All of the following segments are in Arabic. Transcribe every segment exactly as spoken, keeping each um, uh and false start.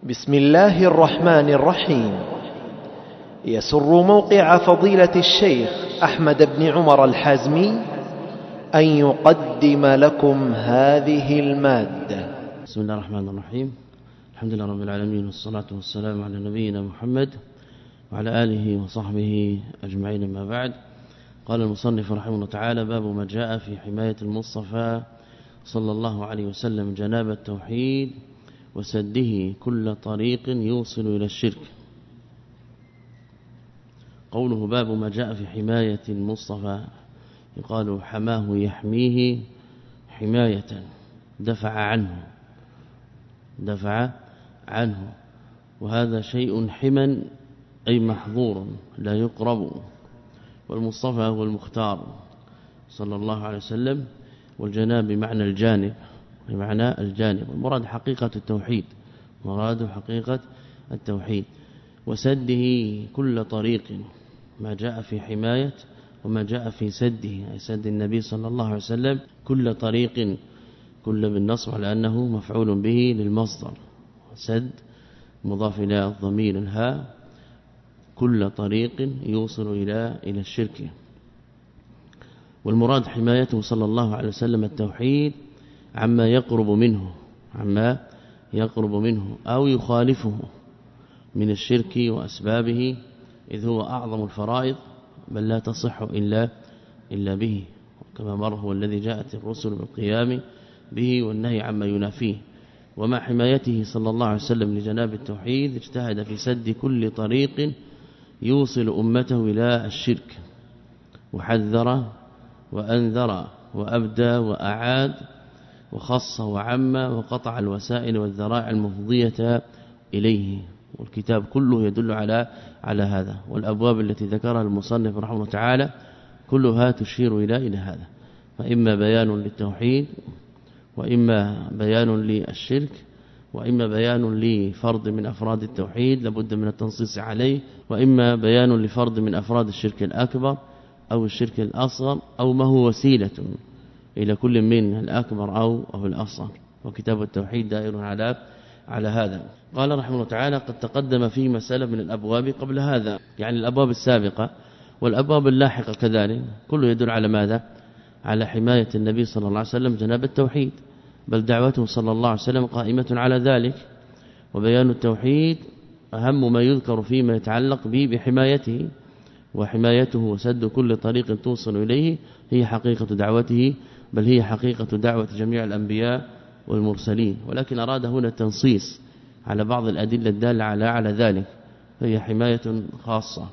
بسم الله الرحمن الرحيم. يسر موقع فضيلة الشيخ أحمد بن عمر الحازمي أن يقدم لكم هذه المادة. بسم الله الرحمن الرحيم. الحمد لله رب العالمين، والصلاة والسلام على نبينا محمد وعلى آله وصحبه أجمعين، ما بعد. قال المصنف رحمه الله تعالى: باب ما جاء في حماية المصطفى صلى الله عليه وسلم جناب التوحيد وسده كل طريق يوصل إلى الشرك. قوله باب ما جاء في حماية المصطفى، يقال حماه يحميه حماية، دفع عنه دفع عنه وهذا شيء حما أي محظور لا يقرب. والمصطفى هو المختار صلى الله عليه وسلم، والجناب بمعنى الجانب بمعنى الجانب، المراد حقيقة التوحيد مراد حقيقة التوحيد. وسده كل طريق، ما جاء في حماية وما جاء في سده، أي سد النبي صلى الله عليه وسلم كل طريق، كل بالنصب على أنه مفعول به للمصدر، سد مضاف إلى الضمير الهاء، كل طريق يوصل إلى إلى الشرك. والمراد حمايته صلى الله عليه وسلم التوحيد عما يقرب منه عما يقرب منه أو يخالفه من الشرك وأسبابه، إذ هو أعظم الفرائض بل لا تصح إلا إلا به، كما مر هو الذي جاءت الرسل بالقيام به والنهي عما ينافيه. ومع حمايته صلى الله عليه وسلم لجناب التوحيد اجتهد في سد كل طريق يوصل أمته إلى الشرك، وحذر وأنذر وأبدى وأعاد وخص وعم وقطع الوسائل والذرائع المفضية إليه. والكتاب كله يدل على على هذا، والأبواب التي ذكرها المصنف رحمه الله تعالى كلها تشير إلى إلى هذا، فإما بيان للتوحيد، وإما بيان للشرك، وإما بيان لفرد من أفراد التوحيد لابد من التنصيص عليه، وإما بيان لفرد من أفراد الشرك الأكبر أو الشرك الأصغر، أو ما هو وسيلة إلى كل من الأكبر أو أو الأصغر. وكتاب التوحيد دائر على على هذا. قال رحمه الله تعالى: قد تقدم في مسألة من الأبواب قبل هذا، يعني الأبواب السابقة والأبواب اللاحقة كذلك، كله يدل على ماذا؟ على حماية النبي صلى الله عليه وسلم جناب التوحيد، بل دعوته صلى الله عليه وسلم قائمة على ذلك. وبيان التوحيد أهم ما يذكر فيما يتعلق به بحمايته، وحمايته وسد كل طريق توصل إليه هي حقيقة دعوته، بل هي حقيقة دعوة جميع الأنبياء والمرسلين. ولكن أراد هنا التنصيص على بعض الأدلة الدالة على على ذلك، فهي حماية خاصة.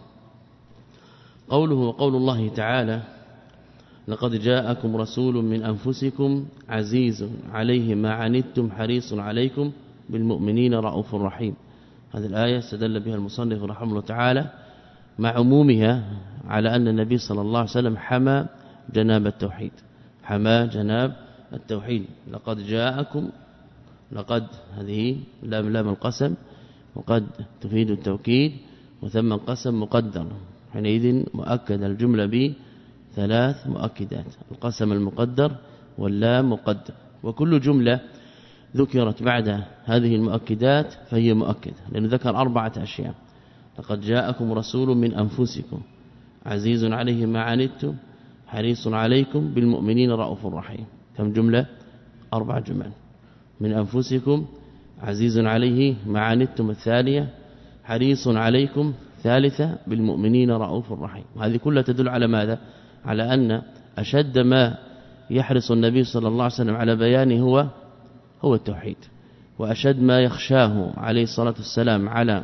قوله وقول الله تعالى: لقد جاءكم رسول من أنفسكم عزيز عليه ما عنتم حريص عليكم بالمؤمنين رؤوف رحيم. هذه الآية استدل بها المصنف رحمه الله تعالى مع عمومها على أن النبي صلى الله عليه وسلم حمى جناب التوحيد حمى جناب التوحيد. لقد جاءكم، لقد هذه لام لام القسم، وقد تفيد التوكيد، وثم قسم مقدر، حينئذ مؤكد الجملة بثلاث مؤكدات: القسم المقدر واللام مقدر. وكل جملة ذكرت بعد هذه المؤكدات فهي مؤكدة، لأنه ذكر أربعة أشياء: لقد جاءكم رسول من أنفسكم عزيز عليه ما عنتم حريص عليكم بالمؤمنين رؤوف رحيم. كم جملة؟ أربع جمل. من أنفسكم عزيز عليه ما عنتم الثانية، حريص عليكم ثالثة، بالمؤمنين رؤوف رحيم. هذه كلها تدل على ماذا؟ على أن أشد ما يحرص النبي صلى الله عليه وسلم على بيانه هو هو التوحيد، وأشد ما يخشاه عليه الصلاة والسلام على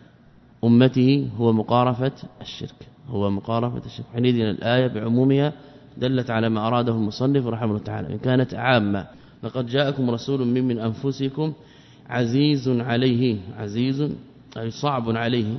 أمته هو مقارفة الشرك هو مقارفة الشرك. حينئذ الآية بعمومها دلت على ما أراده المصنف رحمه الله تعالى، إن كانت عامة: لقد جاءكم رسول من من أنفسكم عزيز عليه، عزيز أي صعب عليه،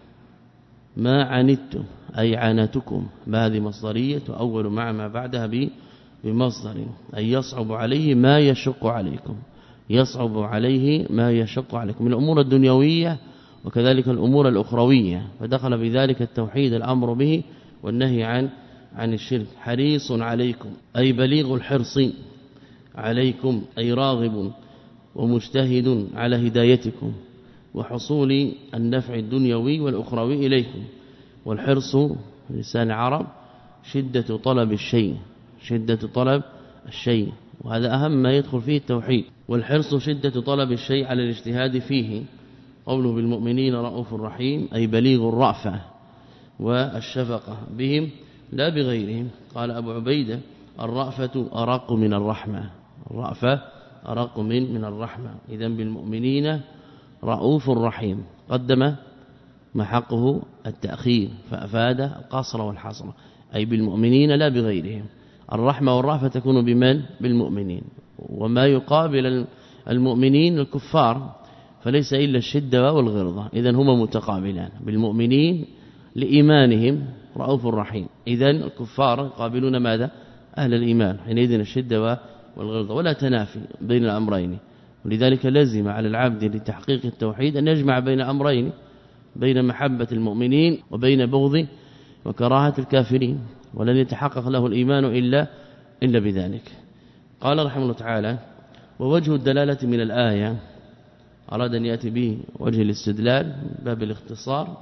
ما عنتم أي عنتكم، ما هذه مصدرية وأول مع ما بعدها بمصدر، أي يصعب عليه ما يشق عليكم يصعب عليه ما يشق عليكم من الأمور الدنيوية وكذلك الأمور الأخروية، فدخل بذلك التوحيد الأمر به والنهي عن عن الشرك. حريص عليكم أي بليغ الحرص عليكم، أي راغب ومجتهد على هدايتكم، وحصول النفع الدنيوي والأخروي إليكم. والحرص لسان العرب شدة طلب الشيء، شدة طلب الشيء، وهذا أهم ما يدخل فيه التوحيد. والحرص شدة طلب الشيء على الاجتهاد فيه. قوله بالمؤمنين رؤوف رحيم أي بليغ الرأفة والشفقة بهم لا بغيرهم. قال أبو عبيدة الرأفة أرق من الرحمة، الرأفة أرق من من الرحمة. إذن بالمؤمنين رؤوف رحيم، قدم ما حقه التأخير فأفاد القصر والحصر، أي بالمؤمنين لا بغيرهم. الرحمة والرأفة تكون بمن؟ بالمؤمنين. وما يقابل المؤمنين الكفار فليس إلا الشدة والغلظة، إذن هما متقابلان. بالمؤمنين لإيمانهم رؤوف رحيم، إذن الكفار يقابلون ماذا؟ أهل الإيمان، حينئذ الشدة والغلظة، ولا تنافي بين الأمرين. ولذلك لزم على العبد لتحقيق التوحيد أن يجمع بين أمرين، بين محبة المؤمنين وبين بغض وكراهة الكافرين، ولن يتحقق له الإيمان إلا إلا بذلك. قال رحمه الله تعالى: ووجه الدلالة من الآية، أراد أن يأتي به وجه الاستدلال باب الاختصار،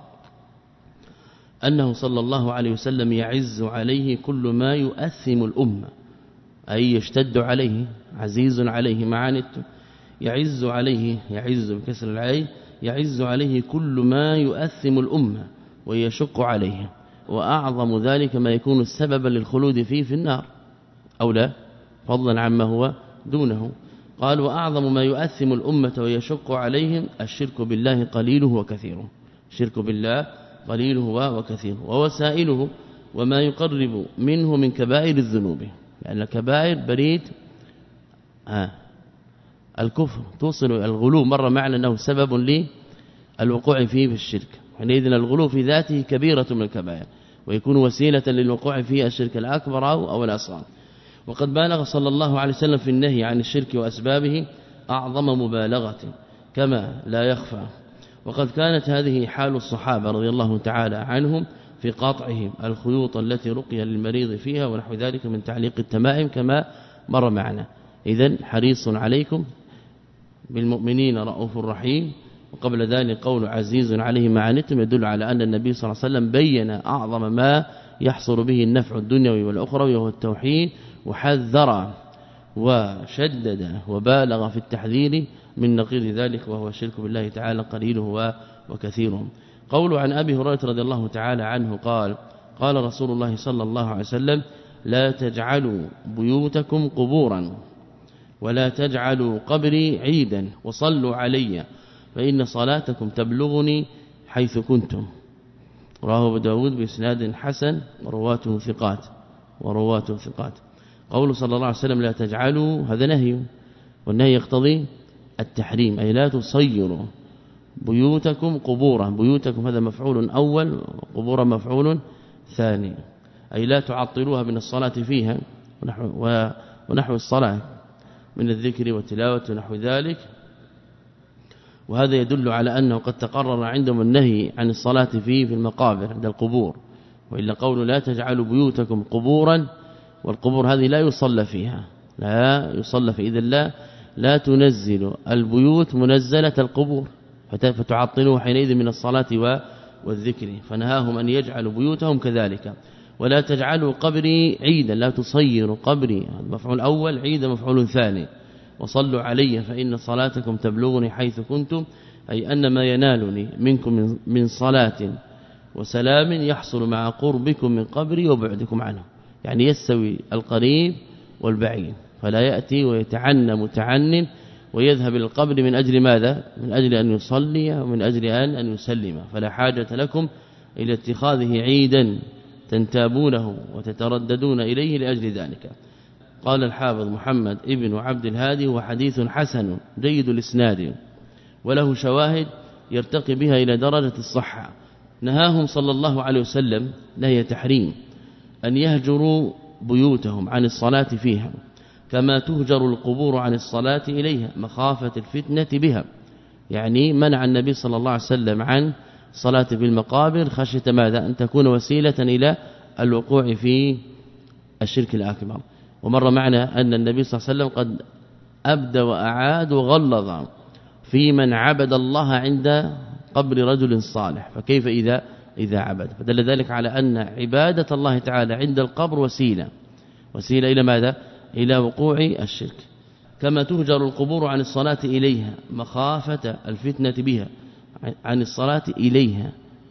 أنه صلى الله عليه وسلم يعز عليه كل ما يؤثم الأمة، أي يشتد عليه، عزيز عليه معانته، يعز عليه، يعز بكسر العين، يعز عليه كل ما يؤثم الأمة ويشق عليه، وأعظم ذلك ما يكون السبب للخلود فيه في النار أو لا، فضلا عما هو دونه. قال: وأعظم ما يؤثم الأمة ويشق عليهم الشرك بالله قليله وكثيره، الشرك بالله قليله وكثيره، ووسائله وما يقرب منه من كبائر الذنوب، لأن الكبائر بريد آه الكفر توصل الغلو، مر معنا أنه سبب للوقوع فيه في الشرك، حينئذ الغلو في ذاته كبيرة من الكبائر، ويكون وسيلة للوقوع فيه الشرك الأكبر أو, أو الأصغر. وقد بالغ صلى الله عليه وسلم في النهي عن الشرك وأسبابه أعظم مبالغة كما لا يخفى. وقد كانت هذه حال الصحابة رضي الله تعالى عنهم في قطعهم الخيوط التي رقي للمريض فيها ونحو ذلك من تعليق التمائم كما مر معنا. إذن حريص عليكم بالمؤمنين رؤوف رحيم. وقبل ذلك قول عزيز عليه معانتهم يدل على أن النبي صلى الله عليه وسلم بين أعظم ما يحصل به النفع الدنيوي والأخروي وهو التوحيد، وحذر وشدد وبالغ في التحذير من نقيض ذلك وهو الشرك بالله تعالى قليله وكثيره. قول عن أبي هريرة رضي الله تعالى عنه قال: قال رسول الله صلى الله عليه وسلم: لا تجعلوا بيوتكم قبورا ولا تجعلوا قبري عيدا وصلوا علي فإن صلاتكم تبلغني حيث كنتم. رواه أبو داود بإسناد حسن ورواته ثقات ورواته ثقات. قول صلى الله عليه وسلم لا تجعلوا، هذا نهي، والنهي يقتضي التحريم، أي لا تصيروا بيوتكم قبورا. بيوتكم هذا مفعول أول، قبورا مفعول ثاني، أي لا تعطلوها من الصلاة فيها ونحو, ونحو الصلاة من الذكر والتلاوة ونحو ذلك. وهذا يدل على أنه قد تقرر عندهم النهي عن الصلاة فيه في المقابر عند القبور، وإلا قول لا تجعلوا بيوتكم قبورا، والقبور هذه لا يصلى فيها، لا يصلى فيها، إذن لا لا تنزل البيوت منزلة القبور فتعطلوا حينئذ من الصلاة والذكر، فنهاهم أن يجعلوا بيوتهم كذلك. ولا تجعلوا قبري عيدا، لا تصيروا قبري، مفعول أول، عيدا مفعول ثاني. وصلوا علي فإن صلاتكم تبلغني حيث كنتم، أي أن ما ينالني منكم من صلاة وسلام يحصل مع قربكم من قبري وبعدكم عنه، يعني يستوي القريب والبعيد، فلا يأتي ويتعنى متعن ويذهب إلى القبر من أجل ماذا؟ من أجل أن يصلي ومن أجل أن أن يسلم، فلا حاجة لكم إلى اتخاذه عيدا تنتابونه وتترددون إليه لأجل ذلك. قال الحافظ محمد ابن عبد الهادي: وحديث حسن جيد الإسناد وله شواهد يرتقي بها إلى درجة الصحة. نهاهم صلى الله عليه وسلم نهي تحريم أن يهجروا بيوتهم عن الصلاة فيها، كما تهجر القبور عن الصلاة إليها مخافة الفتنة بها، يعني منع النبي صلى الله عليه وسلم عن الصلاة في المقابر خشية ماذا؟ أن تكون وسيلة إلى الوقوع في الشرك الأكبر. ومر معنا أن النبي صلى الله عليه وسلم قد أبدى وأعاد وغلظ في من عبد الله عند قبر رجل صالح، فكيف إذا إذا عبد؟ فدل ذلك على أن عبادة الله تعالى عند القبر وسيلة وسيلة إلى ماذا؟ إلى وقوع الشرك. كما تهجر القبور عن الصلاة إليها مخافة الفتنة بها، عن الصلاة إليها،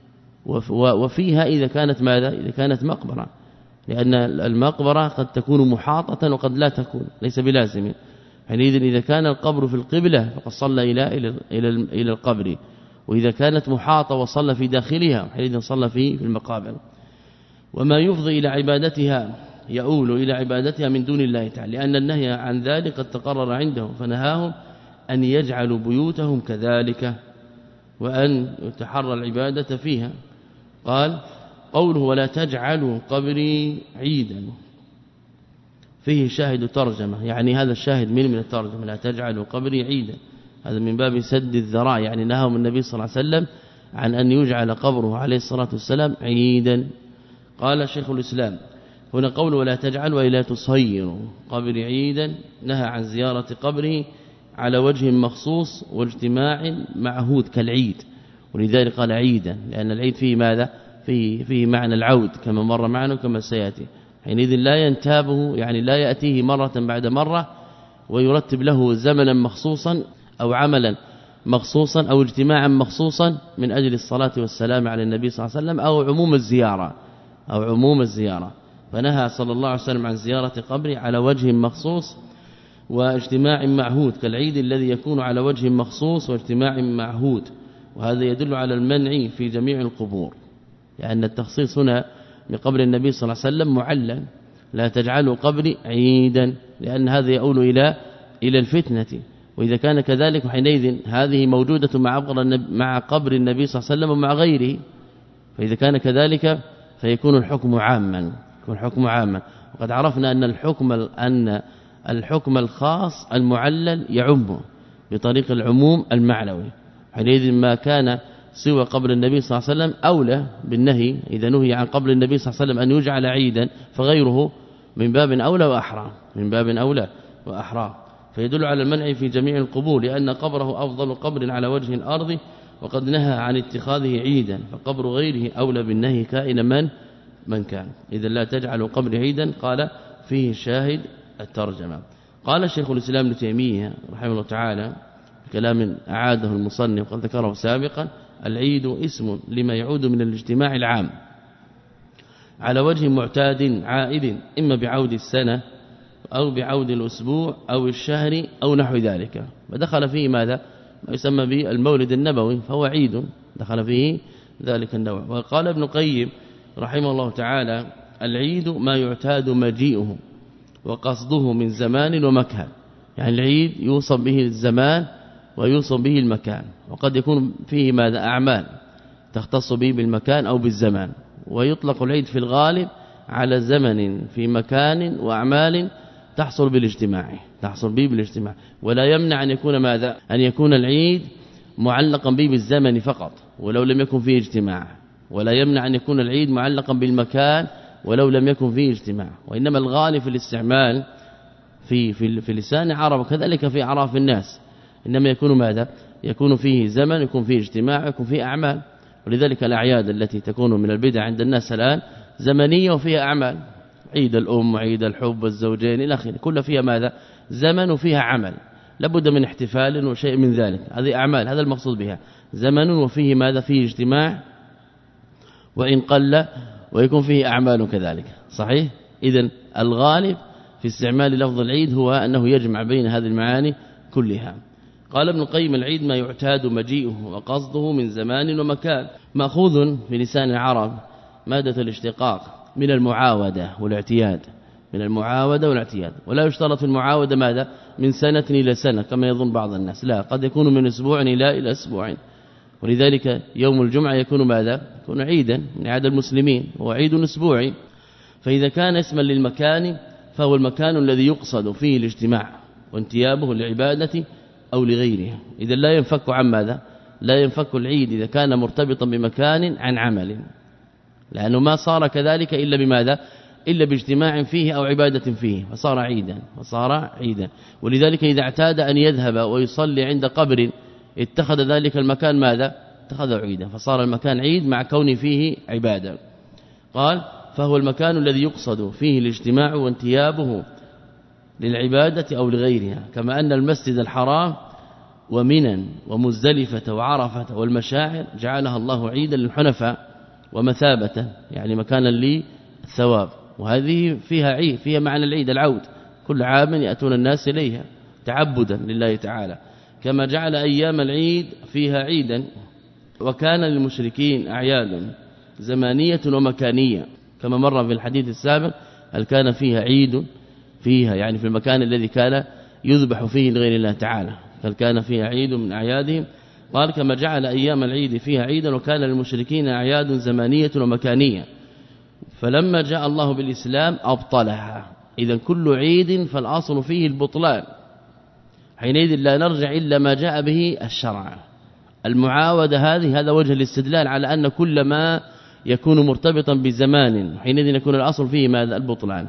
وفيها إذا كانت ماذا؟ إذا كانت مقبرة، لأن المقبرة قد تكون محاطة وقد لا تكون، ليس بلازم. حينئذ إذا كان القبر في القبلة فقد صلى إلى إلى إلى إلى القبر، وإذا كانت محاطة وصلى في داخلها حينئذ صلى في المقابر. وما يفضي إلى عبادتها يؤول إلى عبادتها من دون الله تعالى، لأن النهي عن ذلك قد تقرر عندهم، فنهاهم أن يجعلوا بيوتهم كذلك وأن يتحرى العبادة فيها. قال قوله ولا تجعلوا قبري عيدا، فيه شاهد ترجمة، يعني هذا الشاهد من من الترجمة لا تجعلوا قبري عيدا، هذا من باب سد الذراع، يعني نهاهم النبي صلى الله عليه وسلم عن أن يجعل قبره عليه الصلاة والسلام عيدا. قال شيخ الإسلام هنا قول ولا تجعلوا أي لا تصيروا قبري عيدا، نهى عن زيارة قبره على وجه مخصوص واجتماع معهود كالعيد، ولذلك قال عيدا لأن العيد فيه ماذا؟ فيه, فيه معنى العود كما مر معنا كما سيأتي، حينئذ لا ينتابه، يعني لا يأتيه مرة بعد مرة ويرتب له زمنا مخصوصا أو عملا مخصوصا أو اجتماعا مخصوصا من أجل الصلاة والسلام على النبي صلى الله عليه وسلم، أو عموم الزيارة أو عموم الزيارة. فنهى صلى الله عليه وسلم عن زيارة قبره على وجه مخصوص واجتماع معهود كالعيد الذي يكون على وجه مخصوص واجتماع معهود، وهذا يدل على المنع في جميع القبور، لأن التخصيص هنا بقبر النبي صلى الله عليه وسلم معلل، لا تجعلوا قبري عيدا، لأن هذا يؤول إلى إلى الفتنة، وإذا كان كذلك حينئذ هذه موجودة مع مع قبر النبي صلى الله عليه وسلم ومع غيره، فإذا كان كذلك فيكون الحكم عاما، يكون الحكم عاما. وقد عرفنا أن الحكم أن الحكم الخاص المعلل يعم بطريق العموم المعنوي، حينئذ ما كان سوى قبر النبي صلى الله عليه وسلم أولى بالنهي، إذا نهي عن قبر النبي صلى الله عليه وسلم أن يجعل عيدا فغيره من باب أولى وأحرى، من باب أولى وأحرى، فيدل على المنع في جميع القبور، لأن قبره أفضل قبر على وجه الأرض، وقد نهى عن اتخاذه عيدا، فقبر غيره أولى بالنهي كائن من من كان. إذا لا تجعلوا قبر عيدا، قال فيه شاهد الترجمة. قال الشيخ الإسلام ابن تيمية رحمه الله تعالى كلام أعاده المصنف قد ذكره سابقا: العيد اسم لما يعود من الاجتماع العام على وجه معتاد عائد، إما بعود السنة أو بعود الأسبوع أو الشهر أو نحو ذلك، فدخل فيه ماذا؟ ما يسمى بالمولد النبوي، فهو عيد دخل فيه ذلك النوع. وقال ابن قيم رحمه الله تعالى: العيد ما يعتاد مجيئه وقصده من زمان ومكان، يعني العيد يوصف به الزمان ويوصف به المكان، وقد يكون فيه ماذا؟ أعمال تختص به بالمكان أو بالزمان، ويطلق العيد في الغالب على زمن في مكان وأعمال تحصل بالاجتماع تحصل به بالاجتماع، ولا يمنع أن يكون ماذا؟ أن يكون العيد معلقا به بالزمن فقط ولو لم يكن فيه اجتماع، ولا يمنع أن يكون العيد معلقا بالمكان ولو لم يكن فيه اجتماع، وإنما الغالب في الاستعمال في في, في لسان العرب وكذلك في أعراف الناس، إنما يكون ماذا؟ يكون فيه زمن، يكون فيه اجتماع، يكون فيه أعمال. ولذلك الأعياد التي تكون من البدع عند الناس الآن زمنية وفيها أعمال، عيد الأم وعيد الحب والزوجين إلى آخره، كل فيها ماذا؟ زمن وفيها عمل، لابد من احتفال وشيء من ذلك، هذه أعمال، هذا المقصود بها، زمن وفيه ماذا؟ فيه اجتماع وإن قل، ويكون فيه أعمال كذلك، صحيح؟ إذن الغالب في استعمال لفظ العيد هو أنه يجمع بين هذه المعاني كلها. قال ابن القيم: العيد ما يعتاد مجيئه وقصده من زمان ومكان، مأخوذ في لسان العرب مادة الاشتقاق من المعاودة والاعتياد، من المعاودة والاعتياد، ولا يشترط في المعاودة ماذا؟ من سنة إلى سنة كما يظن بعض الناس، لا، قد يكون من أسبوع إلى إلى أسبوعين. ولذلك يوم الجمعة يكون ماذا؟ يكون عيدا من عيد المسلمين، هو عيد أسبوعي. فإذا كان اسما للمكان فهو المكان الذي يقصد فيه الاجتماع وانتيابه للعبادة أو لغيرها، إذا لا ينفك عن ماذا؟ لا ينفك العيد إذا كان مرتبطا بمكان عن عمل، لأنه ما صار كذلك إلا بماذا؟ إلا باجتماع فيه أو عبادة فيه، فصار عيدا فصار عيدا. ولذلك إذا اعتاد أن يذهب ويصلي عند قبر اتخذ ذلك المكان ماذا؟ اتخذ عيدا، فصار المكان عيد مع كون فيه عبادة. قال فهو المكان الذي يقصد فيه الاجتماع وانتيابه للعبادة أو لغيرها، كما أن المسجد الحرام ومنى ومزدلفة وعرفة والمشاعر جعلها الله عيدا للحنفاء ومثابة، يعني مكانا للثواب، وهذه فيها عيد، فيها معنى العيد العود، كل عام يأتون الناس إليها تعبدا لله تعالى، كما جعل أيام العيد فيها عيدا. وكان للمشركين أعياد زمانية ومكانية، كما مر في الحديث السابق، هل كان فيها عيد فيها يعني في المكان الذي كان يذبح فيه لغير الله تعالى، هل كان فيها عيد من أعيادهم؟ قال كما جعل أيام العيد فيها عيدا، وكان للمشركين أعياد زمانية ومكانية، فلما جاء الله بالإسلام أبطلها. إذا كل عيد فالأصل فيه البطلان، حينئذ لا نرجع إلا ما جاء به الشرع. المعاودة هذه هذا وجه الاستدلال على أن كل ما يكون مرتبطا بزمان حينئذ يكون الأصل فيه ماذا؟ البطلان.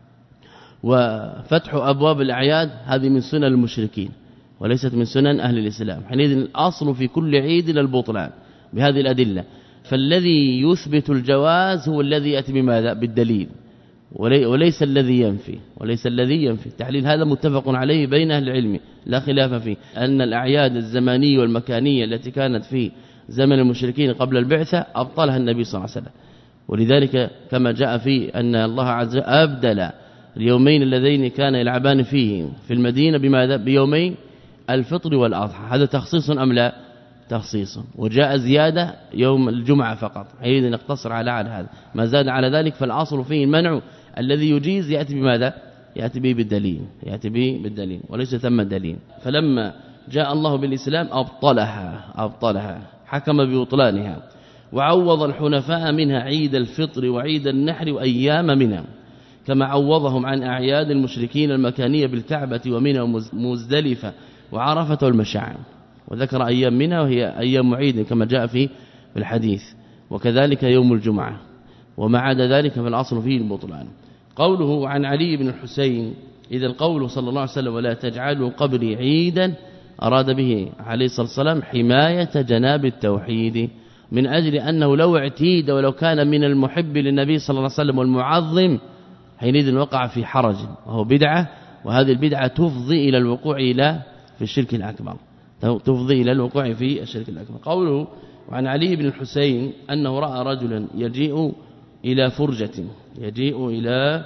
وفتح أبواب الأعياد هذه من سنن المشركين وليست من سنن أهل الإسلام، حينئذ الأصل في كل عيد البطلان بهذه الأدلة. فالذي يثبت الجواز هو الذي يأتي بماذا؟ بالدليل، وليس الذي ينفي، وليس الذي ينفي. التعليل هذا متفق عليه بين أهل العلم لا خلاف فيه، أن الأعياد الزمانية والمكانية التي كانت في زمن المشركين قبل البعثة أبطلها النبي صلى الله عليه وسلم. ولذلك كما جاء في أن الله عز وجل أبدل اليومين اللذين كان يلعبان فيه في المدينة بماذا؟ بيومين الفطر والأضحى. هذا تخصيص أم لا؟ تخصيص. وجاء زيادة يوم الجمعة فقط، حينئذ نقتصر على على هذا، ما زاد على ذلك فالأصل فيه المنع. الذي يجيز يأتي بماذا؟ يأتي به بالدليل، يأتي به بالدليل، وليس ثم دليل. فلما جاء الله بالإسلام أبطلها أبطلها حكم ببطلانها، وعوض الحنفاء منها عيد الفطر وعيد النحر وأيام منها، كما عوضهم عن أعياد المشركين المكانية بالكعبة ومنى ومزدلفة وعرفة والمشاعر، وذكر أيام منها وهي أيام عيد كما جاء في الحديث، وكذلك يوم الجمعة، وما عدا ذلك فالأصل فيه البطلان. قوله عن علي بن الحسين إذا القول صلى الله عليه وسلم ولا تجعلوا قبري عيدا أراد به عليه الصلاة والسلام حماية جناب التوحيد، من أجل أنه لو اعتيد ولو كان من المحب للنبي صلى الله عليه وسلم والمعظم حينئذ وقع في حرج وهو بدعة، وهذه البدعة تفضي إلى الوقوع إلى في الشرك الأكبر، تفضي إلى الوقوع في الشرك الأكبر. قوله وعن علي بن الحسين أنه رأى رجلا يجيء إلى فرجة يجيء إلى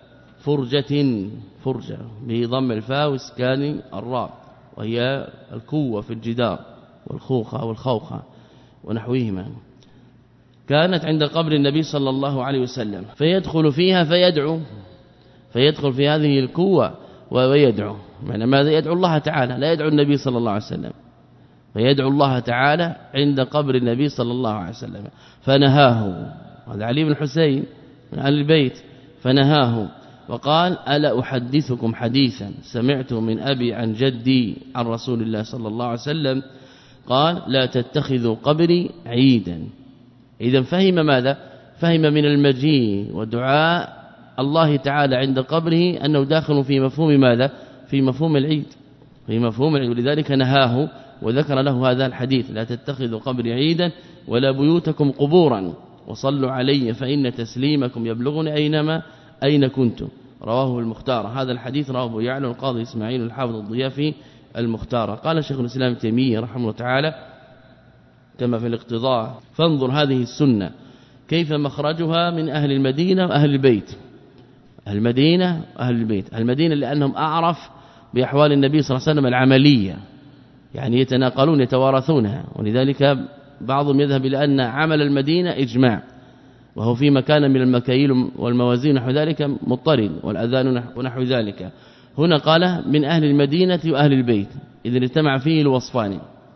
فرجة فرجة بضم الفاء واسكان الراء، وهي الكوة في الجدار والخوخة والخوخة ونحوهما، كانت عند قبر النبي صلى الله عليه وسلم، فيدخل فيها فيدعو فيدخل في هذه الكوة ويدعو. معنى ماذا؟ يدعو الله تعالى، لا يدعو النبي صلى الله عليه وسلم، فيدعو الله تعالى عند قبر النبي صلى الله عليه وسلم. فنهاه، هذا علي بن الحسين من أهل البيت، فنهاه وقال ألا أحدثكم حديثا سمعته من أبي عن جدي عن رسول الله صلى الله عليه وسلم قال لا تتخذوا قبري عيدا. إذا فهم ماذا؟ فهم من المجيء ودعاء الله تعالى عند قبره أنه داخل في مفهوم ماذا؟ في مفهوم العيد، في مفهوم العيد، ولذلك نهاه وذكر له هذا الحديث لا تتخذوا قبري عيدا ولا بيوتكم قبورا وصلوا علي فإن تسليمكم يبلغني أينما أين كنتم، رواه المختار. هذا الحديث رواه أبو يعلى القاضي إسماعيل الحافظ الضيافي المختار. قال شيخ الإسلام تيمية رحمه الله تعالى كما في الاقتضاء فانظر هذه السنة كيف مخرجها من أهل المدينة وأهل البيت، أهل المدينة وأهل البيت. أهل المدينة لأنهم أعرف بأحوال النبي صلى الله عليه وسلم العملية، يعني يتناقلون يتوارثونها، ولذلك بعضهم يذهب إلى أن عمل المدينة إجماع، وهو في مكان من المكاييل والموازين نحو ذلك مضطرد، والأذان ونحو ذلك. هنا قال من أهل المدينة وأهل البيت، إذن اجتمع فيه الوصفان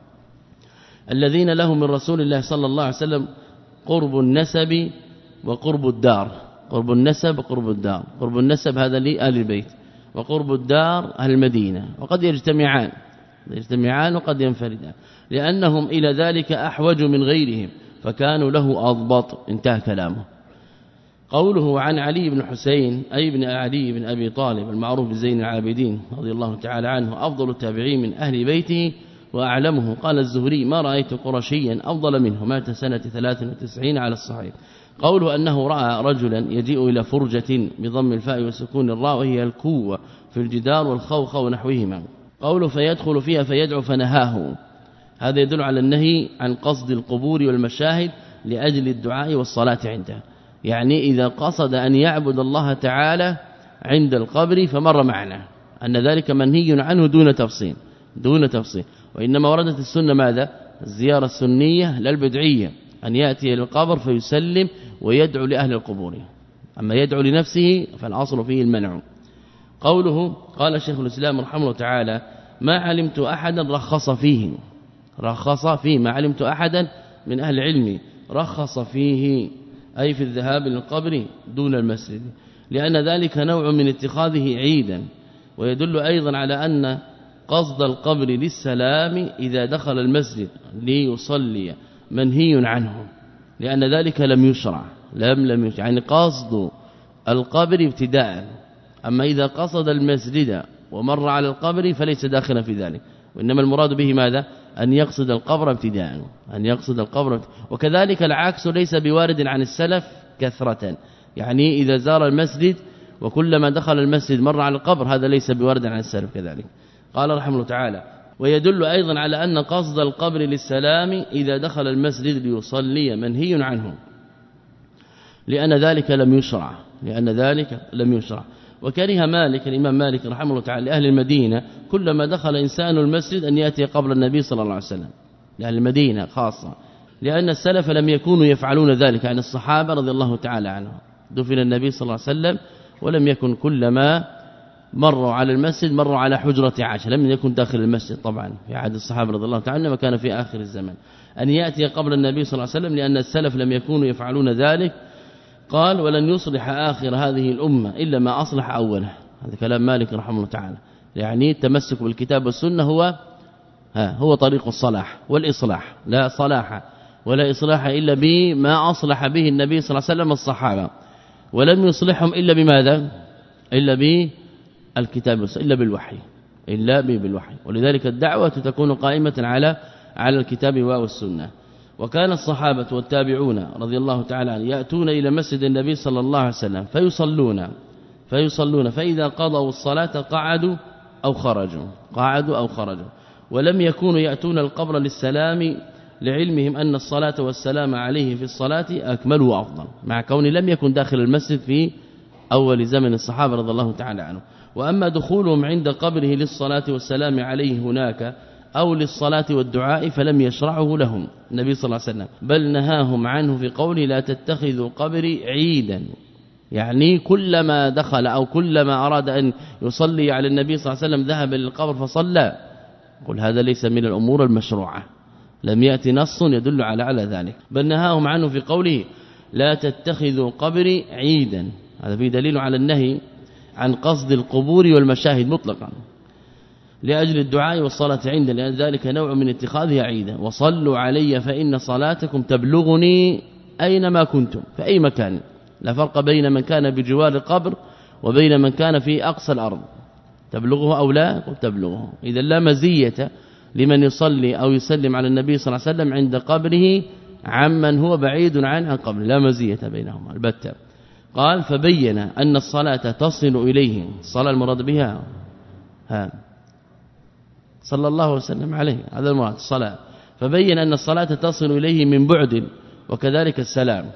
الذين لهم من رسول الله صلى الله عليه وسلم قرب النسب وقرب الدار. قرب النسب وقرب الدار، قرب النسب هذا لأهل البيت، وقرب الدار أهل المدينة، وقد يجتمعان يجتمعان وقد ينفردان، لأنهم إلى ذلك أحوج من غيرهم فكانوا له أضبط. انتهى كلامه. قوله عن علي بن حسين أي بن علي بن أبي طالب المعروف بزين العابدين رضي الله تعالى عنه، أفضل التابعين من أهل بيته وأعلمه. قال الزهري ما رأيت قرشيا أفضل منه، مات سنة ثلاث وتسعين على الصحيح. قوله أنه رأى رجلا يجيء إلى فرجة بضم الفاء وسكون الراء وهي الكوة في الجدار والخوخ ونحوهما. قوله فيدخل فيها فيدعو فنهاه، هذا يدل على النهي عن قصد القبور والمشاهد لأجل الدعاء والصلاة عنده، يعني إذا قصد أن يعبد الله تعالى عند القبر فمر معنا أن ذلك منهي عنه دون تفصيل دون تفصيل وإنما وردت السنة ماذا؟ الزيارة السنية لا البدعية، أن يأتي إلى القبر فيسلم ويدعو لأهل القبور، أما يدعو لنفسه فالأصل فيه المنع. قوله قال شيخ الإسلام رحمه الله تعالى ما علمت أحدا رخص فيه رخص فيه ما علمت أحدا من أهل العلم رخص فيه أي في الذهاب للقبر دون المسجد، لأن ذلك نوع من اتخاذه عيدا، ويدل أيضا على أن قصد القبر للسلام إذا دخل المسجد ليصلي منهي عنه، لأن ذلك لم يشرع لم لم يشرع يعني قصد القبر ابتداء، أما إذا قصد المسجد ومر على القبر فليس داخلا في ذلك، وإنما المراد به ماذا؟ أن يقصد القبر ابتداء أن يقصد القبر. وكذلك العكس ليس بوارد عن السلف كثرة، يعني إذا زار المسجد وكلما دخل المسجد مر على القبر هذا ليس بوارد عن السلف كذلك. قال رحمه الله تعالى ويدل أيضا على أن قصد القبر للسلام إذا دخل المسجد ليصلي منهي عنه، لأن ذلك لم يشرع لأن ذلك لم يشرع. وكره مالك الإمام مالك رحمه الله تعالى لأهل المدينة كلما دخل إنسان المسجد أن يأتي قبر النبي صلى الله عليه وسلم، لأهل المدينة خاصة، لأن السلف لم يكونوا يفعلون ذلك عن الصحابة رضي الله تعالى عنهم. دفن النبي صلى الله عليه وسلم ولم يكن كلما مروا على المسجد مروا على حجرة عائشة، لم يكن داخل المسجد طبعا في عهد الصحابة رضي الله تعالى عنهم، كان في آخر الزمن أن يأتي قبر النبي صلى الله عليه وسلم، لأن السلف لم يكونوا يفعلون ذلك. قال ولن يصلح آخر هذه الأمة إلا ما أصلح أوله، هذا كلام مالك رحمه الله تعالى، يعني التمسك بالكتاب والسنة هو ها هو طريق الصلاح والإصلاح، لا صلاح ولا إصلاح إلا بما أصلح به النبي صلى الله عليه وسلم الصحابة، ولم يصلحهم إلا بماذا؟ إلا بالكتاب والسنة، إلا بالوحي إلا بالوحي. ولذلك الدعوة تكون قائمة على على الكتاب والسنة. وكان الصحابة والتابعون رضي الله تعالى عنهم يأتون إلى مسجد النبي صلى الله عليه وسلم فيصلون فيصلون فإذا قضوا الصلاة قعدوا أو خرجوا قعدوا أو خرجوا ولم يكونوا يأتون القبر للسلام لعلمهم أن الصلاة والسلام عليه في الصلاة أكمل وأفضل، مع كون لم يكن داخل المسجد في أول زمن الصحابة رضي الله تعالى عنهم. وأما دخولهم عند قبره للصلاة والسلام عليه هناك أو للصلاة والدعاء فلم يشرعه لهم النبي صلى الله عليه وسلم، بل نهاهم عنه في قوله لا تتخذوا قبري عيدا، يعني كلما دخل أو كلما أراد أن يصلي على النبي صلى الله عليه وسلم ذهب للقبر فصلى. قل هذا ليس من الأمور المشروعة، لم يأتي نص يدل على على ذلك، بل نهاهم عنه في قوله لا تتخذوا قبري عيدا، هذا فيه دليل على النهي عن قصد القبور والمشاهد مطلقا لأجل الدعاء والصلاة عنده، لأن ذلك نوع من اتخاذها عيدا. وصلوا علي فإن صلاتكم تبلغني أينما كنتم، في أي مكان، لا فرق بين من كان بجوار القبر وبين من كان في أقصى الأرض، تبلغه أو لا تبلغه. إذا لا مزية لمن يصلي أو يسلم على النبي صلى الله عليه وسلم عند قبره عمن هو بعيد عن عن قبره، لا مزية بينهما البتة. قال فبين أن الصلاة تصل إليه، الصلاة المراد بها ها صلى الله وسلم عليه، هذا المراد الصلاة، فبين أن الصلاة تصل إليه من بعد، وكذلك السلام.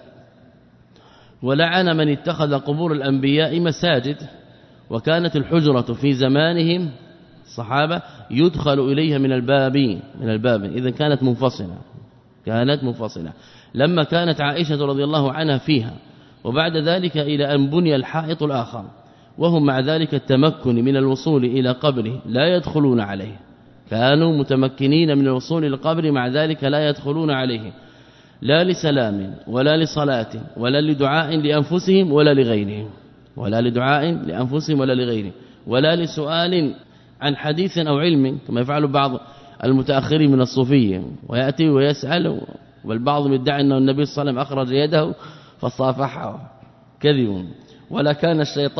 ولعن من اتخذ قبور الأنبياء مساجد، وكانت الحجرة في زمانهم الصحابة يدخل إليها من الباب من الباب إذا كانت منفصلة كانت منفصلة لما كانت عائشة رضي الله عنها فيها، وبعد ذلك إلى أن بني الحائط الآخر، وهم مع ذلك التمكن من الوصول إلى قبره لا يدخلون عليه، كانوا متمكنين من الوصول إلى القبر مع ذلك لا يدخلون عليه، لا لسلام ولا لصلاة ولا لدعاء لأنفسهم ولا لغيرهم ولا لدعاء لأنفسهم ولا لغيرهم ولا لسؤال عن حديث أو علم كما يفعل بعض المتأخرين من الصوفية، ويأتي ويسأل، والبعض يدعي أن النبي صلى الله عليه وسلم أخرج يده فصافحه، كذب. ولا كان الشيطان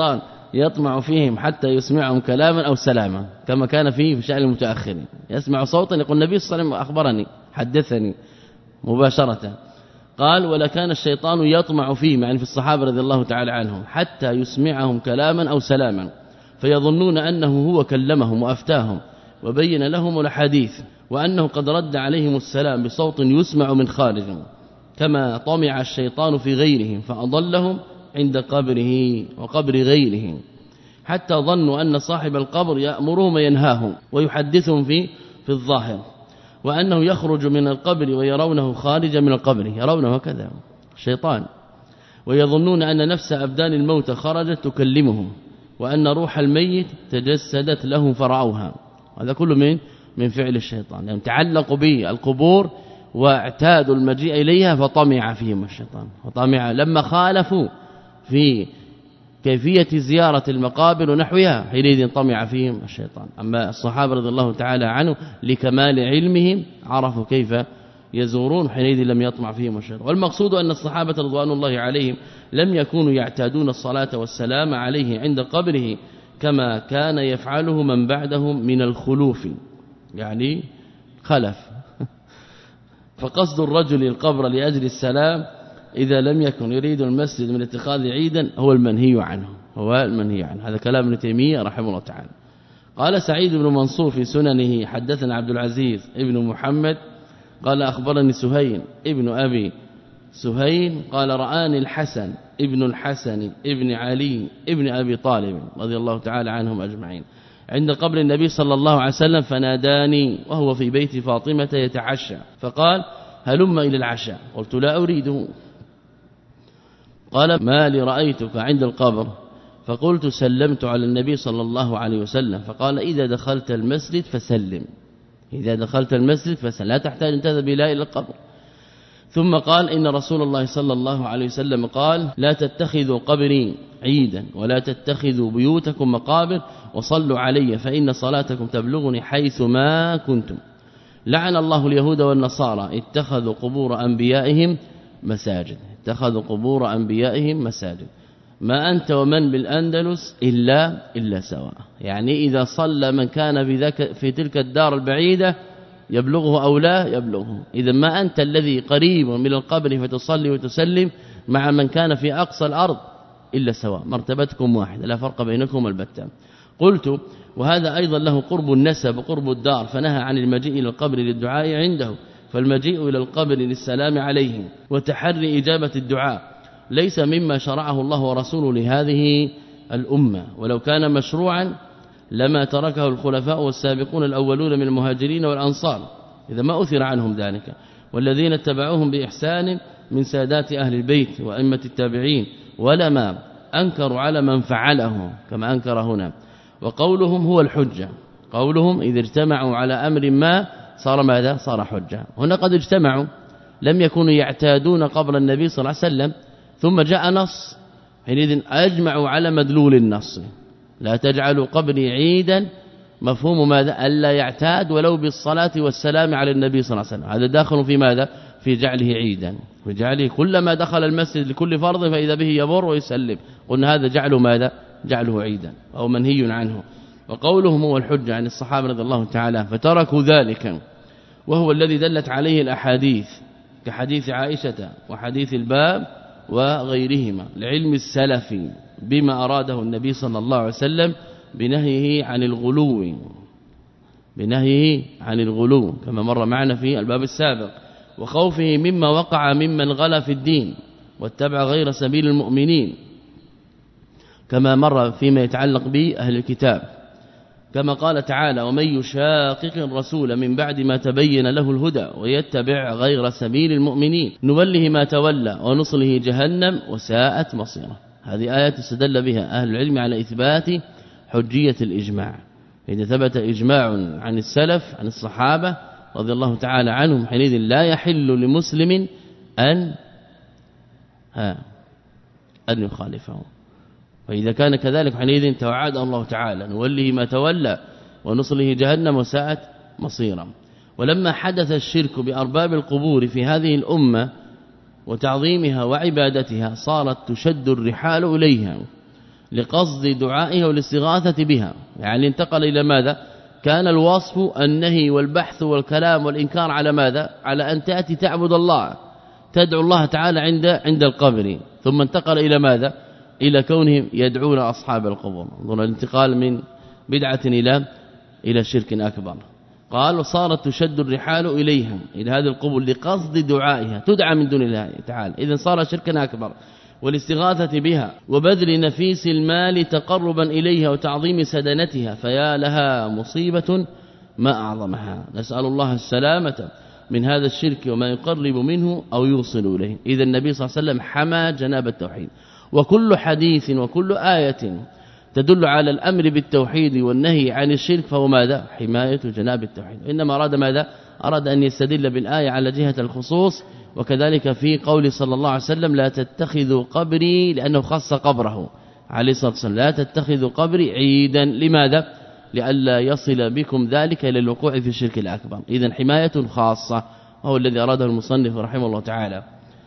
يطمع فيهم حتى يسمعهم كلاما أو سلاما كما كان فيه في شأن المتأخرين. يسمع صوتا يقول النبي صلى الله عليه وسلم أخبرني حدثني مباشرة. قال ولكان الشيطان يطمع فيهم يعني في الصحابة رضي الله تعالى عنهم حتى يسمعهم كلاما أو سلاما فيظنون أنه هو كلمهم وأفتاهم وبين لهم الحديث وأنه قد رد عليهم السلام بصوت يسمع من خارج كما طمع الشيطان في غيرهم فأضلهم عند قبره وقبر غيرهم حتى ظنوا أن صاحب القبر يأمرهم وينهاهم ويحدثهم في في الظاهر وأنه يخرج من القبر ويرونه خارجا من القبر يرونه كذا الشيطان ويظنون أن نفس أبدان الموت خرجت تكلمهم وأن روح الميت تجسدت لهم فرعوها. هذا كله من من فعل الشيطان يعني تعلقوا بالقبور واعتادوا المجيء إليها فطمع فيهم الشيطان وطمع لما خالفوا في كيفية زيارة المقابر ونحوها حينئذ طمع فيهم الشيطان. أما الصحابة رضي الله تعالى عنهم لكمال علمهم عرفوا كيف يزورون حينئذ لم يطمع فيهم الشيطان. والمقصود أن الصحابة رضوان الله عليهم لم يكونوا يعتادون الصلاة والسلام عليه عند قبره كما كان يفعله من بعدهم من الخلوف يعني خلف. فقصد الرجل القبر لأجل السلام إذا لم يكن يريد المسجد من اتخاذ عيدا هو المنهي عنه هو المنهي عنه. هذا كلام ابن تيمية رحمه الله تعالى. قال سعيد بن منصور في سننه حدثنا عبد العزيز ابن محمد قال أخبرني سهيل ابن أبي سهيل قال رآني الحسن ابن الحسن ابن علي ابن أبي طالب رضي الله تعالى عنهم أجمعين عند قبر النبي صلى الله عليه وسلم فناداني وهو في بيت فاطمة يتعشى فقال هلم إلى العشاء قلت لا أريده. قال ما لي رأيتك عند القبر فقلت سلمت على النبي صلى الله عليه وسلم فقال إذا دخلت المسجد فسلم إذا دخلت المسجد فسلم لا تحتاج أن تذهب إلى القبر. ثم قال إن رسول الله صلى الله عليه وسلم قال لا تتخذوا قبري عيدا ولا تتخذوا بيوتكم مقابر وصلوا علي فإن صلاتكم تبلغني حيث ما كنتم. لعن الله اليهود والنصارى اتخذوا قبور أنبيائهم مساجد اتخذوا قبور أنبيائهم مساجد ما أنت ومن بالأندلس إلا إلا سواء يعني إذا صلى من كان في ذاك في تلك الدار البعيدة يبلغه أو لا يبلغه. إذا ما أنت الذي قريب من القبر فتصلي وتسلم مع من كان في أقصى الأرض إلا سواء مرتبتكم واحدة لا فرق بينكم البتة. قلت وهذا أيضا له قرب النسب وقرب الدار فنهى عن المجيء إلى القبر للدعاء عنده فالمجيء إلى القبر للسلام عليه وتحري إجابة الدعاء ليس مما شرعه الله ورسوله لهذه الأمة ولو كان مشروعا لما تركه الخلفاء والسابقون الأولون من المهاجرين والأنصار إذا ما أثر عنهم ذلك والذين اتبعوهم بإحسان من سادات أهل البيت وأئمة التابعين ولما أنكروا على من فعله كما أنكر هنا. وقولهم هو الحجة قولهم إذا اجتمعوا على أمر ما صار ماذا صار حجة. هنا قد اجتمعوا لم يكونوا يعتادون قبر النبي صلى الله عليه وسلم ثم جاء نص حينئذ أجمعوا على مدلول النص لا تجعلوا قبري عيدا مفهوم ماذا ألا يعتاد ولو بالصلاة والسلام على النبي صلى الله عليه وسلم. هذا داخل في ماذا في جعله عيدا وجعله كلما دخل المسجد لكل فرض فإذا به يبر ويسلم قلنا هذا جعله ماذا جعله عيدا أو منهي عنه. وقولهم هو الحجة عن الصحابة رضي الله تعالى فتركوا ذلك وهو الذي دلت عليه الأحاديث كحديث عائشة وحديث الباب وغيرهما لعلم السلف بما أراده النبي صلى الله عليه وسلم بنهيه عن الغلو بنهيه عن الغلو كما مر معنا في الباب السابق وخوفه مما وقع ممن غلا في الدين واتبع غير سبيل المؤمنين كما مر فيما يتعلق بأهل الكتاب كما قال تعالى ومن يشاقق الرسول من بعد ما تبين له الهدى ويتبع غير سبيل المؤمنين نوله ما تولى ونصله جهنم وساءت مصيره. هذه آيات استدل بها أهل العلم على إثبات حجية الإجماع. إذا ثبت إجماع عن السلف عن الصحابة رضي الله تعالى عنهم حينئذ لا يحل لمسلم أن ها أن يخالفه. فإذا كان كذلك حينئذ توعد الله تعالى نوله ما تولى ونصله جهنم وساءت مصيرا. ولما حدث الشرك بأرباب القبور في هذه الأمة وتعظيمها وعبادتها صارت تشد الرحال إليها لقصد دعائها والاستغاثة بها، يعني انتقل إلى ماذا؟ كان الوصف النهي والبحث والكلام والإنكار على ماذا؟ على أن تأتي تعبد الله، تدعو الله تعالى عند عند القبر، ثم انتقل إلى ماذا؟ إلى كونهم يدعون أصحاب القبور. انظر الانتقال من بدعة إلى إلى شرك أكبر. قال وصارت تشد الرحال إليها، إلى هذه القبور لقصد دعائها، تدعى من دون الله تعالى، إذن صار شركا أكبر، والاستغاثة بها وبذل نفيس المال تقربا إليها وتعظيم سدنتها، فيا لها مصيبة ما أعظمها. نسأل الله السلامة من هذا الشرك وما يقرب منه أو يوصل إليه. إذا النبي صلى الله عليه وسلم حمى جناب التوحيد، وكل حديث وكل آية تدل على الأمر بالتوحيد والنهي عن الشرك فهو ماذا؟ حماية جناب التوحيد. إنما أراد ماذا؟ أراد أن يستدل بالآية على جهة الخصوص، وكذلك في قول صلى الله عليه وسلم لا تتخذوا قبري، لأنه خص قبره عليه الصلاة والسلام، لا تتخذوا قبري عيدا. لماذا؟ لئلا يصل بكم ذلك إلى الوقوع في الشرك الأكبر. إذن حماية خاصة، وهو الذي أراده المصنف رحمه الله تعالى.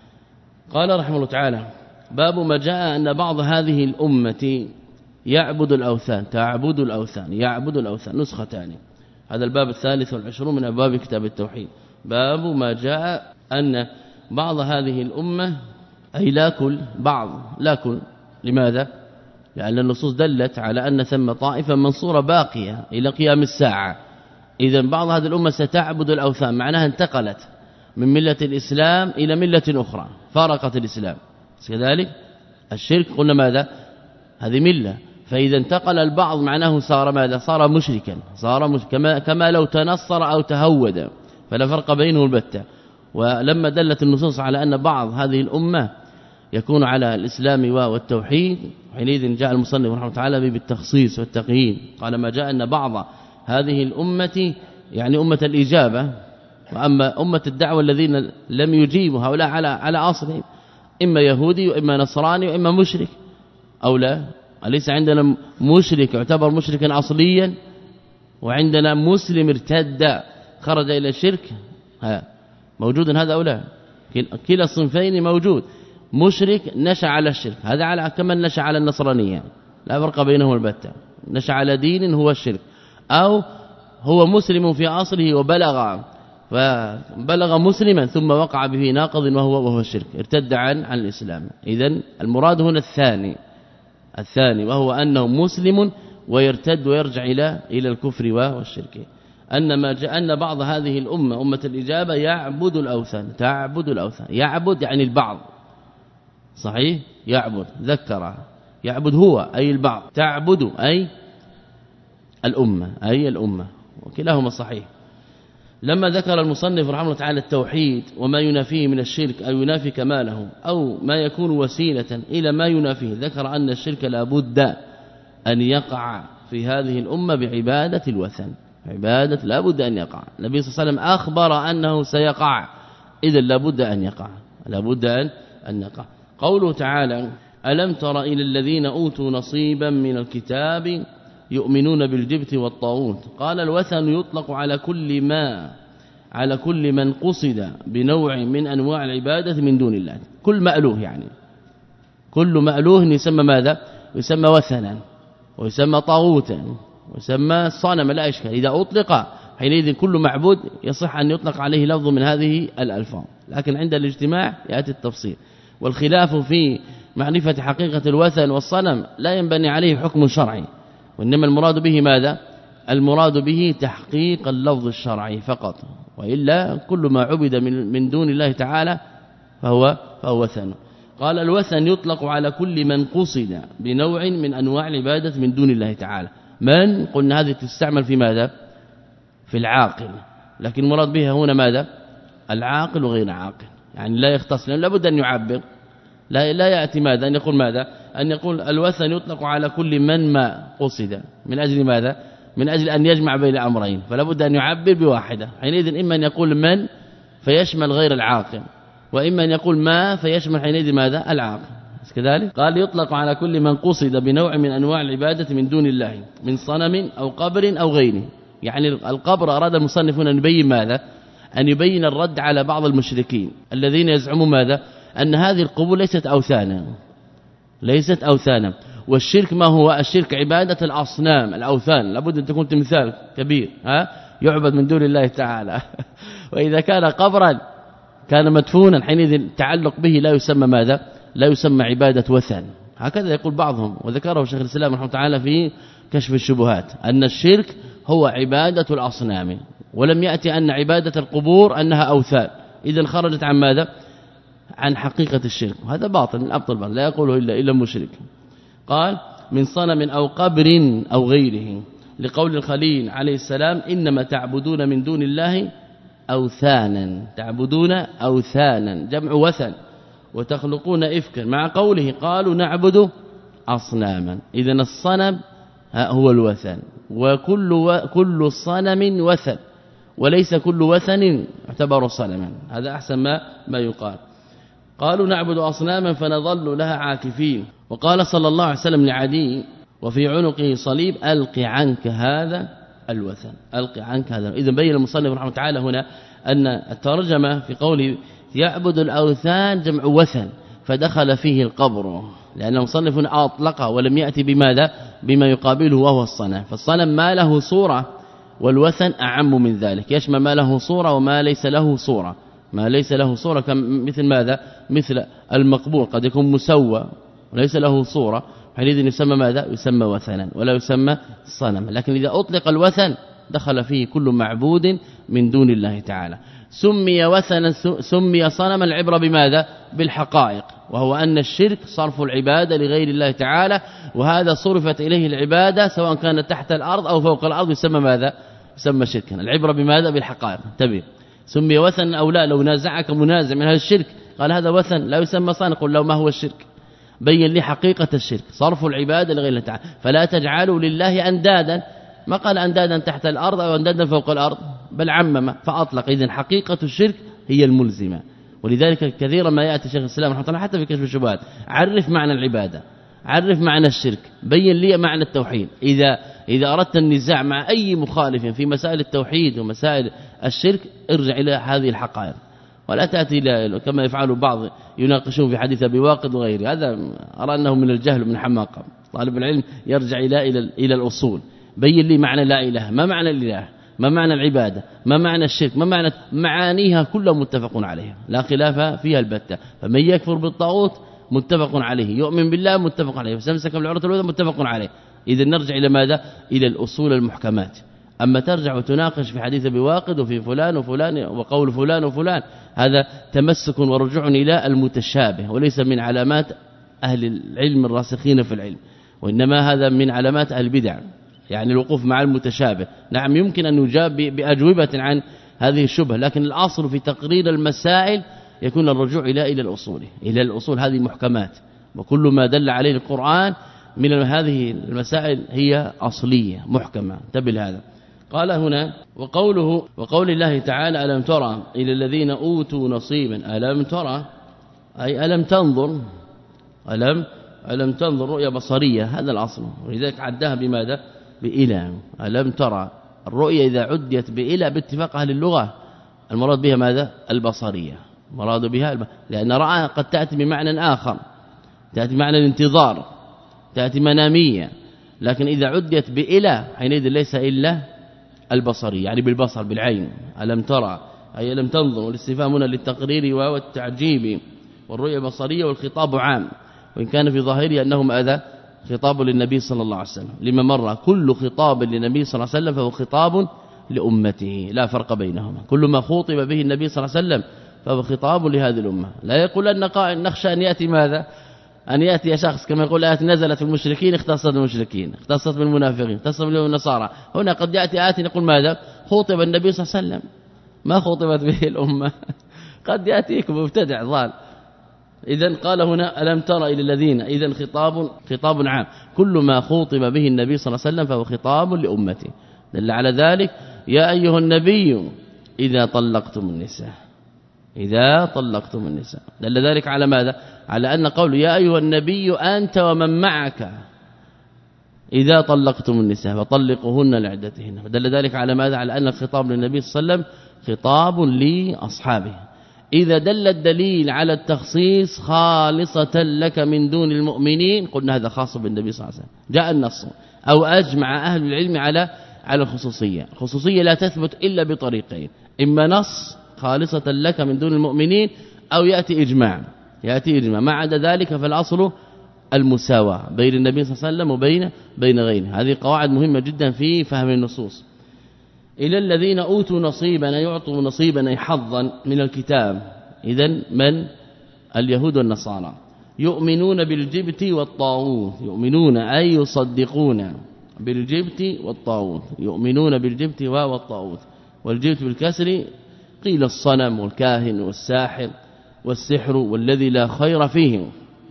قال رحمه الله تعالى باب ما جاء أن بعض هذه الأمة يعبد الأوثان، تعبد الأوثان، يعبد الأوثان، نسختان. هذا الباب الثالث والعشرون من أبواب كتاب التوحيد. باب ما جاء أن بعض هذه الأمة، أي لا كل، بعض لا كل. لماذا؟ لأن النصوص دلت على أن ثم طائفة منصورة باقية إلى قيام الساعة. إذن بعض هذه الأمة ستعبد الأوثان، معناها انتقلت من ملة الإسلام إلى ملة أخرى، فارقت الإسلام. كذلك الشرك قلنا ماذا؟ هذه ملة، فإذا انتقل البعض معناه صار ماذا؟ صار مشركا، صار مش... كما... كما لو تنصر أو تهود، فلا فرق بينه البتة. ولما دلت النصوص على أن بعض هذه الأمة يكون على الإسلام والتوحيد، حينئذ جاء المصنف رحمه الله تعالى بالتخصيص والتقييد. قال ما جاء أن بعض هذه الأمة يعني أمة الإجابة، وأما أمة الدعوة الذين لم يجيبوا هؤلاء على على أصلهم، إما يهودي وإما نصراني وإما مشرك، أو لا. أليس عندنا مشرك يعتبر مشركا أصليا، وعندنا مسلم ارتد خرج إلى الشرك؟ ها موجود هذا أو لا؟ كلا الصنفين موجود. مشرك نشأ على الشرك، هذا على كمن نشأ على النصرانية، لا فرق بينهم البتة، نشأ على دين هو الشرك، أو هو مسلم في أصله وبلغ فبلغ مسلما ثم وقع به ناقض وهو وهو الشرك، ارتد عن عن الإسلام. إذن المراد هنا الثاني الثاني وهو أنه مسلم ويرتد ويرجع إلى إلى الكفر والشرك. أن ما جاء أن بعض هذه الأمة أمة الإجابة يعبد الأوثان، تعبد الأوثان، يعبد يعني البعض، صحيح؟ يعبد ذكر، يعبد هو أي البعض، تعبد أي الأمة أي الأمة، وكلاهما صحيح. لما ذكر المصنف رحمه الله تعالى التوحيد وما ينافيه من الشرك أو ينافي كماله أو ما يكون وسيلة إلى ما ينافيه، ذكر أن الشرك لابد أن يقع في هذه الأمة بعبادة الوثن، عبادة لابد أن يقع. النبي صلى الله عليه وسلم أخبر أنه سيقع، إذا لابد أن يقع، لابد أن يقع. قوله تعالى ألم تر إلى الذين أوتوا نصيبا من الكتاب يؤمنون بالجبت والطاغوت. قال الوثن يطلق على كل ما على كل من قصد بنوع من أنواع العبادة من دون الله، كل مألوه، يعني كل مألوه يسمى ماذا؟ يسمى وثنا ويسمى طاغوتا ويسمى صنما، لا إشكال. إذا أطلق حينئذ كل معبود يصح أن يطلق عليه لفظ من هذه الألفاظ، لكن عند الاجتماع يأتي التفصيل. والخلاف في معرفة حقيقة الوثن والصنم لا ينبني عليه حكم شرعي، وإنما المراد به ماذا؟ المراد به تحقيق اللفظ الشرعي فقط، وإلا كل ما عبد من من دون الله تعالى فهو فهو وثن. قال الوثن يطلق على كل من قصد بنوع من أنواع العبادة من دون الله تعالى. من قلنا هذه تستعمل في ماذا؟ في العاقل، لكن المراد بها هنا ماذا؟ العاقل وغير عاقل، يعني لا يختص، لابد أن يعبر، لا لا يأتي ماذا؟ أن يقول ماذا؟ أن يقول الوثن يطلق على كل من ما قصد، من أجل ماذا؟ من أجل أن يجمع بين أمرين، فلا بد أن يعبر بواحدة. حينئذ إما أن يقول من فيشمل غير العاقل، وإما أن يقول ما فيشمل حينئذ ماذا؟ العاقل. كذلك قال يطلق على كل من قصد بنوع من أنواع العبادة من دون الله من صنم أو قبر أو غيره. يعني القبر أراد المصنفون أن يبين ماذا؟ أن يبين الرد على بعض المشركين الذين يزعمون ماذا؟ أن هذه القبور ليست أوثانا، ليست أوثانا، والشرك ما هو الشرك؟ عبادة الأصنام الأوثان، لابد أن تكون تمثال كبير ها يعبد من دون الله تعالى وإذا كان قبرا كان مدفونا حينئذ التعلق به لا يسمى ماذا؟ لا يسمى عبادة وثن. هكذا يقول بعضهم، وذكره شيخ الإسلام رحمه الله تعالى في كشف الشبهات أن الشرك هو عبادة الأصنام، ولم يأتي أن عبادة القبور أنها أوثان، إذا خرجت عن ماذا؟ عن حقيقة الشرك، وهذا باطل من أبطل باطل لا يقوله إلا إلا مشرك. قال من صنم أو قبر أو غيره، لقول الخليل عليه السلام إنما تعبدون من دون الله أوثانا، تعبدون أوثانا جمع وثن، وتخلقون إفكا، مع قوله قالوا نعبد أصناما. إذن الصنم هو الوثن، وكل و... كل صنم وثن، وليس كل وثن يعتبر صنما، هذا أحسن ما ما يقال. قالوا نعبد أصناما فنظل لها عاكفين. وقال صلى الله عليه وسلم لعدي وفي عنقه صليب ألق عنك هذا الوثن، ألق عنك هذا. إذن بين المصنف رحمه الله تعالى هنا أن الترجمة في قوله يعبد الأوثان جمع وثن، فدخل فيه القبر، لأن المصنف أطلقه ولم يأتي بماذا؟ بما يقابله وهو الصنم. فالصنم ما له صورة، والوثن أعم من ذلك، يشمل ما له صورة وما ليس له صورة. ما ليس له صورة مثل ماذا؟ مثل المقبور قد يكون مسوى وليس له صورة، حينئذ يسمى ماذا؟ يسمى وثنا ولا يسمى صنم. لكن إذا أطلق الوثن دخل فيه كل معبود من دون الله تعالى. سمي وثنا سمي صنما، العبرة بماذا؟ بالحقائق، وهو أن الشرك صرف العبادة لغير الله تعالى، وهذا صرفت إليه العبادة سواء كانت تحت الأرض أو فوق الأرض يسمى ماذا؟ يسمى شركا. العبرة بماذا؟ بالحقائق. انتبه، سمي وثنا أو لا، لو نازعك منازع من هذا الشرك قال هذا وثن لا يسمى صنم، قل له ما هو الشرك؟ بين لي حقيقة الشرك، صرف العبادة لغير الله تعالى. فلا تجعلوا لله أندادا، ما قال أندادا تحت الأرض أو أندادا فوق الأرض، بل عمم فأطلق. إذن حقيقة الشرك هي الملزمة، ولذلك كثيرا ما يأتي شيخ الإسلام رحمه الله حتى في كشف الشبهات عرف معنى العبادة، عرف معنى الشرك، بين لي معنى التوحيد. إذا إذا أردت النزاع مع أي مخالف في مسائل التوحيد ومسائل الشرك ارجع إلى هذه الحقائق، ولا تأتي إلى كما يفعل بعض يناقشون في حديث أبي واقد وغيره. هذا أرى أنه من الجهل ومن حماقة. طالب العلم يرجع إلى إلى إلى الأصول، بين لي معنى لا إله، ما معنى الإله، ما معنى العبادة، ما معنى الشرك، ما معنى معانيها كلها متفق عليها لا خلاف فيها البتة. فمن يكفر بالطاغوت متفق عليه، يؤمن بالله متفق عليه، فسمسك بالعروة الوثقى متفق عليه. إذا نرجع إلى ماذا؟ إلى الأصول المحكمات. أما ترجع وتناقش في حديث أبي واقد وفي فلان وفلان وقول فلان وفلان، هذا تمسك ورجوع إلى المتشابه، وليس من علامات أهل العلم الراسخين في العلم، وإنما هذا من علامات أهل البدع، يعني الوقوف مع المتشابه. نعم يمكن أن يجاب بأجوبة عن هذه الشبهة، لكن الأصل في تقرير المسائل يكون الرجوع إلى إلى الأصول، إلى الأصول هذه محكمات، وكل ما دل عليه القرآن من هذه المسائل هي أصلية محكمة. انتبه هذا. قال هنا وقوله وقول الله تعالى ألم ترى إلى الذين أوتوا نصيبا، ألم ترى أي ألم تنظر، ألم ألم تنظر رؤية بصرية، هذا الأصل، ولذلك عدها بماذا؟ بإلى. ألم ترى الرؤية إذا عدت بإلى باتفاق أهل اللغة المراد بها ماذا؟ البصرية، مراد بها الب... لأن رأى قد تأتي بمعنى آخر، تأتي بمعنى الانتظار، تأتي منامية، لكن إذا عدت بإلى حينئذ ليس إلا البصري، يعني بالبصر بالعين. ألم ترى أي ألم تنظر، والاستفهام هنا للتقرير والتعجيب، والرؤية بصرية والخطاب عام، وإن كان في ظاهره أنه ماذا؟ خطاب للنبي صلى الله عليه وسلم، لما مر كل خطاب للنبي صلى الله عليه وسلم فهو خطاب لأمته لا فرق بينهما، كل ما خوطب به النبي صلى الله عليه وسلم فهو خطاب لهذه الأمة. لا يقول أن قائل نخشى أن يأتي ماذا؟ أن يأتي شخص كما يقول آيات نزلت في المشركين اختصت بالمشركين، اختصت بالمنافقين، اختصت بالنصارى. هنا قد يأتي آيات يقول ماذا؟ خوطب النبي صلى الله عليه وسلم، ما خوطبت به الأمة. قد يأتيكم مبتدع ضال. إذن قال هنا ألم ترى إلى الذين، إذن خطاب خطاب عام، كل ما خوطب به النبي صلى الله عليه وسلم فهو خطاب لأمته. دل على ذلك يا أيها النبي إذا طلقتم النساء، إذا طلقتم النساء، دل ذلك على ماذا؟ على أن قول يا أيها النبي أنت ومن معك إذا طلقتم النساء فطلقوهن لعدتهن، فدل ذلك على ماذا؟ على أن الخطاب للنبي صلى الله عليه وسلم خطاب لأصحابه. إذا دل الدليل على التخصيص خالصة لك من دون المؤمنين قلنا هذا خاص بالنبي صلى الله عليه وسلم. جاء النص أو أجمع أهل العلم على على الخصوصية. الخصوصية لا تثبت إلا بطريقين، إما نص خالصة لك من دون المؤمنين أو يأتي إجماع يأتي إجماع ما عدا ذلك فالأصل المساواة بين النبي صلى الله عليه وسلم وبين بين غيره. هذه قواعد مهمة جدا في فهم النصوص. إلى الذين أوتوا نصيبا يعطوا نصيبا أي حظا من الكتاب، إذن من اليهود والنصارى، يؤمنون بالجبت والطاغوت، يؤمنون أي يصدقون بالجبت والطاغوت، يؤمنون بالجبت والطاغوت، والجبت بالكسر قيل الصنم والكاهن والساحر والسحر والذي لا خير فيه،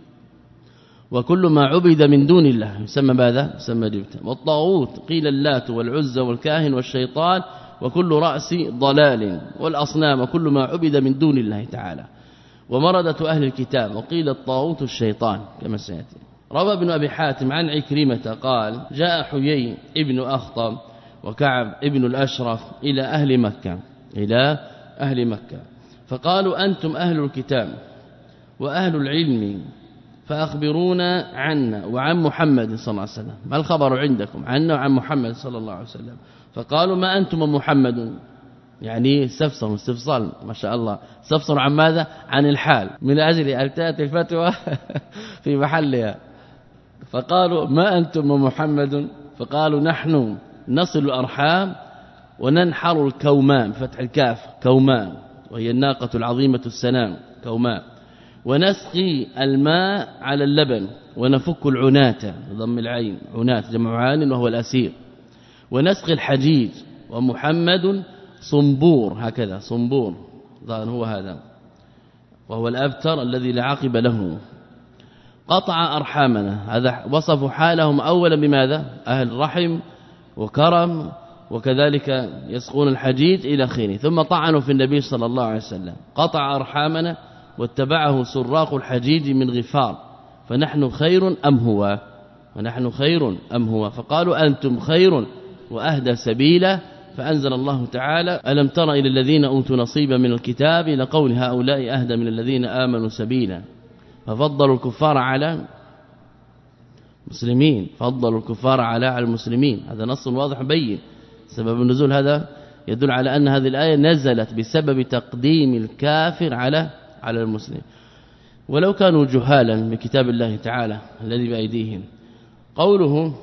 وكل ما عبد من دون الله يسمى ماذا؟ يسمى جبت. والطاغوت قيل اللات والعزى والكاهن والشيطان وكل رأس ضلال، والأصنام وكل ما عبد من دون الله تعالى. ومردة أهل الكتاب وقيل الطاغوت الشيطان كما سيأتي. روى ابن أبي حاتم عن عكرمة قال جاء حيي ابن أخطب وكعب ابن الأشرف إلى أهل مكة إلى أهل مكة فقالوا أنتم أهل الكتاب وأهل العلم فأخبرونا عنا وعن محمد صلى الله عليه وسلم، ما الخبر عندكم عنا وعن محمد صلى الله عليه وسلم؟ فقالوا ما أنتم ومحمد، يعني استفسروا استفصال ما شاء الله، استفسروا عن ماذا؟ عن الحال من أجل أن تأتي الفتوى في محلها. فقالوا ما أنتم ومحمد، فقالوا نحن نصل الأرحام وننحر الكومان فتح الكاف كومان وهي الناقة العظيمة السنام كومان، ونسقي الماء على اللبن ونفك العنات ضم العين عنات جمع عان وهو الأسير، ونسقي الحجيج، ومحمد صنبور هكذا صنبور ظاهر هو هذا وهو الأبتر الذي لا عقب له، قطع أرحامنا. هذا وصفوا حالهم أولا بماذا؟ أهل رحم وكرم وكذلك يسقون الحجيج إلى خيره، ثم طعنوا في النبي صلى الله عليه وسلم، قطع أرحامنا واتبعه سراق الحجيج من غفار، فنحن خير أم هو ونحن خير أم هو؟ فقالوا أنتم خير وأهدى سبيلا. فأنزل الله تعالى ألم تر إلى الذين أوتوا نصيبا من الكتاب إلى قول هؤلاء أهدى من الذين آمنوا سبيلا، ففضلوا الكفار على المسلمين، فضلوا الكفار على على المسلمين. هذا نص واضح بين. سبب النزول هذا يدل على أن هذه الآية نزلت بسبب تقديم الكافر على على المسلم، ولو كانوا جهالا بكتاب الله تعالى الذي بأيديهم. قوله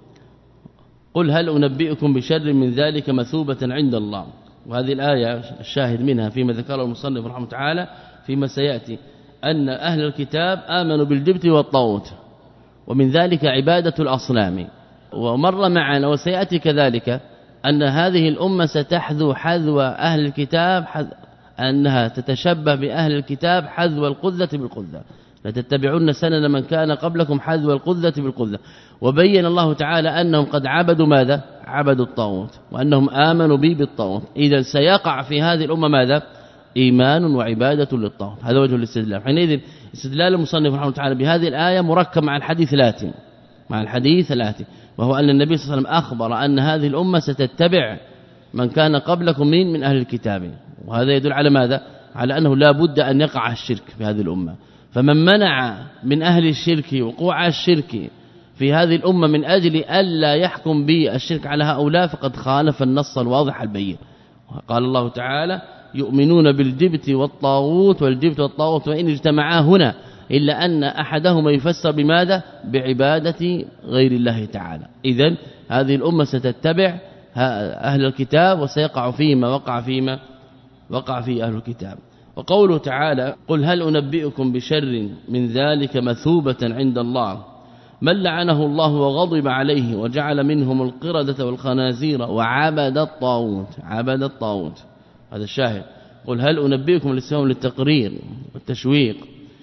قل هل أنبئكم بشر من ذلك مثوبة عند الله، وهذه الآية الشاهد منها فيما ذكره المصنف رحمه تعالى فيما سيأتي أن أهل الكتاب آمنوا بالجبت والطاغوت، ومن ذلك عبادة الأصنام. ومر معنا وسيأتي كذلك أن هذه الأمة ستحذو حذو أهل الكتاب، أنها تتشبه بأهل الكتاب حذو القذة بالقذة، لتتبعون سنن من كان قبلكم حذو القذة بالقذة. وبين الله تعالى أنهم قد عبدوا ماذا؟ عبدوا الطاغوت، وأنهم آمنوا به بالطاغوت. إذا سيقع في هذه الأمة ماذا؟ إيمان وعبادة للطاغوت. هذا وجه الاستدلال. حينئذ استدلال المصنف رحمه تعالى بهذه الآية مركب مع الحديث الآتي مع الحديث الآتي وهو أن النبي صلى الله عليه وسلم أخبر أن هذه الأمة ستتبع من كان قبلكم من من أهل الكتاب، وهذا يدل على ماذا؟ على أنه لا بد أن يقع الشرك في هذه الأمة. فمن منع من أهل الشرك وقوع الشرك في هذه الأمة من أجل ألا يحكم بالشرك على هؤلاء فقد خالف النص الواضح البين. قال الله تعالى يؤمنون بالجبت والطاغوت، والجبت والطاغوت وإن اجتمعا هنا إلا أن أحدهما يفسر بماذا؟ بعبادة غير الله تعالى. إذن هذه الأمة ستتبع أهل الكتاب وسيقع فيما وقع فيما وقع فيه أهل الكتاب. وقوله تعالى قل هل أنبئكم بشر من ذلك مثوبة عند الله من لعنه الله وغضب عليه وجعل منهم القردة والخنازير وعبد الطاغوت. عبد الطاغوت هذا الشاهد. قل هل أنبئكم الاستفهام للتقرير والتشويق،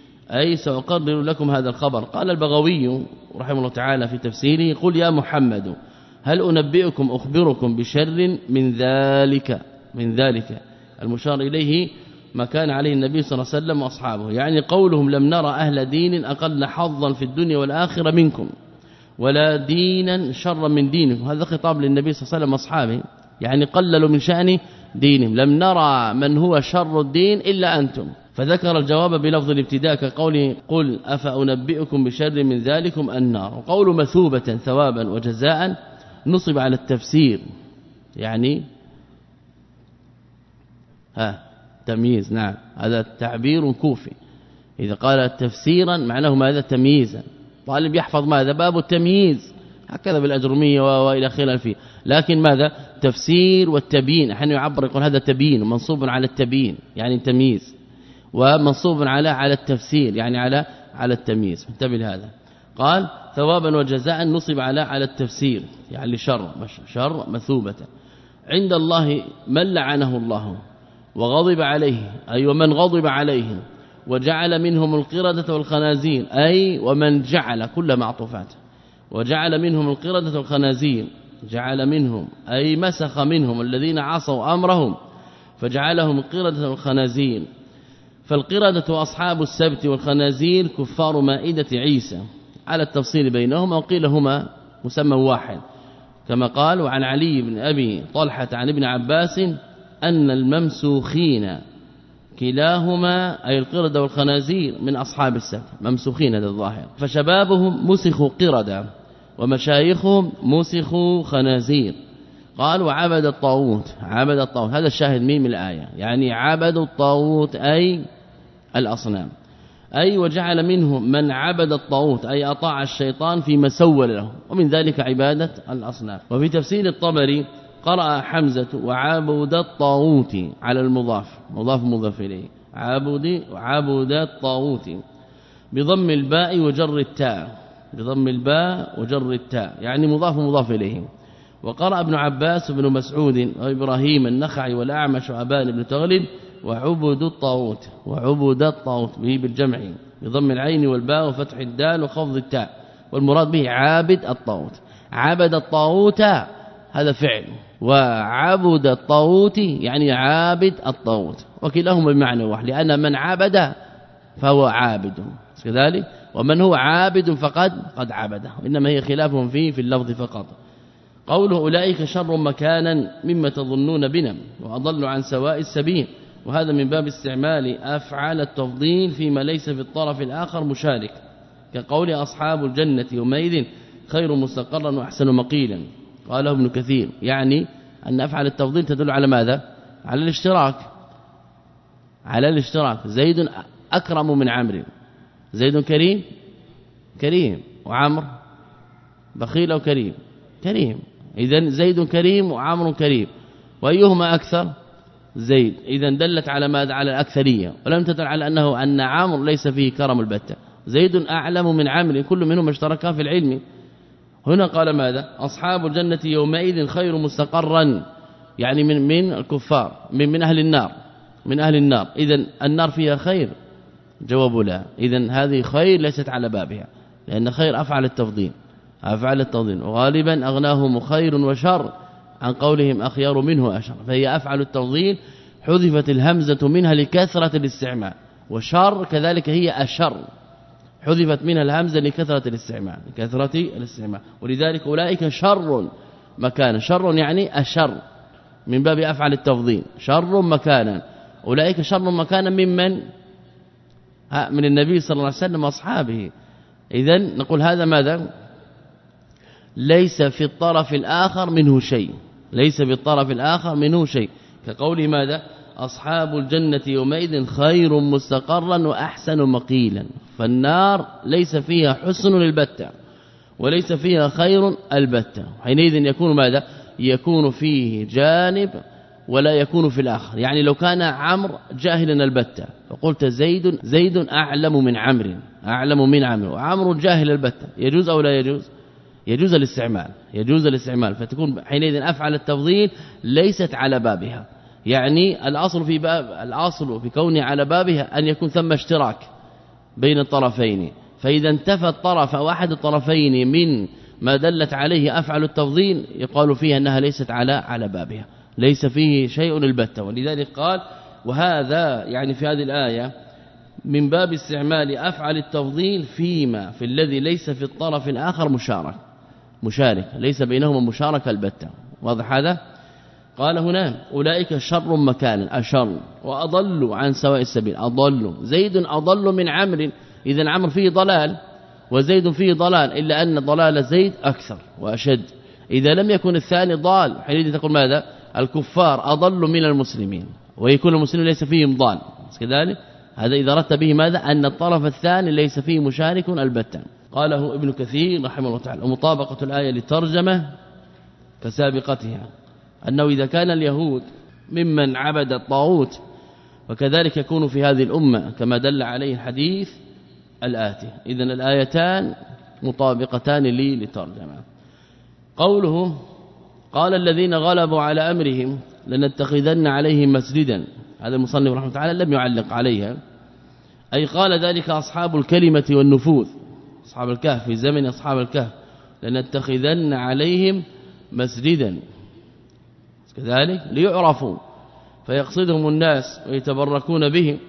أي سأقرر لكم هذا الخبر. قال البغوي رحمه الله تعالى في تفسيره قل يا محمد هل أنبئكم أخبركم بشر من ذلك من ذلك المشار إليه ما كان عليه النبي صلى الله عليه وسلم وأصحابه، يعني قولهم لم نرى أهل دين أقل حظا في الدنيا والآخرة منكم ولا دينا شرا من دينكم. هذا خطاب للنبي صلى الله عليه وسلم وأصحابه، يعني قللوا من شأن دينهم لم نرى من هو شر الدين إلا أنتم. فذكر الجواب بلفظ الابتداء كقوله قل أفأنبئكم بشر من ذلكم النار. وقول مثوبة ثوابا وجزاء نصب على التفسير يعني ها تمييز. نعم هذا تعبير كوفي. إذا قال تفسيرا معناه ماذا؟ تمييزا. طالب يحفظ ماذا؟ باب التمييز هكذا بالأجرمية وإلى خلافه. لكن ماذا؟ تفسير والتبيين احيانا يعبر يقول هذا تبيين منصوب على التبيين يعني تمييز ومنصوب على على التفسير يعني على على التمييز. انتبه لهذا. قال ثوابا وجزاء نصب على على التفسير يعني شر شر مثوبة عند الله من لعنه الله وغضب عليه أي ومن غضب عليه وجعل منهم القردة والخنازير أي ومن جعل كل معطوفات وجعل منهم القردة والخنازير جعل منهم أي مسخ منهم الذين عصوا أمرهم فجعلهم القردة والخنازير. فالقردة أصحاب السبت والخنازير كفار مائدة عيسى على التفصيل بينهما وقيل هما مسمى واحد كما قال. وعن علي بن أبي طلحة عن ابن عباس أن الممسوخين كلاهما أي القردة والخنازير من أصحاب السبت ممسوخين هذا الظاهر. فشبابهم مسخوا قردة ومشايخهم مسخوا خنازير. قال وعبد الطاغوت عبد الطاغوت هذا الشاهد مين من الآية يعني عبد الطاغوت أي الأصنام أي وجعل منهم من عبد الطاغوت أي أطاع الشيطان فيما سول له ومن ذلك عبادة الأصنام. وفي تفسير الطبري قرأ حمزة وعبد الطاغوت على المضاف مضاف مضاف إليه عبد وعبد الطاغوت بضم الباء وجر التاء بضم الباء وجر التاء يعني مضاف مضاف إليه. وقرأ ابن عباس وابن مسعود وإبراهيم النخعي والأعمش وأبان بن تغلب وعبد الطاغوت وعبد الطاغوت به بالجمع بضم العين والباء وفتح الدال وخفض التاء والمراد به عابد الطاغوت. عبد الطاغوت هذا فعل وعبد الطاغوت يعني عابد الطاغوت وكلاهما بمعنى واحد لأن من عبد فهو عابد كذلك ومن هو عابد فقد قد عبده إنما هي خلافهم فيه في اللفظ فقط. قوله أولئك شر مكانا مما تظنون بنا وأضل عن سواء السبيل. وهذا من باب استعمال أفعال التفضيل فيما ليس في الطرف الآخر مشارك كقول أصحاب الجنة يومئذ خير مستقرا وأحسن مقيلا. قاله ابن كثير يعني أن أفعال التفضيل تدل على ماذا؟ على الاشتراك على الاشتراك. زيد أكرم من عمرو زيد كريم كريم وعمر بخيل أو كريم كريم إذن زيد كريم وعمر كريم وأيهما أكثر؟ زيد. إذن دلت على ماذا؟ على الأكثرية ولم تدل على أنه أن عمرو ليس فيه كرم البتة. زيد أعلم من عمرو كل منهم اشتركا في العلم. هنا قال ماذا؟ أصحاب الجنة يومئذ خير مستقرا يعني من من الكفار من من أهل النار من أهل النار. إذن النار فيها خير؟ جواب لا. إذن هذه خير ليست على بابها لأن خير أفعل التفضيل أفعل التفضيل وغالبا أغناهم خير وشر عن قولهم أخيار منه أشر فهي أفعل التفضيل حذفت الهمزة منها لكثرة الاستعمال وشر كذلك هي أشر حذفت منها الهمزة لكثرة الاستعمال لكثرة الاستعمال. ولذلك أولئك شر مكانا شر يعني أشر من باب أفعل التفضيل شر مكانا. أولئك شر مكانا ممن من النبي صلى الله عليه وسلم وأصحابه. إذن نقول هذا ماذا؟ ليس في الطرف الآخر منه شيء ليس بالطرف الآخر منه شيء كقوله ماذا؟ أصحاب الجنة يومئذ خير مستقرا وأحسن مقيلا. فالنار ليس فيها حسن للبتة وليس فيها خير البتة حينئذ يكون ماذا؟ يكون فيه جانب ولا يكون في الآخر. يعني لو كان عمرو جاهلا البتة فقلت زيد زيد أعلم من عمرو أعلم من عمرو وعمرو جاهل البتة يجوز أو لا يجوز؟ يجوز الاستعمال يجوز الاستعمال. فتكون حينئذ أفعل التفضيل ليست على بابها يعني الأصل في باب الأصل في كونه على بابها أن يكون ثم اشتراك بين الطرفين. فإذا انتفى الطرف أو أحد الطرفين من ما دلت عليه أفعل التفضيل يقال فيها أنها ليست على على بابها ليس فيه شيء البتة. ولذلك قال وهذا يعني في هذه الآية من باب استعمال أفعل التفضيل فيما في الذي ليس في الطرف الآخر مشارك مشارك ليس بينهما مشاركة البتة. واضح هذا؟ قال هنا أولئك شر مكانا أشر وأضل عن سواء السبيل. أضل زيد أضل من عمرو، إذا عمرو فيه ضلال وزيد فيه ضلال، إلا أن ضلال زيد أكثر وأشد. إذا لم يكن الثاني ضال حينئذ تقول ماذا؟ الكفار أضل من المسلمين، ويكون المسلمين ليس فيهم ضال كذلك. هذا إذا أردت به ماذا؟ أن الطرف الثاني ليس فيه مشارك البتة. قاله ابن كثير رحمه الله تعالى ومطابقة الآية للترجمة كسابقتها، أنه إذا كان اليهود ممن عبد الطاغوت وكذلك يكون في هذه الأمة كما دل عليه الحديث الآتي. إذن الآيتان مطابقتان لي للترجمة. قوله قال الذين غلبوا على أمرهم لنتخذن عليهم مسجدا، هذا المصنف رحمه الله تعالى لم يعلق عليها، أي قال ذلك أصحاب الكلمة والنفوذ، أصحاب الكهف في زمن أصحاب الكهف، لنتخذن عليهم مسجدا كذلك ليعرفوا فيقصدهم الناس ويتبركون بهم.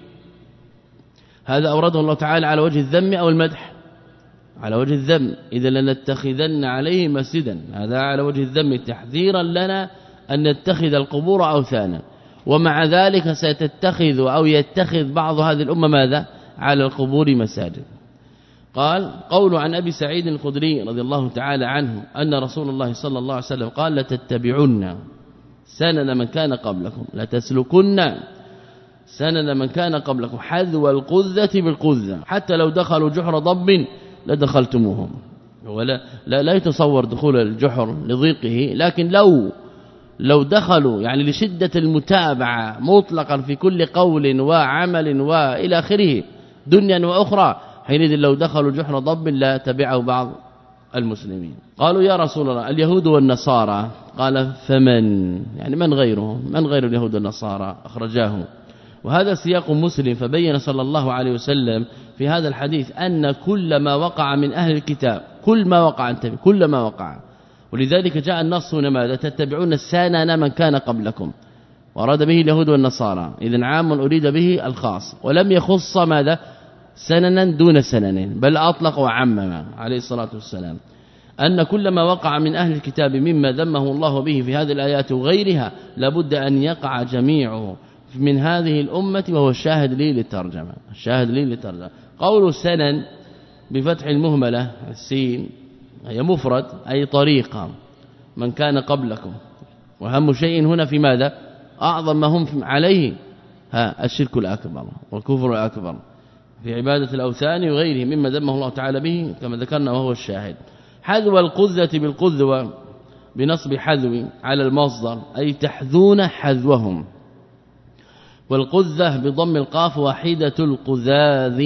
هذا أورده الله تعالى على وجه الذم أو المدح؟ على وجه الذم. إذا لنتخذن عليهم مسجدا، هذا على وجه الذم تحذيرا لنا أن نتخذ القبور أوثانا، ومع ذلك ستتخذ أو يتخذ بعض هذه الأمة ماذا؟ على القبور مساجد. قال قول عن أبي سعيد الخدري رضي الله تعالى عنه أن رسول الله صلى الله عليه وسلم قال لتتبعن سنن من كان قبلكم، لتسلكن سنن من كان قبلكم حذو القذة بالقذة، حتى لو دخلوا جحر ضب لدخلتموهم. ولا لا, لا يتصور دخول الجحر لضيقه، لكن لو لو دخلوا يعني لشدة المتابعة مطلقا في كل قول وعمل وإلى آخره دنيا وأخرى، حينئذ لو دخلوا جحر ضب لا تبعه بعض المسلمين. قالوا يا رسول الله اليهود والنصارى، قال فمن يعني من غيرهم؟ من غير اليهود والنصارى؟ أخرجاه. وهذا سياق مسلم، فبين صلى الله عليه وسلم في هذا الحديث أن كل ما وقع من أهل الكتاب، كل ما وقع انتبه كل ما وقع، ولذلك جاء النص هنا ماذا؟ تتبعون السنن من كان قبلكم، وأراد به اليهود والنصارى، إذن عام أريد به الخاص، ولم يخص ماذا؟ سننا دون سنن، بل أطلق وعمم عليه الصلاة والسلام أن كل ما وقع من أهل الكتاب مما ذمه الله به في هذه الآيات وغيرها لابد أن يقع جميعه من هذه الأمة، وهو الشاهد لي للترجمة. الشاهد لي للترجمة قول سنن بفتح المهملة السين هي مفرد، أي طريقة من كان قبلكم، وهم شيء هنا في ماذا؟ أعظم ما هم عليه ها الشرك الأكبر والكفر الأكبر في عبادة الأوثان وغيره مما ذمه الله تعالى به كما ذكرنا، وهو الشاهد. حذو القذة بالقذوة بنصب حذو على المصدر، أي تحذون حذوهم، والقذة بضم القاف وحيدة القذاذ،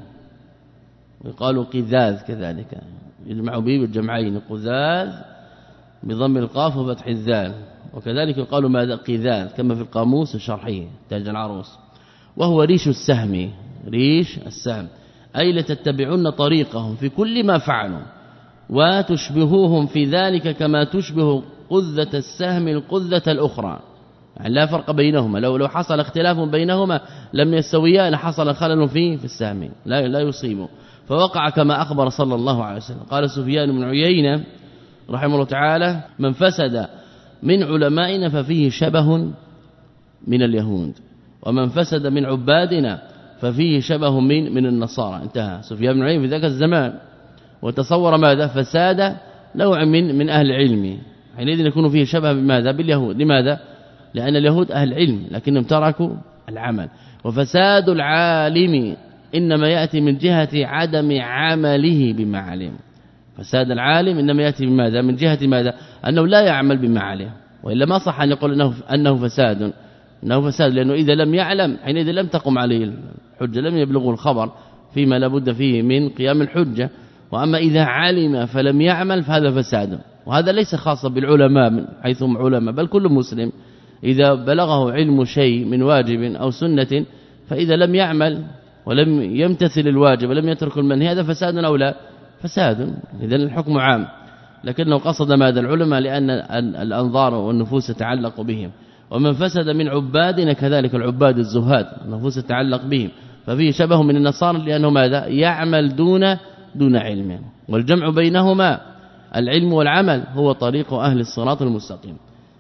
وقالوا قذاذ كذلك يجمع به بالجمعين، قذاذ بضم القاف وفتح الذال، وكذلك يقال ماذا؟ قذاذ كما في القاموس الشرحي تاج العروس، وهو ريش السهم، ريش السهم، أي لتتبعون طريقهم في كل ما فعلوا وتشبهوهم في ذلك كما تشبه قذة السهم القذة الأخرى، يعني لا فرق بينهما، لو لو حصل اختلاف بينهما لم يستويا لحصل خلل فيه في السهم لا لا يصيبه، فوقع كما أخبر صلى الله عليه وسلم. قال سفيان بن عيينة رحمه الله تعالى من فسد من علمائنا ففيه شبه من اليهود، ومن فسد من عبادنا ففيه شبه من من النصارى. انتهى سفيان بن عيينة في ذاك الزمان، وتصور ماذا؟ فساد نوع من من أهل العلم، حينئذ يكون فيه شبه بماذا؟ باليهود. لماذا؟ لأن اليهود أهل علم لكنهم تركوا العمل، وفساد العالم إنما يأتي من جهة عدم عمله بما علم. فساد العالم إنما يأتي بماذا؟ من جهة ماذا؟ أنه لا يعمل بما علم، وإلا ما صح أن يقول أنه, أنه فساد أنه فساد لأنه إذا لم يعلم حينئذ لم تقم عليه الحجة، لم يبلغه الخبر فيما لابد فيه من قيام الحجة. وأما إذا علم فلم يعمل فهذا فساد، وهذا ليس خاصا بالعلماء من حيث هم علماء، بل كل مسلم إذا بلغه علم شيء من واجب أو سنة فإذا لم يعمل ولم يمتثل الواجب ولم يترك المنهي هذا فساد أو لا؟ فساد. إذن الحكم عام، لكنه قصد ماذا؟ العلماء، لأن الأنظار والنفوس تتعلق بهم. ومن فسد من عبادنا كذلك العباد الزهاد النفوس تتعلق بهم، ففيه شبه من النصارى لأنه ماذا؟ يعمل دون دون علم، والجمع بينهما العلم والعمل هو طريق أهل الصراط المستقيم.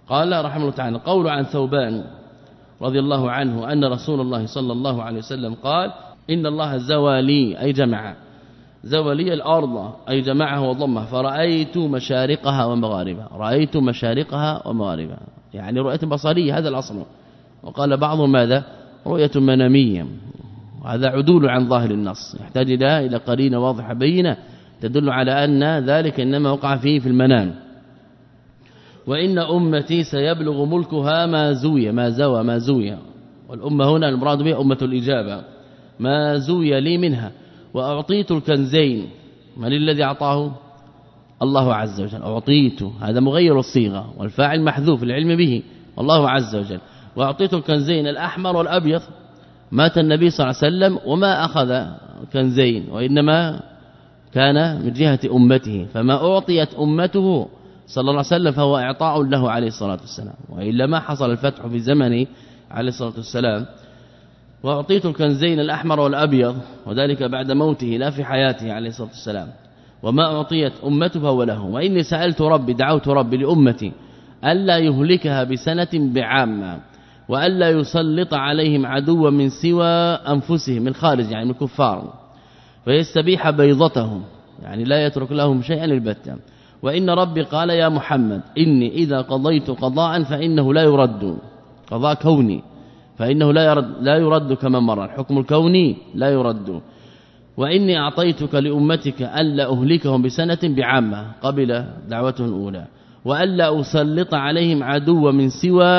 قال رحمه الله تعالى قول عن ثوبان رضي الله عنه أن رسول الله صلى الله عليه وسلم قال إن الله زوى لي أي جمع زوى لي الأرض أي جمعها وضمها فرأيت مشارقها ومغاربها رأيت مشارقها ومغاربها يعني رؤية بصرية هذا الأصل. وقال بعضهم ماذا رؤية منامية وهذا عدول عن ظاهر النص يحتاج إلى إلى قرينة واضحة بينة تدل على أن ذلك إنما وقع فيه في المنام. وإن أمتي سيبلغ ملكها ما زوي ما زوى ما زوي والأمة هنا المراد بها أمة الإجابة ما زوي لي منها وأعطيت الكنزين من الذي أعطاه الله عز وجل أعطيت هذا مغير الصيغة والفاعل محذوف العلم به الله عز وجل وأعطيت الكنزين الأحمر والأبيض. مات النبي صلى الله عليه وسلم وما أخذ كنزين وإنما كان من جهة أمته فما أعطيت أمته صلى الله عليه وسلم فهو إعطاء له عليه الصلاة والسلام وإلا ما حصل الفتح في زمنه عليه الصلاة والسلام. وأعطيت الكنزين الأحمر والأبيض وذلك بعد موته لا في حياته عليه الصلاة والسلام وما أعطيت أمته فهو له. وإني سألت ربي دعوت ربي لأمتي ألا يهلكها بسنة بعامة وألا يسلط عليهم عدوا من سوى أنفسهم من خارج يعني من الكفار فيستبيح بيضتهم يعني لا يترك لهم شيئا البتة. وإن ربي قال يا محمد إني إذا قضيت قضاء فإنه لا يرد قضاء كوني فإنه لا يرد لا يرد كما مر الحكم الكوني لا يرد. وإني أعطيتك لأمتك ألا أهلكهم بسنة بعامة قبل دعوته الأولى وألا أسلط عليهم عدوا من سوى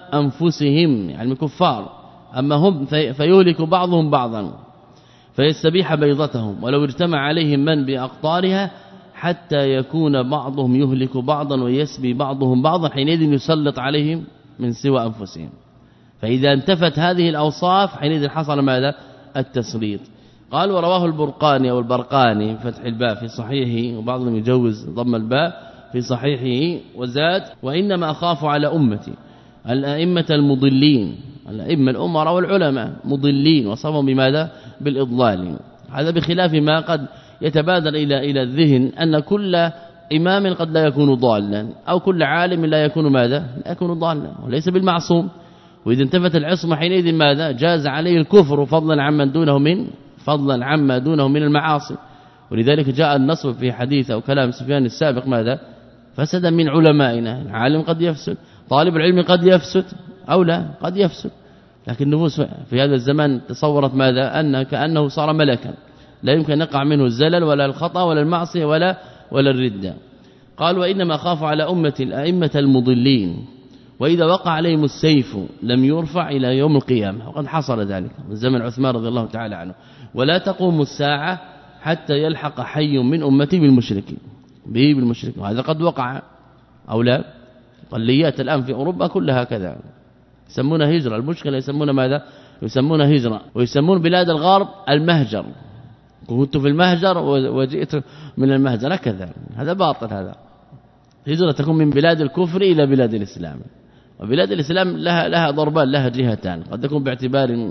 أنفسهم يعني الكفار أما هم فيهلك بعضهم بعضا فيستبيح بيضتهم ولو اجتمع عليهم من بأقطارها حتى يكون بعضهم يهلك بعضا ويسبي بعضهم بعضا حينئذ يسلط عليهم من سوى أنفسهم. فإذا انتفت هذه الأوصاف حينئذ حصل ماذا التسليط. قال ورواه البرقاني أو البرقاني فتح الباء في صحيحه وبعضهم يجوز ضم الباء في صحيحه وزاد وإنما أخاف على أمتي الأئمة المضلين الأئمة الأمراء والعلماء مضلين وصفهم بماذا بالإضلال. هذا بخلاف ما قد يتبادر إلى إلى الذهن أن كل إمام قد لا يكون ضالا أو كل عالم لا يكون ماذا لا يكون ضالا وليس بالمعصوم. وإذا انتفت العصمة حينئذ ماذا جاز عليه الكفر فضلا عمن دونه من فضلا عما دونه من المعاصي. ولذلك جاء النص في حديث أو كلام سفيان السابق ماذا فسد من علمائنا العالم قد يفسد طالب العلم قد يفسد أو لا قد يفسد. لكن النفوس في هذا الزمان تصورت ماذا أن كأنه صار ملكا لا يمكن أن يقع منه الزلل ولا الخطأ ولا المعصية ولا ولا الردة. قال وإنما خاف على أمة الأئمة المضلين وإذا وقع عليهم السيف لم يرفع إلى يوم القيامة وقد حصل ذلك من زمن عثمان رضي الله تعالى عنه. ولا تقوم الساعة حتى يلحق حي من أمتي بالمشركين به بالمشركين وهذا قد وقع أو لا. قليات الآن في أوروبا كلها كذا يسمونها هجرة. المشكلة يسمونها ماذا يسمونها هجرة ويسمون بلاد الغرب المهجر كنت في المهجر وجئت من المهجر كذا هذا باطل. هذا هجرة تكون من بلاد الكفر إلى بلاد الإسلام وبلاد الإسلام لها لها ضربان لها جهتان قد تكون باعتبار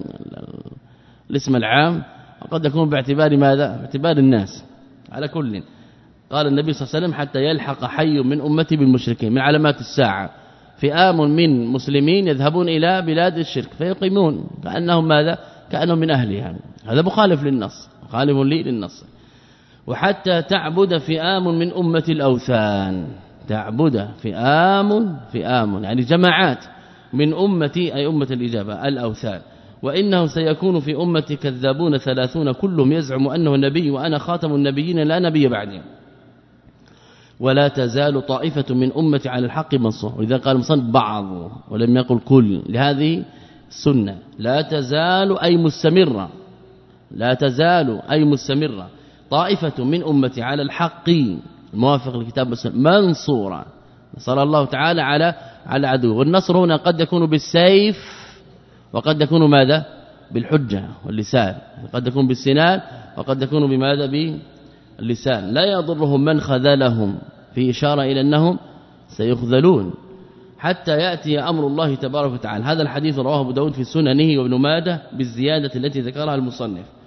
الاسم العام وقد يكون باعتبار ماذا باعتبار الناس. على كل قال النبي صلى الله عليه وسلم حتى يلحق حي من أمتي بالمشركين من علامات الساعة فئام من مسلمين يذهبون إلى بلاد الشرك فيقيمون كأنهم ماذا كأنهم من أهلها. هذا مخالف للنص مخالف لي للنص. وحتى تعبد فئام من أمة الأوثان تعبد فئام فئام يعني جماعات من أمتي أي أمة الإجابة الأوثان. وإنه سيكون في أمتي كذابون ثلاثون كلهم يزعم أنه نبي وأنا خاتم النبيين لا نبي بعدي ولا تزال طائفة من أمتي على الحق منصور. وإذا قال مصنف بعض ولم يقل كل لهذه السنة لا تزال أي مستمرة لا تزال أي مستمرة طائفة من أمتي على الحق الموافق للكتاب والسنة منصورة نصر الله تعالى على على عدو. والنصر هنا قد يكون بالسيف وقد يكون ماذا بالحجة واللسان قد يكون بالسنان وقد يكون بماذا باللسان. لا يضرهم من خذلهم في إشارة إلى أنهم سيخذلون حتى يأتي أمر الله تبارك وتعالى. هذا الحديث رواه أبو داود في سننه وابن ماجه بالزيادة التي ذكرها المصنف.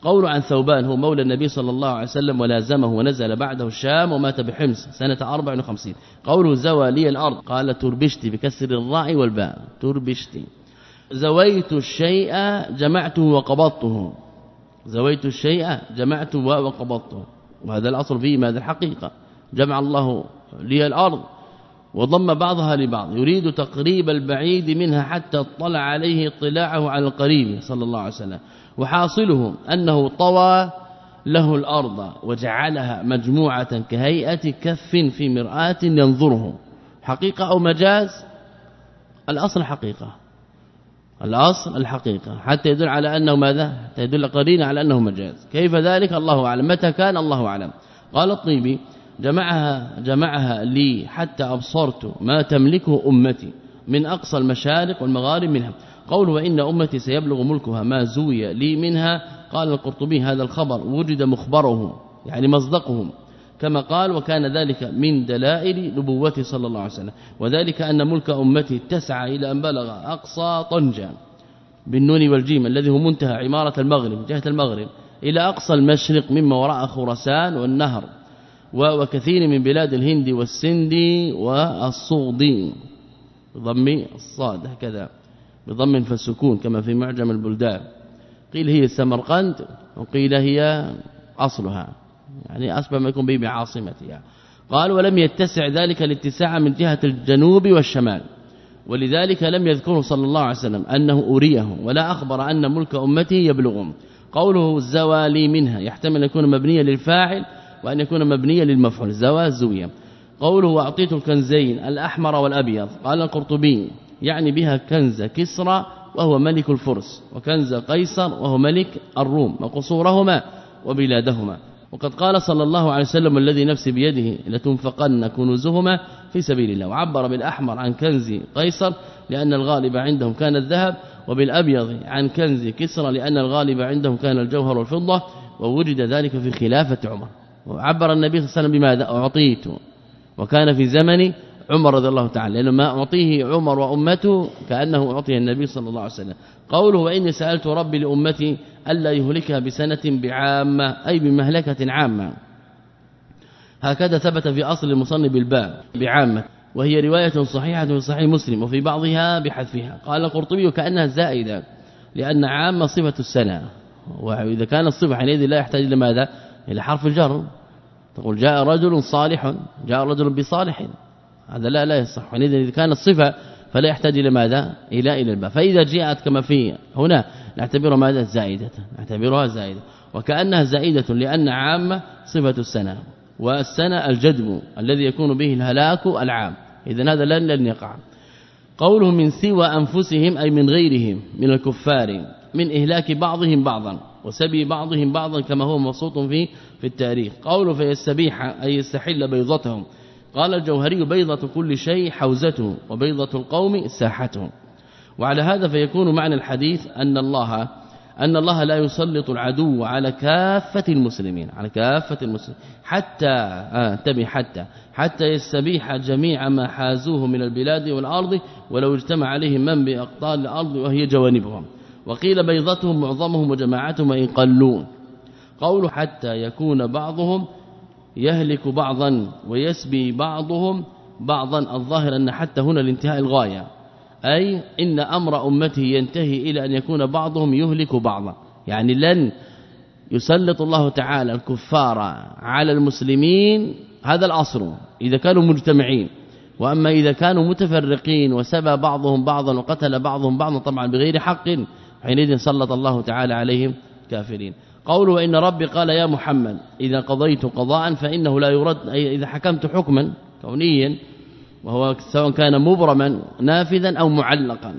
قول عن ثوبان هو مولى النبي صلى الله عليه وسلم ولازمه ونزل بعده الشام ومات بحمص سنة أربع وخمسين. قوله زوى لي الأرض قال تربشتي بكسر الراء والباء تربشتي. زويت الشيء جمعته وقبضته زويت الشيء جمعته وقبضته وهذا الأصل فيه ماذا الحقيقة جمع الله لي الأرض وضم بعضها لبعض يريد تقريب البعيد منها حتى اطلع عليه اطلاعه على القريب صلى الله عليه وسلم وحاصله أنه طوى له الأرض وجعلها مجموعة كهيئة كف في مرآة ينظره حقيقة أو مجاز الأصل حقيقة الأصل الحقيقة حتى يدل على أنه ماذا حتى يدل قرينة على أنه مجاز كيف ذلك الله أعلم متى كان الله أعلم. قال الطيبي جمعها جمعها لي حتى أبصرت ما تملكه أمتي من أقصى المشارق والمغارب منها. قوله وإن أمتي سيبلغ ملكها ما زوي لي منها. قال القرطبي هذا الخبر وجد مخبرهم يعني مصدقهم كما قال وكان ذلك من دلائل نبوته صلى الله عليه وسلم وذلك أن ملك أمتي اتسع إلى أن بلغ أقصى طنجة بالنون والجيم الذي هو منتهى عمارة المغرب جهة المغرب إلى أقصى المشرق مما وراء خراسان والنهر وكثير من بلاد الهند والسند والصغد بضم الصاد هكذا بضم فالسكون كما في معجم البلدان. قيل هي سمرقند وقيل هي أصلها يعني أسبب ما يكون به بعاصمتها. قال ولم يتسع ذلك الاتساع من جهة الجنوب والشمال ولذلك لم يذكره صلى الله عليه وسلم أنه أريه ولا أخبر أن ملك أمته يبلغهم. قوله الزوالي منها يحتمل أن يكون مبنيا للفاعل وأن يكون مبنيا للمفعول زوى زوية. قوله وأعطيت الكنزين الأحمر والأبيض قال القرطبي يعني بها كنز كسرى وهو ملك الفرس وكنز قيصر وهو ملك الروم وقصورهما وبلادهما. وقد قال صلى الله عليه وسلم الذي نفسي بيده لتنفقن كنوزهما في سبيل الله وعبر بالأحمر عن كنز قيصر لأن الغالب عندهم كان الذهب وبالأبيض عن كنز كسرى لأن الغالب عندهم كان الجوهر والفضة ووجد ذلك في خلافة عمر. وعبر النبي صلى الله عليه وسلم بماذا أعطيت وكان في زمن عمر رضي الله تعالى لأنه ما أعطيه عمر وأمته كأنه أعطيه النبي صلى الله عليه وسلم. قوله وإني سألت ربي لأمتي ألا يهلكها بسنة بعامة أي بمهلكة عامة هكذا ثبت في أصل المصنف بالباء بعامة وهي رواية صحيحة في صحيح مسلم وفي بعضها بحذفها. قال القرطبي كأنها زائدة لأن عامة صفة السنة وإذا كان الصفة حينئذ لا يحتاج إلى ماذا إلى حرف الجر تقول جاء رجل صالح جاء رجل بصالح هذا لا لا يصح حينئذ إذا كان الصفة فلا يحتاج إلى ماذا إلى إلى الباء فإذا جاءت كما في هنا نعتبرها ماذا زائدة نعتبرها زائدة وكأنها زائدة لأن عامة صفة السنة والسنة الجدب الذي يكون به الهلاك العام إذن هذا لن لن يقع. قوله من سوى أنفسهم أي من غيرهم من الكفار من إهلاك بعضهم بعضا وسبي بعضهم بعضا كما هو مبسوط في في التاريخ. قوله فيستبيح أي يستحل بيضتهم. قال الجوهري بيضة كل شيء حوزته وبيضة القوم ساحته. وعلى هذا فيكون معنى الحديث أن الله أن الله لا يسلط العدو على كافة المسلمين على كافة المسلمين حتى آه تبي حتى حتى يستبيح جميع ما حازوه من البلاد والأرض ولو اجتمع عليهم من بأقطار الأرض وهي جوانبهم. وقيل بيضتهم معظمهم وجماعتهم وإن قلوا. قول حتى يكون بعضهم يهلك بعضا ويسبي بعضهم بعضا الظاهر أن حتى هنا الانتهاء الغاية أي إن أمر أمته ينتهي إلى أن يكون بعضهم يهلك بعضا يعني لن يسلط الله تعالى الكفار على المسلمين هذا الأصل إذا كانوا مجتمعين. وأما إذا كانوا متفرقين وسبى بعضهم بعضا وقتل بعضهم بعضا طبعا بغير حق حينئذ سلط الله تعالى عليهم كافرين. قوله إن ربي قال يا محمد إذا قضيت قضاء فإنه لا يرد أي إذا حكمت حكما كونيا وهو سواء كان مبرما نافذا أو معلقا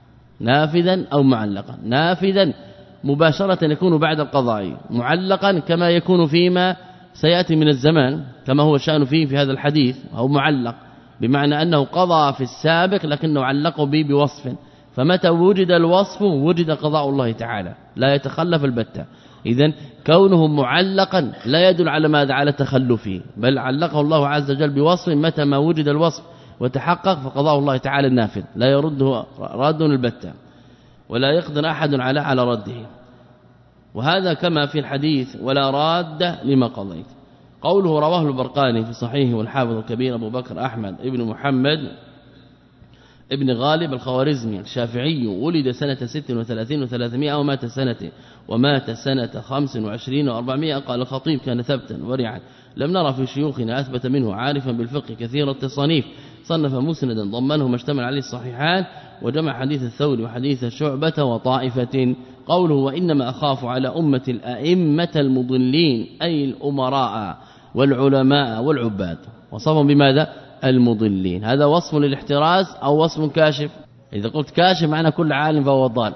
نافذا أو معلقا نافذا مباشرة يكون بعد القضاء معلقا كما يكون فيما سيأتي من الزمان كما هو شأن فيه في هذا الحديث أو معلق بمعنى أنه قضى في السابق لكنه علقه به بوصف فمتى وجد الوصف وجد قضاء الله تعالى لا يتخلف البتة. إذن كونه معلقا لا يدل على ماذا على تخلفه بل علقه الله عز وجل بوصف متى ما وجد الوصف وتحقق فقضاء الله تعالى النافذ لا يرده رد البتة ولا يقدر أحد على على رده. وهذا كما في الحديث ولا راد لما قضيت. قوله رواه البرقاني في صحيحه والحافظ الكبير أبو بكر أحمد ابن محمد ابن غالب الخوارزمي الشافعي ولد سنة ست وثلاثين وثلاثمائة ومات سنة ومات سنة خمس وعشرين وأربعمائة. قال الخطيب كان ثبتا ورعا لم نرى في شيوخنا أثبت منه عارفا بالفقه كثير التصانيف صنف مسندا ضمنه ما اشتمل عليه الصحيحان وجمع حديث الثوري وحديث شعبة وطائفة. قوله وإنما أخاف على أمة الأئمة المضلين أي الأمراء والعلماء والعباد. وصفهم بماذا؟ المضلين. هذا وصف للاحتراز أو وصف كاشف؟ إذا قلت كاشف معنى كل عالم فهو ضال.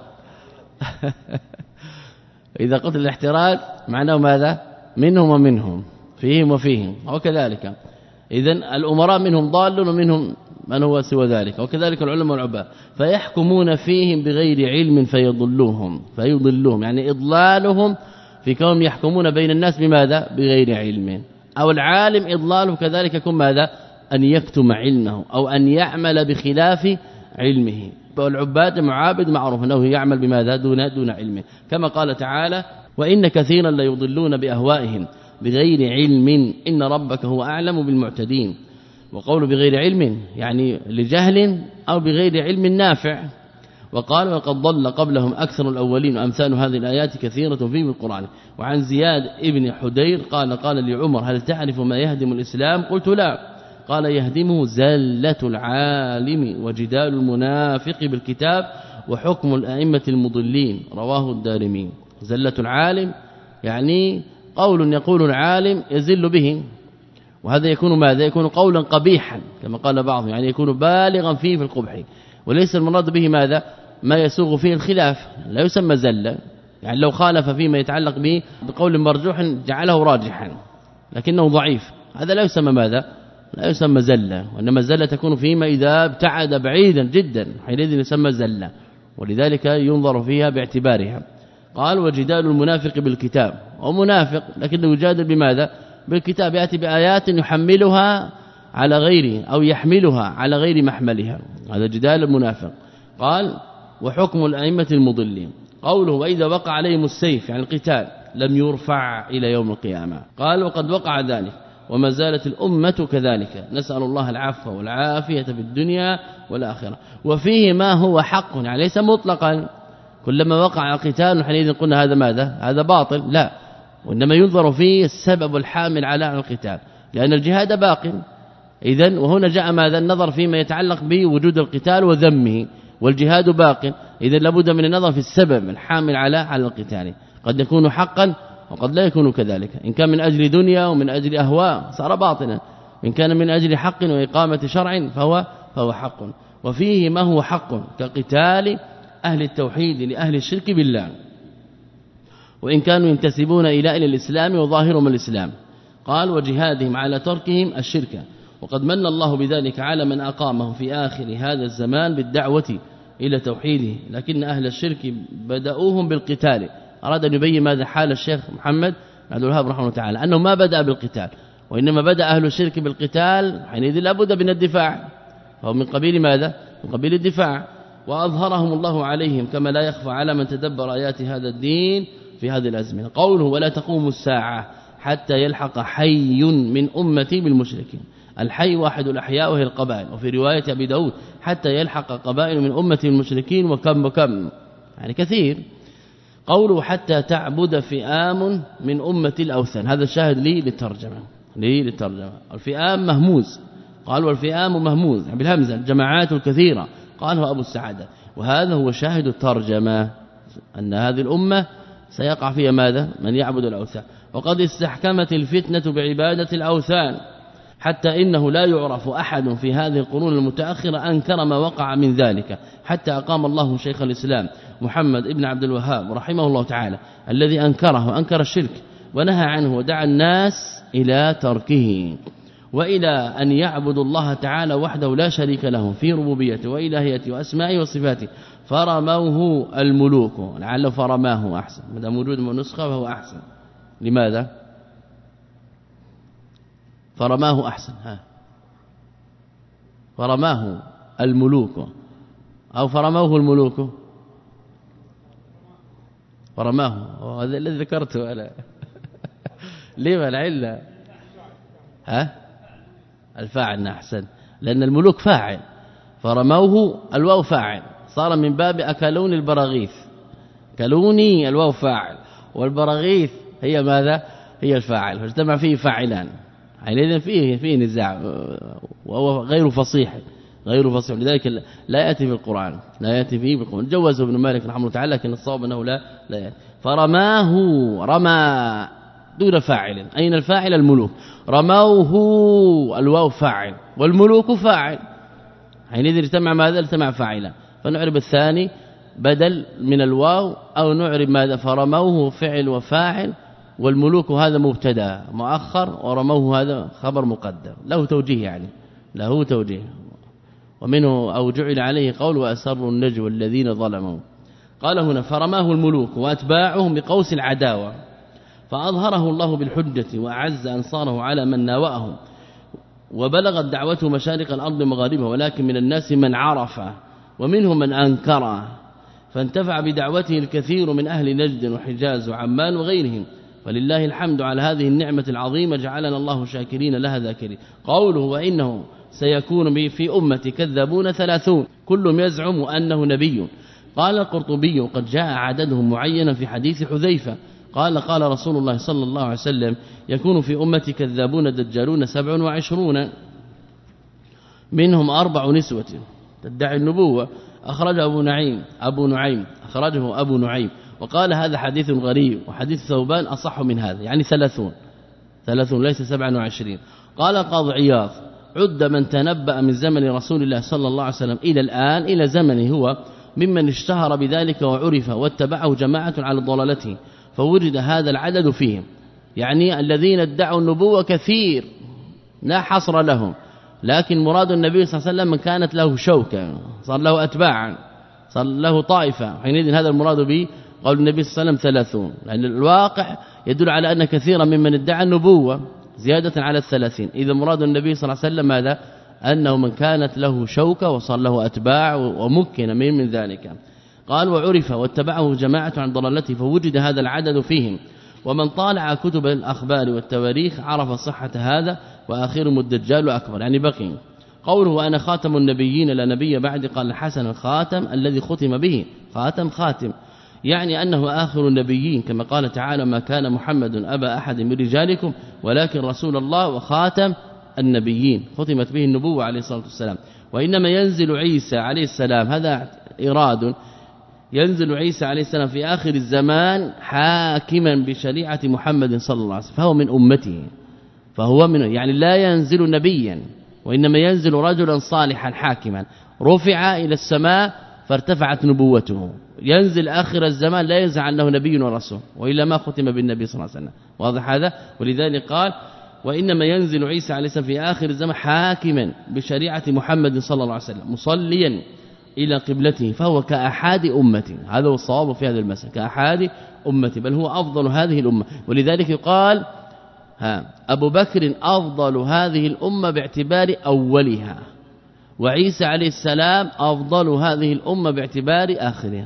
إذا قلت الاحتراز معناه ماذا؟ منهم ومنهم فيهم وفيهم. وكذلك إذن الأمراء منهم ضال ومنهم من هو سوى ذلك. وكذلك العلماء والعباد فيحكمون فيهم بغير علم فيضلوهم فيضلوهم يعني إضلالهم في كونهم يحكمون بين الناس بماذا؟ بغير علم. أو العالم إضلاله كذلك يكون ماذا؟ أن يكتم علمه أو أن يعمل بخلاف علمه. والعباد معابد معروف أنه يعمل بماذا؟ دون دون علمه. كما قال تعالى وإن كثيرا لا يضلون بأهوائهم بغير علم إن ربك هو أعلم بالمعتدين. وقول بغير علم يعني لجهل أو بغير علم نافع. وقال وقد ضل قبلهم أكثر الأولين وأمثال هذه الآيات كثيرة في القرآن. وعن زياد ابن حدير قال قال لعمر هل تعرف ما يهدم الإسلام؟ قلت لا. قال يهدمه زلة العالم وجدال المنافق بالكتاب وحكم الأئمة المضلين. رواه الدارمي. زلة العالم يعني قول يقول العالم يزل به، وهذا يكون ماذا؟ يكون قولا قبيحا كما قال بعضهم يعني يكون بالغا فيه في القبح، وليس المراد به ماذا؟ ما يسوغ فيه الخلاف، لا يسمى زلة. يعني لو خالف فيما يتعلق به بقول مرجوح جعله راجحا لكنه ضعيف، هذا لا يسمى ماذا؟ لا يسمى زلة. وانما الزلة تكون فيما إذا ابتعد بعيدا جدا حينئذ يسمى زلة، ولذلك ينظر فيها باعتبارها. قال وجدال المنافق بالكتاب، ومنافق لكنه يجادل بماذا؟ بالكتاب، يأتي بآيات يحملها على غيره أو يحملها على غير محملها، هذا جدال المنافق. قال وحكم الأئمة المضلين. قوله وإذا وقع عليهم السيف يعني القتال لم يرفع إلى يوم القيامة. قال وقد وقع ذلك وما زالت الأمة كذلك، نسأل الله العفو والعافية في الدنيا والآخرة. وفيه ما هو حق يعني ليس مطلقا كلما وقع قتال حينئذ قلنا هذا ماذا؟ هذا باطل، لا، وإنما ينظر فيه السبب الحامل على القتال، لأن الجهاد باق. إذن وهنا جاء ماذا؟ النظر فيما يتعلق بوجود القتال وذمه، والجهاد باق، إذن لابد من النظر في السبب الحامل على على القتال. قد يكون حقا وقد لا يكون كذلك، إن كان من أجل دنيا ومن أجل أهواء صار باطلا، إن كان من أجل حق وإقامة شرع فهو فهو حق. وفيه ما هو حق كقتال أهل التوحيد لأهل الشرك بالله، وإن كانوا ينتسبون إلى إلى الإسلام وظاهرهم الإسلام. قال وجهادهم على تركهم الشرك، وقد من الله بذلك على من أقامه في آخر هذا الزمان بالدعوة إلى توحيده، لكن أهل الشرك بدأوهم بالقتال. أراد أن يبين ماذا حال الشيخ محمد عبد الوهاب رحمه الله تعالى، أنه ما بدأ بالقتال، وإنما بدأ أهل الشرك بالقتال حينئذ لابد من الدفاع، فهو من قبيل ماذا؟ من قبيل الدفاع. وأظهرهم الله عليهم كما لا يخفى على من تدبر آيات هذا الدين في هذه الأزمنة. قوله ولا تقوم الساعة حتى يلحق حي من أمتي بالمشركين. الحي واحد الأحياء وهي القبائل، وفي رواية أبي داود حتى يلحق قبائل من أمتي المشركين وكم وكم يعني كثير. قوله حتى تعبد فئام من أمة الأوثان، هذا الشاهد لي للترجمة لي للترجمة. الفئام مهموز، قال والفئام مهموز يعني بالهمزة الجماعات الكثيرة، قال هو أبو السعادة، وهذا هو شاهد الترجمة أن هذه الأمة سيقع فيها ماذا؟ من يعبد الأوثان. وقد استحكمت الفتنة بعبادة الأوثان حتى إنه لا يعرف أحد في هذه القرون المتأخرة أنكر ما وقع من ذلك، حتى أقام الله شيخ الإسلام محمد ابن عبد الوهاب رحمه الله تعالى الذي أنكره وأنكر الشرك ونهى عنه ودعا الناس إلى تركه وإلى أن يعبدوا الله تعالى وحده لا شريك له في ربوبيته وإلهيته وأسمائه وصفاته. فرموه الملوك، لعله فرماه أحسن، ما دام موجود من نسخة فهو أحسن. لماذا؟ فرماه أحسن، ها فرماه الملوك أو فرموه الملوك؟ فرماه هذا الذي ذكرته أنا ليه العلة ها الفاعل أحسن لأن الملوك فاعل فرموه الواو فاعل صار من باب أكلوني البراغيث كلوني الواو فاعل والبراغيث هي ماذا هي الفاعل فاجتمع فيه فاعلان حينئذ فيه فيه نزاع وهو غير فصيح غير فصيح لذلك لا ياتي في القرآن لا ياتي فيه بالقرآن جوزه ابن مالك رحمه الله تعالى لكن الصواب انه لا لا يأتي. فرماه رمى دون فاعل أين الفاعل الملوك رموه الواو فاعل والملوك فاعل حينئذ اجتمع ماذا اجتمع فاعلا فنعرب الثاني بدل من الواو أو نعرب ماذا فرموه فعل وفاعل والملوك هذا مبتدا مؤخر ورموه هذا خبر مقدم له توجيه يعني له توجيه ومنه أو جعل عليه قول وأسروا النجوى الذين ظلموا قال هنا فرماه الملوك واتباعهم بقوس العداوة فأظهره الله بالحجة وأعز أنصاره على من ناوأهم وبلغت دعوته مشارق الأرض ومغاربها ولكن من الناس من عرف ومنهم من أنكره فانتفع بدعوته الكثير من أهل نجد وحجاز وعمان وغيرهم فلله الحمد على هذه النعمة العظيمة جعلنا الله شاكرين لها ذاكرين قوله وإنه سيكون به في أمتي كذابون ثلاثون كلهم يزعم أنه نبي قال القرطبي قد جاء عددهم معينا في حديث حذيفة قال قال رسول الله صلى الله عليه وسلم يكون في أمتي كذابون دجالون سبع وعشرون منهم أربع نسوة تدعي النبوة أخرجه أبو نعيم أبو نعيم أخرجه أبو نعيم وقال هذا حديث غريب وحديث ثوبان أصح من هذا يعني ثلاثون ثلاثون ليس سبع وعشرين قال قاضي عياض عد من تنبأ من زمن رسول الله صلى الله عليه وسلم إلى الآن إلى زمنه هو ممن اشتهر بذلك وعرف واتبعه جماعة على ضلالته فوجد هذا العدد فيهم يعني الذين ادعوا النبوة كثير لا حصر لهم لكن مراد النبي صلى الله عليه وسلم من كانت له شوكة صار له أتباعا صار له طائفة حينئذ هذا المراد به قول النبي صلى الله عليه وسلم ثلاثون لأن الواقع يدل على أن كثيرا ممن ادعى النبوة زيادة على الثلاثين إذا مراد النبي صلى الله عليه وسلم ماذا أنه من كانت له شوكة وصار له أتباع ومكن من من ذلك قال وعرف واتبعه جماعة عن ضلالته فوجد هذا العدد فيهم ومن طالع كتب الأخبار والتواريخ عرف صحة هذا وآخرهم الدجال أكبر يعني بقي قوله وأنا خاتم النبيين لا نبي بعد قال الحسن الخاتم الذي ختم به خاتم خاتم يعني أنه آخر النبيين كما قال تعالى ما كان محمد أبا أحد من رجالكم ولكن رسول الله وخاتم النبيين ختمت به النبوة عليه الصلاة والسلام وإنما ينزل عيسى عليه السلام هذا إراد ينزل عيسى عليه السلام في آخر الزمان حاكما بشريعة محمد صلى الله عليه وسلم فهو من أمته فهو من يعني لا ينزل نبيا وإنما ينزل رجلا صالحا حاكما رفع إلى السماء فارتفعت نبوته ينزل آخر الزمان لا ينزل عنه نبي ورسول وإلا ما ختم بالنبي صلى الله عليه وسلم واضح هذا ولذلك قال وإنما ينزل عيسى عليه السلام في آخر الزمان حاكما بشريعة محمد صلى الله عليه وسلم مصليا إلى قبلته فهو كأحد أمته هذا هو الصواب في هذا المسألة كأحد أمته بل هو أفضل هذه الأمة ولذلك يقال ها أبو بكر أفضل هذه الأمة باعتبار أولها وعيسى عليه السلام أفضل هذه الأمة باعتبار آخرها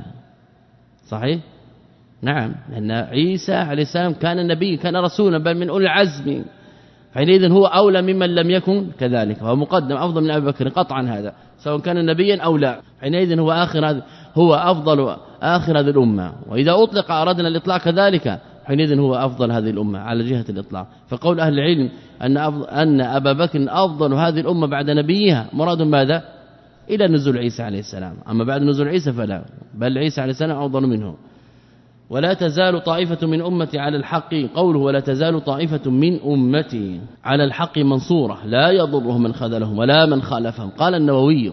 صحيح نعم لأن عيسى عليه السلام كان نبي كان رسولا بل من أولي العزم حينئذ هو أولى ممن لم يكن كذلك فهو مقدم أفضل من أبي بكر قطعا هذا سواء كان نبيا أو لا حينئذ هو آخر هذا هو أفضل آخر هذه الأمة وإذا أطلق أردنا الإطلاق كذلك حينئذ هو أفضل هذه الأمة على جهة الإطلاق فقول أهل العلم أن أن أبا بكر أفضل هذه الأمة بعد نبيها مراد ماذا إلى نزول عيسى عليه السلام أما بعد نزول عيسى فلا بل عيسى عليه السلام أفضل منه ولا تزال طائفة من أمتي على الحق قوله ولا تزال طائفة من أمتي على الحق منصورة لا يضرهم من خذلهم ولا من خالفهم قال النووي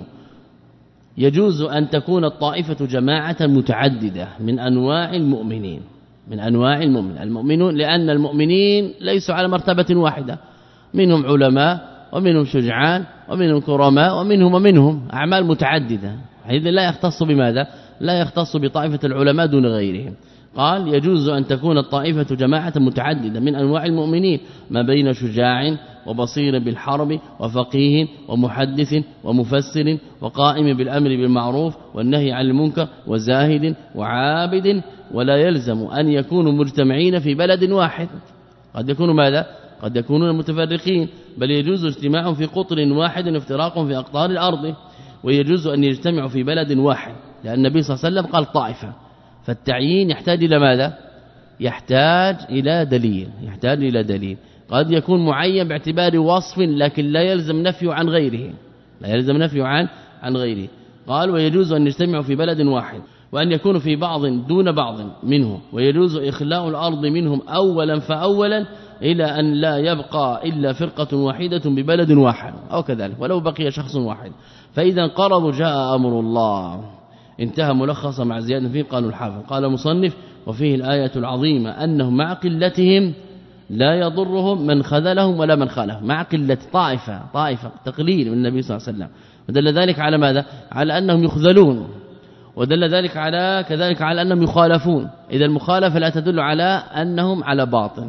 يجوز أن تكون الطائفة جماعة متعددة من أنواع المؤمنين من أنواع المؤمن المؤمنون لأن المؤمنين ليسوا على مرتبة واحدة منهم علماء ومنهم شجعان ومنهم كرماء ومنهم ومنهم أعمال متعددة هذا لا يختص بماذا لا يختص بطائفة العلماء دون غيرهم قال يجوز أن تكون الطائفة جماعة متعددة من أنواع المؤمنين ما بين شجاع وبصير بالحرب وفقيه ومحدث ومفسر وقائم بالأمر بالمعروف والنهي عن المنكر وزاهد وعابد ولا يلزم أن يكونوا مجتمعين في بلد واحد، قد يكونوا ماذا؟ قد يكونون متفرقين، بل يجوز اجتماعهم في قطر واحد وافتراقهم في أقطار الأرض، ويجوز أن يجتمعوا في بلد واحد، لأن النبي صلى الله عليه وسلم قال طائفة. فالتعيين يحتاج إلى ماذا؟ يحتاج إلى دليل، يحتاج إلى دليل. قد يكون معين باعتبار وصف لكن لا يلزم نفيه عن غيره، لا يلزم نفيه عن عن غيره. قال ويجوز أن يجتمعوا في بلد واحد، وأن يكونوا في بعض دون بعض منه، ويجوز إخلاء الأرض منهم أولا فأولا إلى أن لا يبقى إلا فرقة واحدة ببلد واحد أو كذلك، ولو بقي شخص واحد. فإذا انقرضوا جاء أمر الله. انتهى ملخصا مع زيادة فيه. قالوا الحافظ قال مصنف وفيه الآية العظيمة أنهم مع قلتهم لا يضرهم من خذلهم ولا من خالفهم، مع قلة طائفة طائفة تقليل من النبي صلى الله عليه وسلم، ودل ذلك على ماذا؟ على أنهم يخذلون، ودل ذلك على كذلك على أنهم يخالفون. إذا المخالفة لا تدل على أنهم على باطل،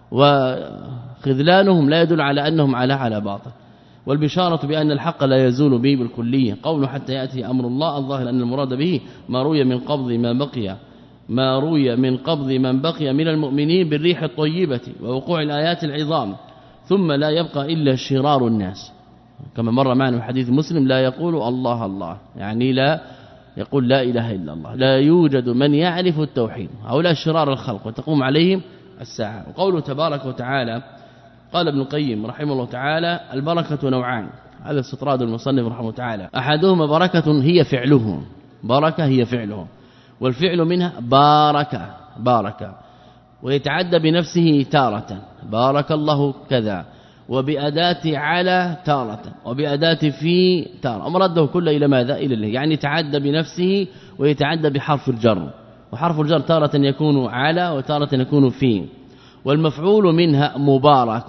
وخذلانهم لا يدل على أنهم على على باطل. والبشارة بأن الحق لا يزول به بالكلية. قوله حتى يأتي أمر الله، الظاهر أن المراد به ما روي من قبض ما بقي ما روي من قبض من بقي من المؤمنين بالريح الطيبة ووقوع الآيات العظام، ثم لا يبقى إلا شرار الناس، كما مر معنا في حديث مسلم لا يقول الله الله، يعني لا يقول لا إله إلا الله. لا يوجد من يعرف التوحيد، هؤلاء شرار الخلق وتقوم عليهم الساعة. وقوله تبارك وتعالى قال ابن القيم رحمه الله تعالى البركة نوعان، هذا استطراد المصنف رحمه الله تعالى. أحدهما بركة هي فعله، بركة هي فعله، والفعل منها بارك بارك، ويتعدى بنفسه تارة بارك الله كذا، وبأداة على تارة، وبأداة في تارة، أمرده كله إلى ماذا؟ إلى الله، يعني يتعدى بنفسه ويتعدى بحرف الجر، وحرف الجر تارة يكون على وتارة يكون في. والمفعول منها مبارك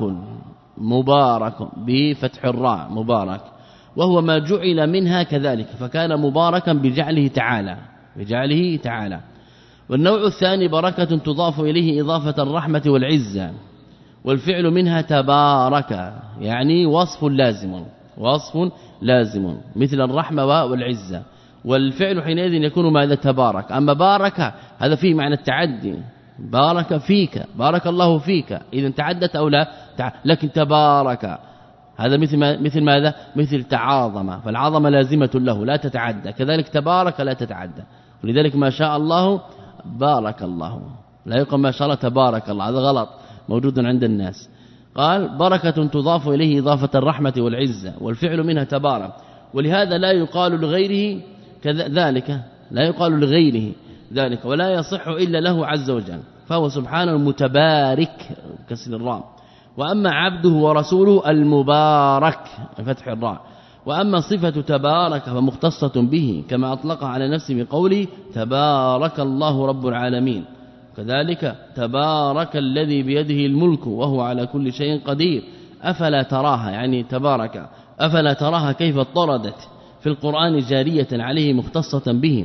مبارك بفتح الراء مبارك، وهو ما جعل منها كذلك، فكان مباركا بجعله تعالى بجعله تعالى. والنوع الثاني بركة تضاف إليه إضافة الرحمة والعزة، والفعل منها تبارك، يعني وصف لازم وصف لازم مثل الرحمة والعزة، والفعل حينئذ يكون ماذا؟ تبارك. أما بارك هذا فيه معنى التعدي، بارك فيك بارك الله فيك، إذا تعدت أو لا، لكن تبارك هذا مثل ما مثل ماذا؟ مثل تعاظم، فالعظمه لازمة له لا تتعدى، كذلك تبارك لا تتعدى. ولذلك ما شاء الله بارك الله، لا يقال ما شاء الله تبارك الله، هذا غلط موجود عند الناس. قال بركة تضاف إليه إضافة الرحمة والعزة، والفعل منها تبارك، ولهذا لا يقال لغيره كذلك، لا يقال لغيره ذلك، ولا يصح إلا له عز وجل، فهو سبحانه المتبارك كسر الراء. وأما عبده ورسوله المبارك فتح الراء. وأما صفة تبارك فمختصة به، كما أطلقها على نفسه بقوله تبارك الله رب العالمين، كذلك تبارك الذي بيده الملك وهو على كل شيء قدير، أفلا تراها، يعني تبارك أفلا تراها كيف اضطردت في القرآن جارية عليه مختصة به،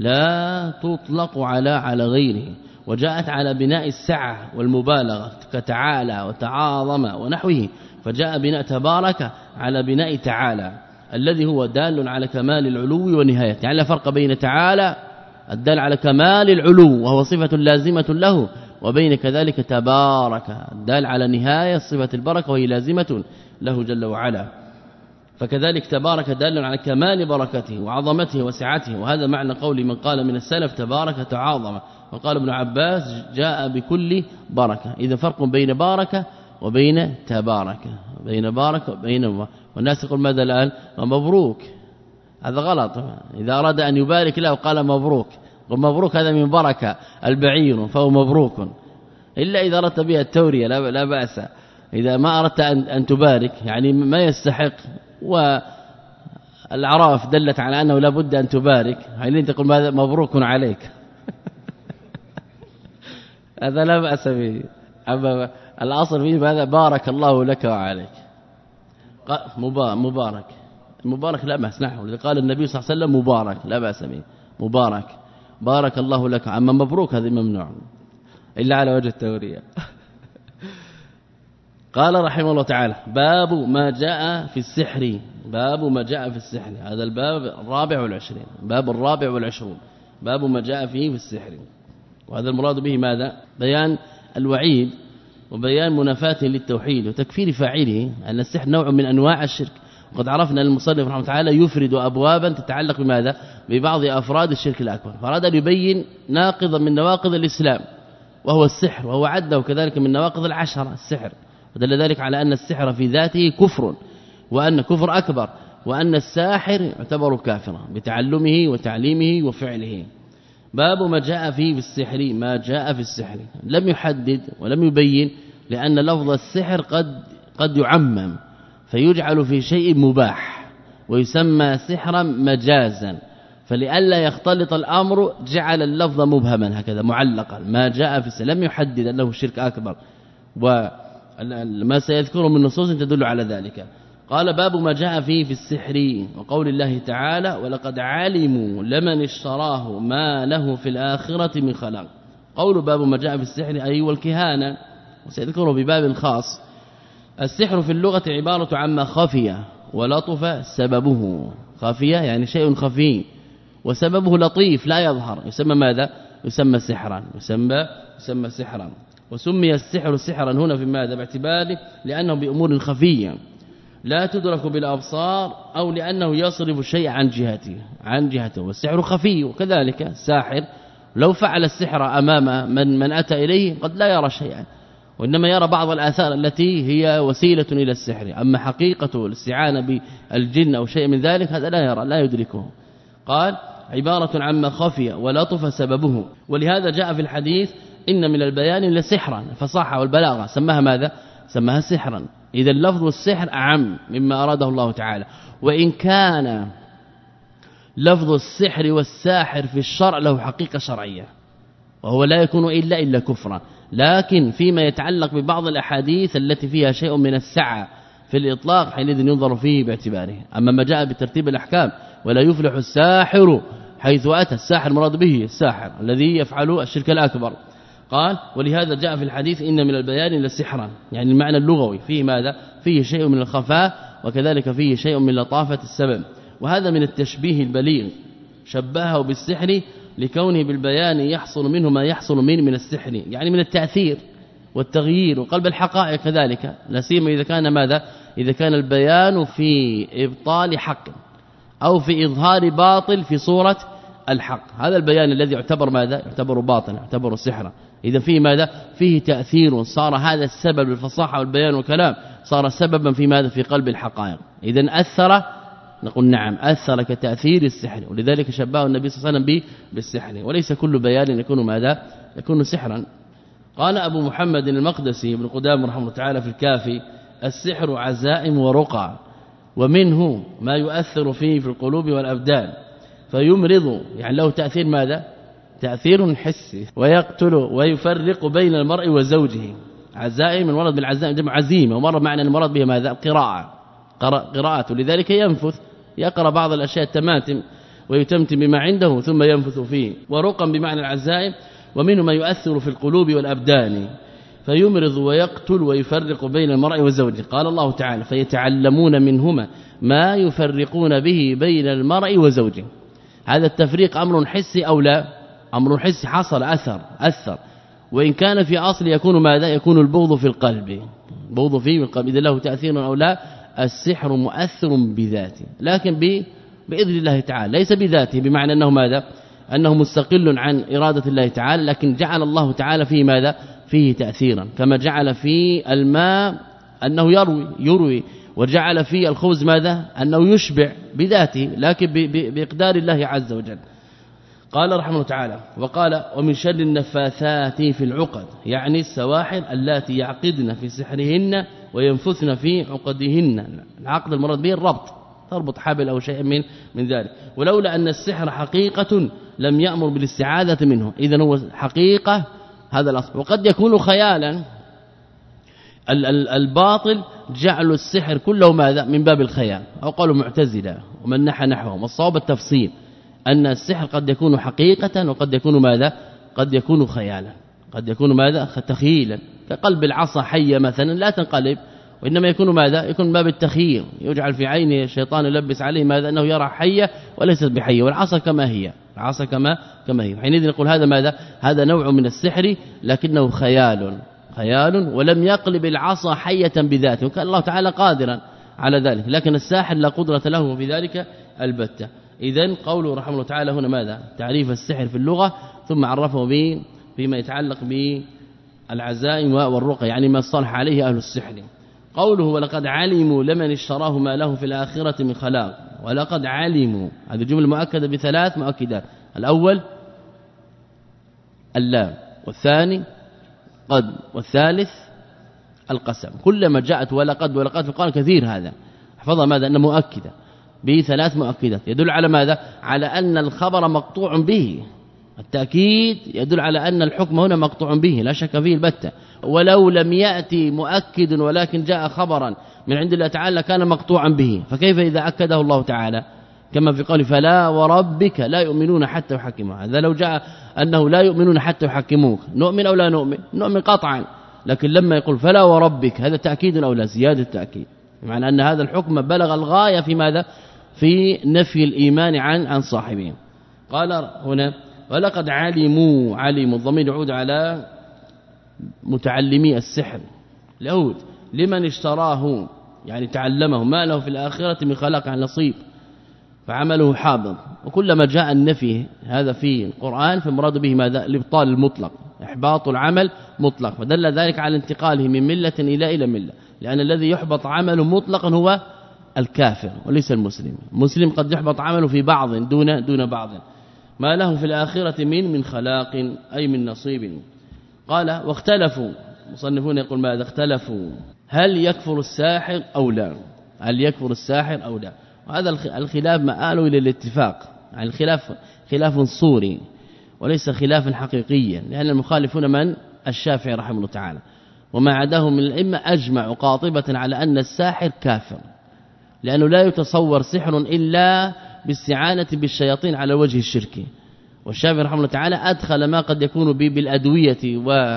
لا تطلق على على غيره، وجاءت على بناء السعة والمبالغة كتعالى وتعاظم ونحوه، فجاء بناء تبارك على بناء تعالى الذي هو دال على كمال العلو والنهاية. يعني لا فرق بين تعالى الدال على كمال العلو وهو صفة لازمة له، وبين كذلك تبارك الدال على نهاية صفة البركة وهي لازمة له جل وعلا. فكذلك تبارك دال على كمال بركته وعظمته وسعته، وهذا معنى قول من قال من السلف تبارك تعاظم، وقال ابن عباس جاء بكل بركة. إذا فرق بين بارك وبين تبارك، بين بارك وبين، والناس يقول ماذا الآن؟ مبروك، هذا غلط. إذا أراد أن يبارك له قال مبروك، ومبروك هذا من بركة البعير فهو مبروك، إلا إذا أردت بها التورية لا بأس. إذا ما أردت أن تبارك يعني ما يستحق، والعراف دلت على أنه لا بد أن تبارك، حينئذ تقول ماذا؟ مبروك عليك هذا لا بأس به. أما الأصل فيه ماذا؟ بارك الله لك وعليك، مبارك مبارك لا بأس نحو، إذا قال النبي صلى الله عليه وسلم مبارك لا بأس به، مبارك بارك الله لك. أما مبروك هذا ممنوع إلا على وجه التورية قال رحمه الله تعالى باب ما جاء في السحر، باب ما جاء في السحر، هذا الباب الرابع والعشرين، باب الرابع والعشرون، باب ما جاء فيه في السحر. وهذا المراد به ماذا؟ بيان الوعيد وبيان منافاته للتوحيد وتكفير فاعله، أن السحر نوع من أنواع الشرك. وقد عرفنا أن المصنف رحمه الله تعالى يفرد أبوابا تتعلق بماذا؟ ببعض أفراد الشرك الأكبر، فأراد أن يبين ناقضا من نواقض الإسلام وهو السحر، وهو عده كذلك من نواقض العشرة السحر، ودل ذلك على أن السحر في ذاته كفر، وأن كفر أكبر، وأن الساحر يعتبر كافرا بتعلمه وتعليمه وفعله. باب ما جاء فيه في السحر، ما جاء في السحر لم يحدد ولم يبين، لأن لفظ السحر قد قد يعمم فيجعل في شيء مباح ويسمى سحرا مجازا، فلئلا يختلط الأمر جعل اللفظ مبهما هكذا معلقا. ما جاء في السحر لم يحدد أنه شرك أكبر، وما سيذكره من نصوص تدل على ذلك. قال باب ما جاء فيه في السحر، وقول الله تعالى ولقد علموا لمن اشتراه ما له في الآخرة من خلاق. قول باب ما جاء في السحر أي والكهانة، وسيذكره بباب خاص. السحر في اللغة عبارة عما خفي ولطف سببه، خفية يعني شيء خفي وسببه لطيف لا يظهر، يسمى ماذا؟ يسمى سحرا، يسمى يسمى سحرا. وسمي السحر سحرا هنا في ماذا؟ باعتباره لأنه بأمور خفية لا تدرك بالأبصار، أو لأنه يصرف الشيء عن جهته عن جهته والسحر خفي. وكذلك الساحر لو فعل السحر أمام من من أتى إليه قد لا يرى شيئا، وإنما يرى بعض الآثار التي هي وسيلة إلى السحر، أما حقيقة الاستعانة بالجن أو شيء من ذلك هذا لا يرى لا يدركه. قال عبارة عما خفي ولطف سببه، ولهذا جاء في الحديث إن من البيان لسحرا، الفصاحة والبلاغة سماها ماذا؟ سماها سحرا. إذا اللفظ السحر أعم مما أراده الله تعالى، وإن كان لفظ السحر والساحر في الشرع له حقيقة شرعية، وهو لا يكون إلا إلا كفرا، لكن فيما يتعلق ببعض الأحاديث التي فيها شيء من السعة في الإطلاق حينئذ ينظر فيه باعتباره. أما ما جاء بترتيب الأحكام ولا يفلح الساحر حيث أتى، الساحر مراد به الساحر الذي يفعل الشرك الأكبر. قال ولهذا جاء في الحديث إن من البيان لسحرا، يعني المعنى اللغوي فيه ماذا؟ فيه شيء من الخفاء، وكذلك فيه شيء من لطافة السبب، وهذا من التشبيه البليغ، شبهه بالسحر لكونه بالبيان يحصل منه ما يحصل من من السحر، يعني من التأثير والتغيير وقلب الحقائق كذلك، لا سيما إذا كان ماذا؟ إذا كان البيان في إبطال حق أو في إظهار باطل في صورة الحق، هذا البيان الذي يعتبر ماذا؟ يعتبر باطلا، يعتبر سحرا. إذا فيه ماذا؟ فيه تأثير، صار هذا السبب الفصاحة والبيان والكلام صار سببا في ماذا؟ في قلب الحقائق. إذا أثر، نقول نعم أثر كتأثير السحر، ولذلك شبهه النبي صلى الله عليه وسلم بالسحر، وليس كل بيان يكون ماذا؟ يكون سحرا. قال أبو محمد المقدسي ابن قدامة رحمه الله تعالى في الكافي السحر عزائم ورقى، ومنه ما يؤثر فيه في القلوب والأبدان فيمرض، يعني له تأثير ماذا؟ تأثير حسي، ويقتل ويفرق بين المرء وزوجه. عزائم المرض بالعزائم جمع عزيمه، ومر معنى المرض بها ماذا؟ قراءه قراءته، لذلك ينفث يقرأ بعض الأشياء التماتم ويتمتم بما عنده ثم ينفث فيه. ورقا بمعنى العزائم، ومنه ما يؤثر في القلوب والأبدان فيمرض ويقتل ويفرق بين المرء وزوجه. قال الله تعالى فيتعلمون منهما ما يفرقون به بين المرء وزوجه. هذا التفريق أمر حسي أو لا؟ أمر حسي، حصل أثر أثر وإن كان في أصل يكون ماذا؟ يكون البغض في القلب، بغض فيه القلب، إذا له تأثير أو لا. السحر مؤثر بذاته، لكن بإذن الله تعالى، ليس بذاته بمعنى أنه ماذا؟ أنه مستقل عن إرادة الله تعالى، لكن جعل الله تعالى فيه ماذا؟ فيه تأثيرا، كما جعل في الماء أنه يروي يروي وجعل في الخبز ماذا؟ أنه يشبع بذاته، لكن بإقدار الله عز وجل. قال رحمه الله تعالى وقال ومن شر النفاثات في العقد، يعني السواحر اللاتي يعقدن في سحرهن وينفثن في عقدهن. العقد المراد به الربط، تربط حبل أو شيء من من ذلك. ولولا أن السحر حقيقة لم يأمر بالاستعاذة منه، إذن هو حقيقة هذا الأصل. وقد يكون خيالا، الباطل جعل السحر كله ماذا؟ من باب الخيال، أو قالوا معتزلة ومن نحى نحوهم. والصواب التفصيل أن السحر قد يكون حقيقة وقد يكون ماذا؟ قد يكون خيالا، قد يكون ماذا؟ تخييلا، كقلب العصا حية مثلا لا تنقلب، وإنما يكون ماذا؟ يكون من باب التخيير، يجعل في عينه الشيطان يلبس عليه ماذا؟ أنه يرى حية وليست بحية، والعصا كما هي العصا كما كما هي. حينئذ نقول هذا ماذا؟ هذا نوع من السحر لكنه خيال خيال ولم يقلب العصا حية بذاته، وكان الله تعالى قادرا على ذلك، لكن الساحر لا قدرة له في ذلك البتة. إذن قوله رحمه الله تعالى هنا ماذا؟ تعريف السحر في اللغة، ثم عرفه به فيما يتعلق بالعزائم والرقى، يعني ما صلح عليه أهل السحر. قوله ولقد علموا لمن اشتراه ما له في الآخرة من خلاق، ولقد علموا، هذه جملة مؤكدة بثلاث مؤكدات، الأول اللام، والثاني قد، والثالث القسم. كلما جاءت ولقد ولقد في القرآن كثير هذا احفظها ماذا؟ أنه مؤكدة بثلاث مؤكدات، يدل على ماذا؟ على أن الخبر مقطوع به. التأكيد يدل على أن الحكم هنا مقطوع به لا شك فيه البتة، ولو لم يأتي مؤكد ولكن جاء خبرا من عند الله تعالى كان مقطوعا به، فكيف إذا أكده الله تعالى كما في قوله فلا وربك لا يؤمنون حتى يحكموك. هذا لو جاء أنه لا يؤمنون حتى يحكموك نؤمن أو لا نؤمن؟ نؤمن قطعا، لكن لما يقول فلا وربك هذا تأكيد أو لا؟ زيادة تأكيد، بمعنى أن هذا الحكم بلغ الغاية في ماذا؟ في نفي الإيمان عن عن صاحبه. قال هنا ولقد علموا، علموا الضمير يعود على متعلمي السحر اليهود، لمن اشتراه يعني تعلمه ما له في الآخرة من خلاق عن نصيب فعمله حابط. وكلما جاء النفي هذا في القرآن فمراد به ماذا؟ الابطال المطلق، احباط العمل مطلق، فدل ذلك على انتقاله من ملة إلى إلى ملة، لأن الذي يحبط عمله مطلقا هو الكافر وليس المسلم. المسلم قد يحبط عمله في بعض دون دون بعض. ما له في الآخرة من من خلاق أي من نصيب. قال واختلفوا، مصنفون يقول ماذا؟ اختلفوا هل يكفر الساحر أو لا، هل يكفر الساحر أو لا. وهذا الخلاف مآله إلى الاتفاق، يعني الخلاف خلاف صوري وليس خلافا حقيقيا، لأن المخالفون من؟ الشافعي رحمه الله تعالى، وما عداه من الأئمة أجمع قاطبة على أن الساحر كافر، لأنه لا يتصور سحر إلا باستعانة بالشياطين على وجه الشرك. والشافعي رحمه الله تعالى أدخل ما قد يكون به بالأدوية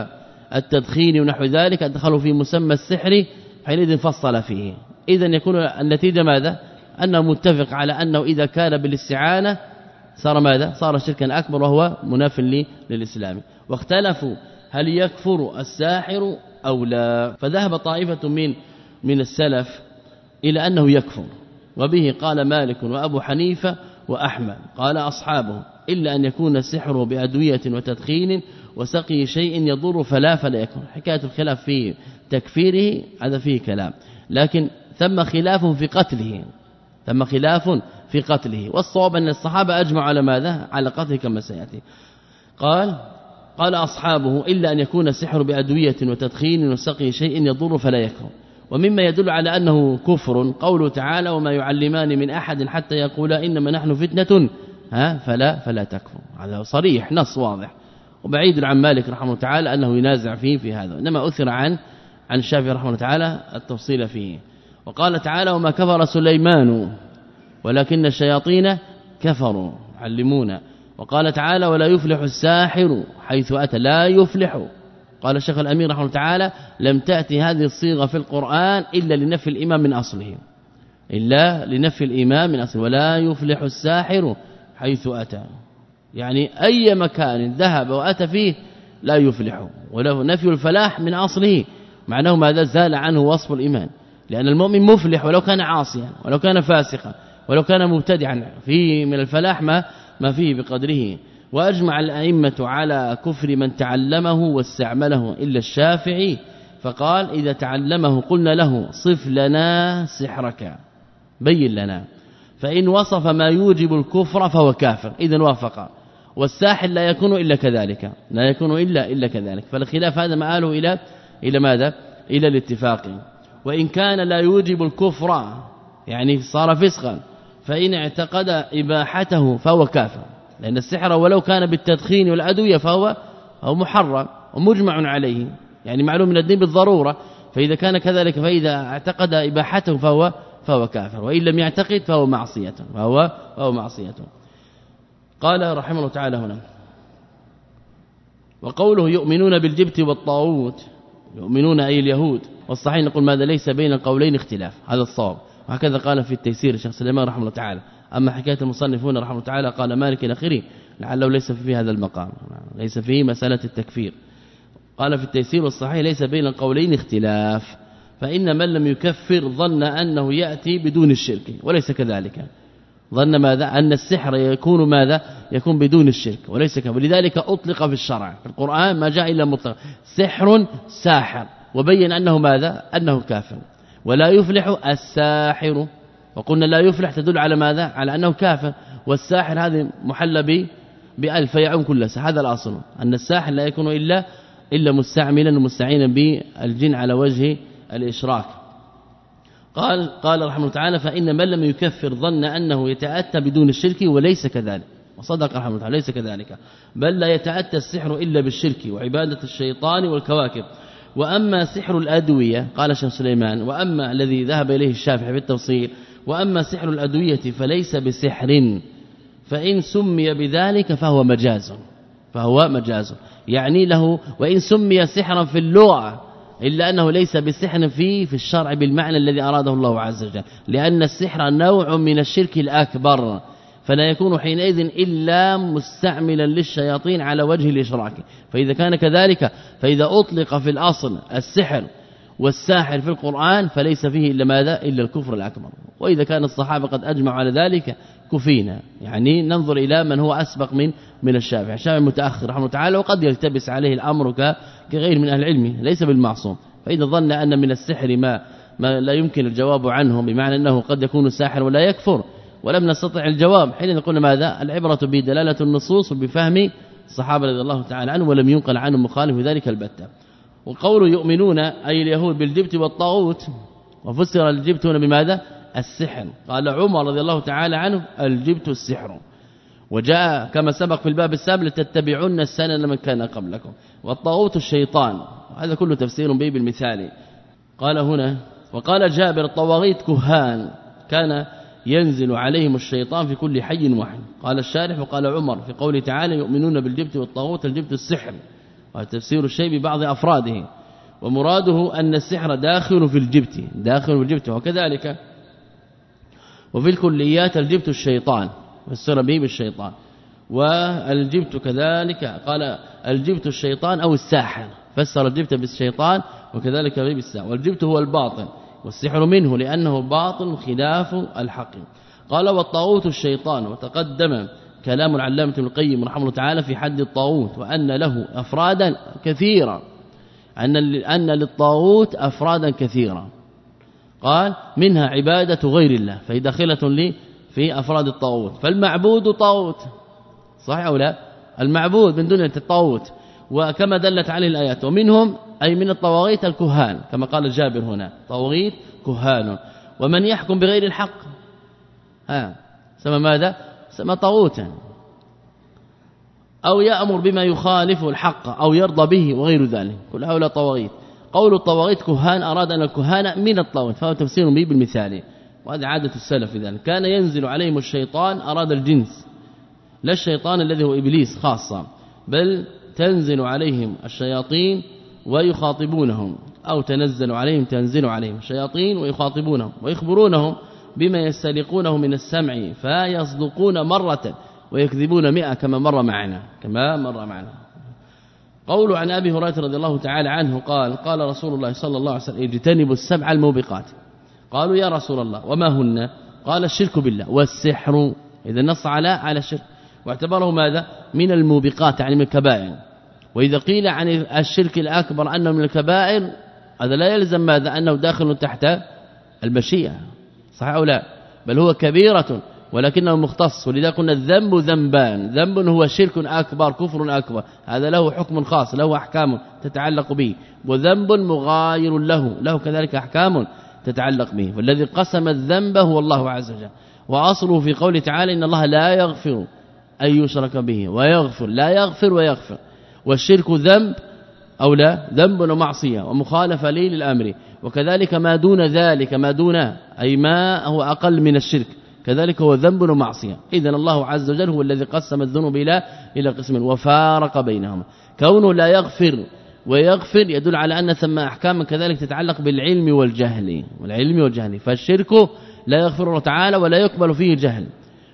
والتدخين ونحو ذلك، أدخلوا في مسمى السحر، حينئذ فصل فيه. إذن يكون النتيجة ماذا؟ أنه متفق على أنه إذا كان بالاستعانة صار ماذا؟ صار شركا أكبر وهو مناف للإسلام. واختلفوا هل يكفر الساحر أو لا، فذهب طائفة من من السلف إلى أنه يكفر، وبه قال مالك وأبو حنيفة وأحمد. قال أصحابه إلا أن يكون السحر بأدوية وتدخين وسقي شيء يضر فلا فلا يكفر. حكاية الخلاف في تكفيره هذا فيه كلام، لكن ثم خلاف في قتله، ثم خلاف في قتله، والصواب أن الصحابة أجمعوا على ماذا؟ على قتله كما سيأتي. قال قال أصحابه إلا أن يكون السحر بأدوية وتدخين وسقي شيء يضر فلا يكفر. ومما يدل على أنه كفر قوله تعالى وما يعلمان من أحد حتى يقولا إنما نحن فتنة ها فلا فلا تكفر. هذا صريح نص واضح، وبعيد عن مالك رحمه الله تعالى أنه ينازع فيه في هذا، إنما أثر عن عن الشافعي رحمه الله تعالى التفصيل فيه. وقال تعالى وما كفر سليمان ولكن الشياطين كفروا علمونا. وقال تعالى ولا يفلح الساحر حيث أتى، لا يفلح. قال الشيخ الأمير رحمه الله تعالى لم تأتي هذه الصيغة في القرآن إلا لنفي الإمام من أصله، إلا لنفي الإمام من أصله، ولا يفلح الساحر حيث أتى، يعني أي مكان ذهب وأتى فيه لا يفلح، وله نفي الفلاح من أصله، معناه ماذا؟ زال عنه وصف الإيمان، لأن المؤمن مفلح ولو كان عاصيا ولو كان فاسقا ولو كان مبتدعا، فيه من الفلاح ما ما فيه بقدره. وأجمع الأئمة على كفر من تعلمه واستعمله إلا الشافعي، فقال إذا تعلمه قلنا له صف لنا سحرك بين لنا، فإن وصف ما يوجب الكفر فهو كافر، إذن وافق. والساحر لا يكون إلا كذلك، لا يكون إلا إلا كذلك. فالخلاف هذا مآله إلى إلى ماذا؟ إلى الاتفاق. وإن كان لا يوجب الكفر يعني صار فسقا، فإن اعتقد إباحته فهو كافر، لأن السحر ولو كان بالتدخين والأدوية فهو هو محرم ومجمع عليه، يعني معلوم من الدين بالضرورة، فإذا كان كذلك فإذا اعتقد إباحته فهو فهو كافر، وإن لم يعتقد فهو معصية فهو فهو معصية. قال رحمه الله تعالى هنا وقوله يؤمنون بالجبت والطاغوت، يؤمنون أي اليهود، والصحيح نقول ماذا؟ ليس بين القولين اختلاف، هذا الصواب. وهكذا قال في التيسير الشيخ سليمان رحمه الله تعالى. أما حكاية المصنفون رحمه الله تعالى قال مالك الأخيري لعله ليس في هذا المقام، ليس فيه مسألة التكفير. قال في التيسير والصحيح ليس بين القولين اختلاف، فإن من لم يكفر ظن أنه يأتي بدون الشرك وليس كذلك، ظن ماذا أن السحر يكون ماذا يكون بدون الشرك وليس كذلك، ولذلك أطلق في الشرع في القرآن ما جاء إلا مطلق سحر ساحر، وبين أنه ماذا أنه كافر. ولا يفلح الساحر، وقلنا لا يفلح تدل على ماذا على أنه كافر، والساحر هذه محل بألف يعم كل ساحر. هذا الأصل أن الساحر لا يكون إلا إلا مستعملا ومستعينا بالجن على وجه الإشراك. قال قال رحمه الله تعالى فإن من لم يكفر ظن أنه يتأتى بدون الشرك وليس كذلك، وصدق رحمه الله تعالى ليس كذلك، بل لا يتأتى السحر إلا بالشرك وعبادة الشيطان والكواكب. وأما سحر الأدوية قال شيخ سليمان، وأما الذي ذهب إليه الشافعي بالتفصيل، وأما سحر الأدوية فليس بسحر، فإن سمي بذلك فهو مجاز، فهو مجاز يعني له، وإن سمي سحرا في اللغة إلا أنه ليس بسحر فيه في الشرع بالمعنى الذي أراده الله عز وجل، لأن السحر نوع من الشرك الأكبر، فلا يكون حينئذ إلا مستعملا للشياطين على وجه الإشراك. فإذا كان كذلك فإذا أطلق في الأصل السحر والساحر في القرآن فليس فيه إلا ماذا إلا الكفر الأكبر. وإذا كان الصحابة قد أجمعوا على ذلك كفينا، يعني ننظر إلى من هو أسبق من من الشافعي، الشافعي متأخر رحمه الله تعالى، وقد يلتبس عليه الأمر كغير من أهل العلم ليس بالمعصوم. فإذا ظن أن من السحر ما, ما لا يمكن الجواب عنه، بمعنى أنه قد يكون ساحر ولا يكفر، ولم نستطع الجواب، حين نقول ماذا العبرة بدلالة النصوص وبفهم الصحابة رضي الله تعالى عنهم، ولم ينقل عنهم مخالف ذلك البتة. وقول يؤمنون أي اليهود بالجبت والطاغوت، وفسر الجبت هنا بماذا السحر. قال عمر رضي الله تعالى عنه الجبت السحر، وجاء كما سبق في الباب السابق لتتبعون السنن من كان قبلكم، والطاغوت الشيطان، هذا كله تفسير به بالمثال. قال هنا وقال جابر الطواغيت كهان كان ينزل عليهم الشيطان في كل حي واحد. قال الشارح وقال عمر في قوله تعالى يؤمنون بالجبت والطاغوت الجبت السحر، وتفسير الشيء ببعض أفراده، ومراده أن السحر داخل في الجبت داخل في الجبت، وكذلك وفي الكليات الجبت الشيطان فسر به بالشيطان، والجبت كذلك قال الجبت الشيطان أو الساحر، فسر الجبت بالشيطان وكذلك به بالساحر، والجبت هو الباطل والسحر منه لأنه باطل خلاف الحق. قال والطاغوت الشيطان، وتقدم كلام العلامة ابن القيم رحمه الله تعالى في حد الطاغوت، وأن له أفرادا كثيرة، أن أن للطاغوت أفرادا كثيرة، قال منها عبادة غير الله، فهي داخلة لي في أفراد الطاغوت. فالمعبود طاغوت صحيح أو لا؟ المعبود من دون الطاغوت، وكما دلت عليه الآيات، ومنهم أي من الطواغيت الكهان كما قال جابر هنا طواغيت كهان، ومن يحكم بغير الحق ها سمى ماذا سمى طاغوتا، أو يأمر بما يخالف الحق أو يرضى به وغير ذلك، كل هؤلاء طواغيت. قول الطواغيت كهان أراد أن الكهان من الطاغوت، فهو تفسير به بالمثال، وهذا عادة السلف. إذن كان ينزل عليهم الشيطان أراد الجنس، لا الشيطان الذي هو إبليس خاصة، بل تنزل عليهم الشياطين ويخاطبونهم، أو تنزل عليهم تنزل عليهم الشياطين ويخاطبونهم ويخبرونهم بما يستلقونه من السمع، فيصدقون مرة ويكذبون مئة كما مر معنا كما مر معنا. قول عن أبي هريرة رضي الله تعالى عنه قال قال رسول الله صلى الله عليه وسلم اجتنبوا السبع الموبقات. قالوا يا رسول الله وما هن؟ قال الشرك بالله والسحر، إذا نص على على الشرك، واعتبره ماذا من الموبقات يعني من الكبائر. وإذا قيل عن الشرك الأكبر أنه من الكبائر، هذا لا يلزم ماذا أنه داخل تحت المشيئة صحيح أو لا، بل هو كبيرة ولكنه مختص. ولذا قلنا الذنب ذنبان، ذنب هو شرك أكبر كفر أكبر، هذا له حكم خاص له أحكام تتعلق به، وذنب مغاير له له كذلك أحكام تتعلق به. والذي قسم الذنب هو الله عز وجل، وأصله في قوله تعالى إن الله لا يغفر أن يشرك به ويغفر، لا يغفر ويغفر. والشرك ذنب أو لا ذنب ومعصية ومخالفة لي للأمر، وكذلك ما دون ذلك ما دون أي ما هو أقل من الشرك كذلك هو ذنب ومعصية. إذن الله عز وجل هو الذي قسم الذنوب إلى إلى قسم وفارق بينهما. كونه لا يغفر ويغفر يدل على أن ثم أحكام كذلك تتعلق بالعلم والجهل والعلم والجهل، فالشرك لا يغفر الله تعالى ولا يقبل فيه جهل،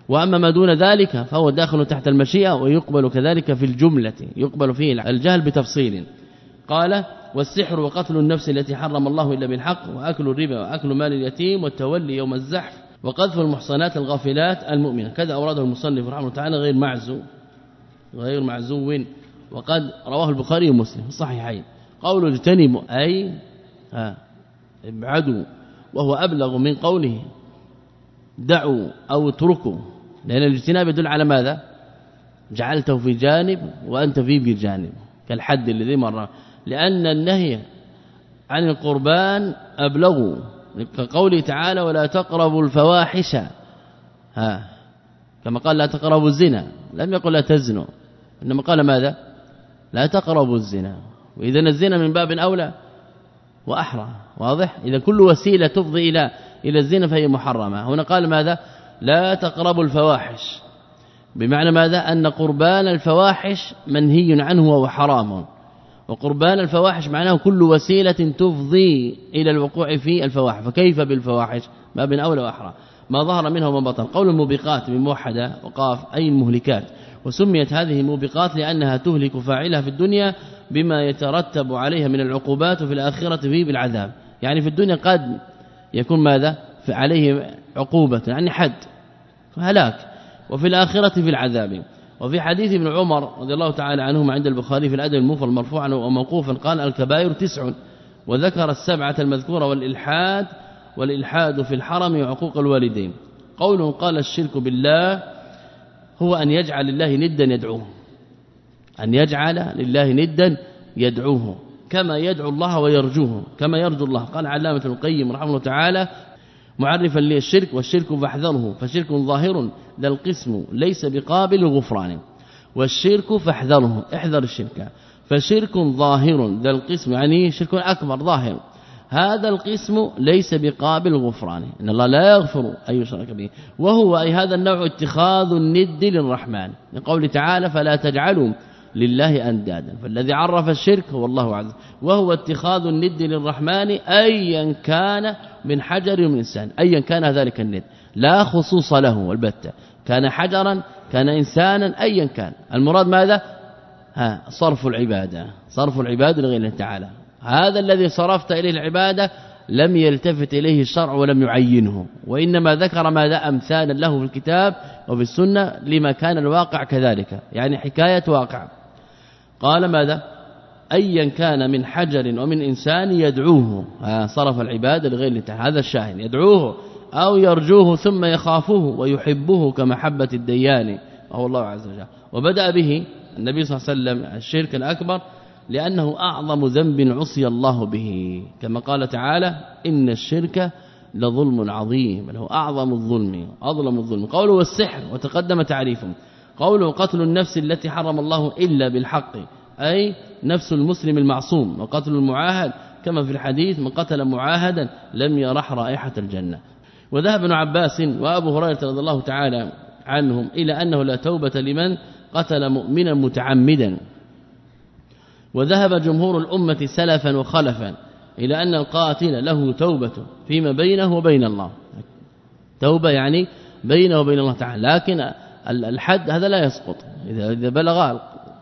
وأما ما دون ذلك فهو داخل تحت المشيئة ويقبل كذلك في الجملة، يقبل فيه الجهل بتفصيل. قال والسحر وقتل النفس التي حرم الله إلا بالحق وأكل الربا وأكل مال اليتيم والتولي يوم الزحف وقذف المحصنات الغافلات المؤمنة. كذا أورده المصنف رحمه الله تعالى غير معزو غير معزو وقد رواه البخاري ومسلم في الصحيحين. قوله اجتنبوا أي ها ابعدوا، وهو أبلغ من قوله دعوا أو اتركوا، لأن الاجتناب يدل على ماذا؟ جعلته في جانب وأنت فيه بجانب كالحد الذي مر، لأن النهي عن القربان أبلغ، كقوله تعالى ولا تقربوا الفواحش، ها كما قال لا تقربوا الزنا، لم يقل لا تزنوا، إنما قال ماذا؟ لا تقربوا الزنا، وإذا الزنا من باب أولى وأحرى، واضح؟ إذا كل وسيلة تفضي إلى إلى الزنا فهي محرمة. هنا قال ماذا؟ لا تقربوا الفواحش، بمعنى ماذا؟ أن قربان الفواحش منهي عنه وهو حرام، وقربان الفواحش معناه كل وسيلة تفضي إلى الوقوع في الفواحش، فكيف بالفواحش؟ ما بين أولى وأحرى، ما ظهر منها وما بطن. قول الموبقات بموحدة وقاف أي المهلكات، وسميت هذه موبقات لأنها تهلك فاعلها في الدنيا بما يترتب عليها من العقوبات وفي الآخرة فيه بالعذاب. يعني في الدنيا قد يكون ماذا؟ عليه عقوبة يعني حد هلاك، وفي الآخرة في العذاب. وفي حديث ابن عمر رضي الله تعالى عنهما عند البخاري في الأدب المفرد مرفوعا وموقوفا قال الكبائر تسع، وذكر السبعة المذكورة والإلحاد والإلحاد في الحرم وعقوق الوالدين. قوله قال الشرك بالله هو أن يجعل لله ندا يدعوه، أن يجعل لله ندا يدعوه كما يدعو الله ويرجوه كما يرجو الله. قال علامة القيم رحمه الله تعالى معرفا للشرك والشرك فاحذره، فشرك ظاهر ذا القسم ليس بقابل غفران، والشرك فاحذره احذر الشرك، فشرك ظاهر ذا القسم يعني شرك أكبر ظاهر، هذا القسم ليس بقابل غفران، إن الله لا يغفر أن يشرك به، وهو أي هذا النوع اتخاذ الند للرحمن، من قوله تعالى فلا تجعلوا لله أندادا، فالذي عرف الشرك هو الله عز وجل، وهو اتخاذ الند للرحمن أيا كان من حجر ومن إنسان، أيا كان ذلك الند لا خصوص له البتة، كان حجرا كان إنسانا أيا كان، المراد ماذا؟ ها صرف العبادة، صرف العبادة لغير الله تعالى، هذا الذي صرفت إليه العبادة لم يلتفت إليه الشرع ولم يعينه، وإنما ذكر ماذا؟ أمثالا له في الكتاب وفي السنة لما كان الواقع كذلك، يعني حكاية واقع. قال ماذا؟ أيا كان من حجر ومن إنسان يدعوه، صرف العبادة لغير الله تعالى، هذا الشاهد، يدعوه أو يرجوه ثم يخافه ويحبه كمحبة الديان وهو الله عز وجل. وبدأ به النبي صلى الله عليه وسلم الشرك الأكبر لأنه أعظم ذنب عصي الله به، كما قال تعالى إن الشرك لظلم عظيم، له أعظم الظلم أظلم الظلم. قوله والسحر وتقدم تعريفه. قوله قتل النفس التي حرم الله إلا بالحق أي نفس المسلم المعصوم، وقتل المعاهد كما في الحديث من قتل معاهدا لم يرح رائحة الجنة. وذهب ابن عباس وأبو هريرة رضي الله تعالى عنهم إلى أنه لا توبة لمن قتل مؤمنا متعمدا، وذهب جمهور الأمة سلفا وخلفا إلى أن القاتل له توبة فيما بينه وبين الله، توبة يعني بينه وبين الله تعالى، لكن الحد هذا لا يسقط، إذا بلغ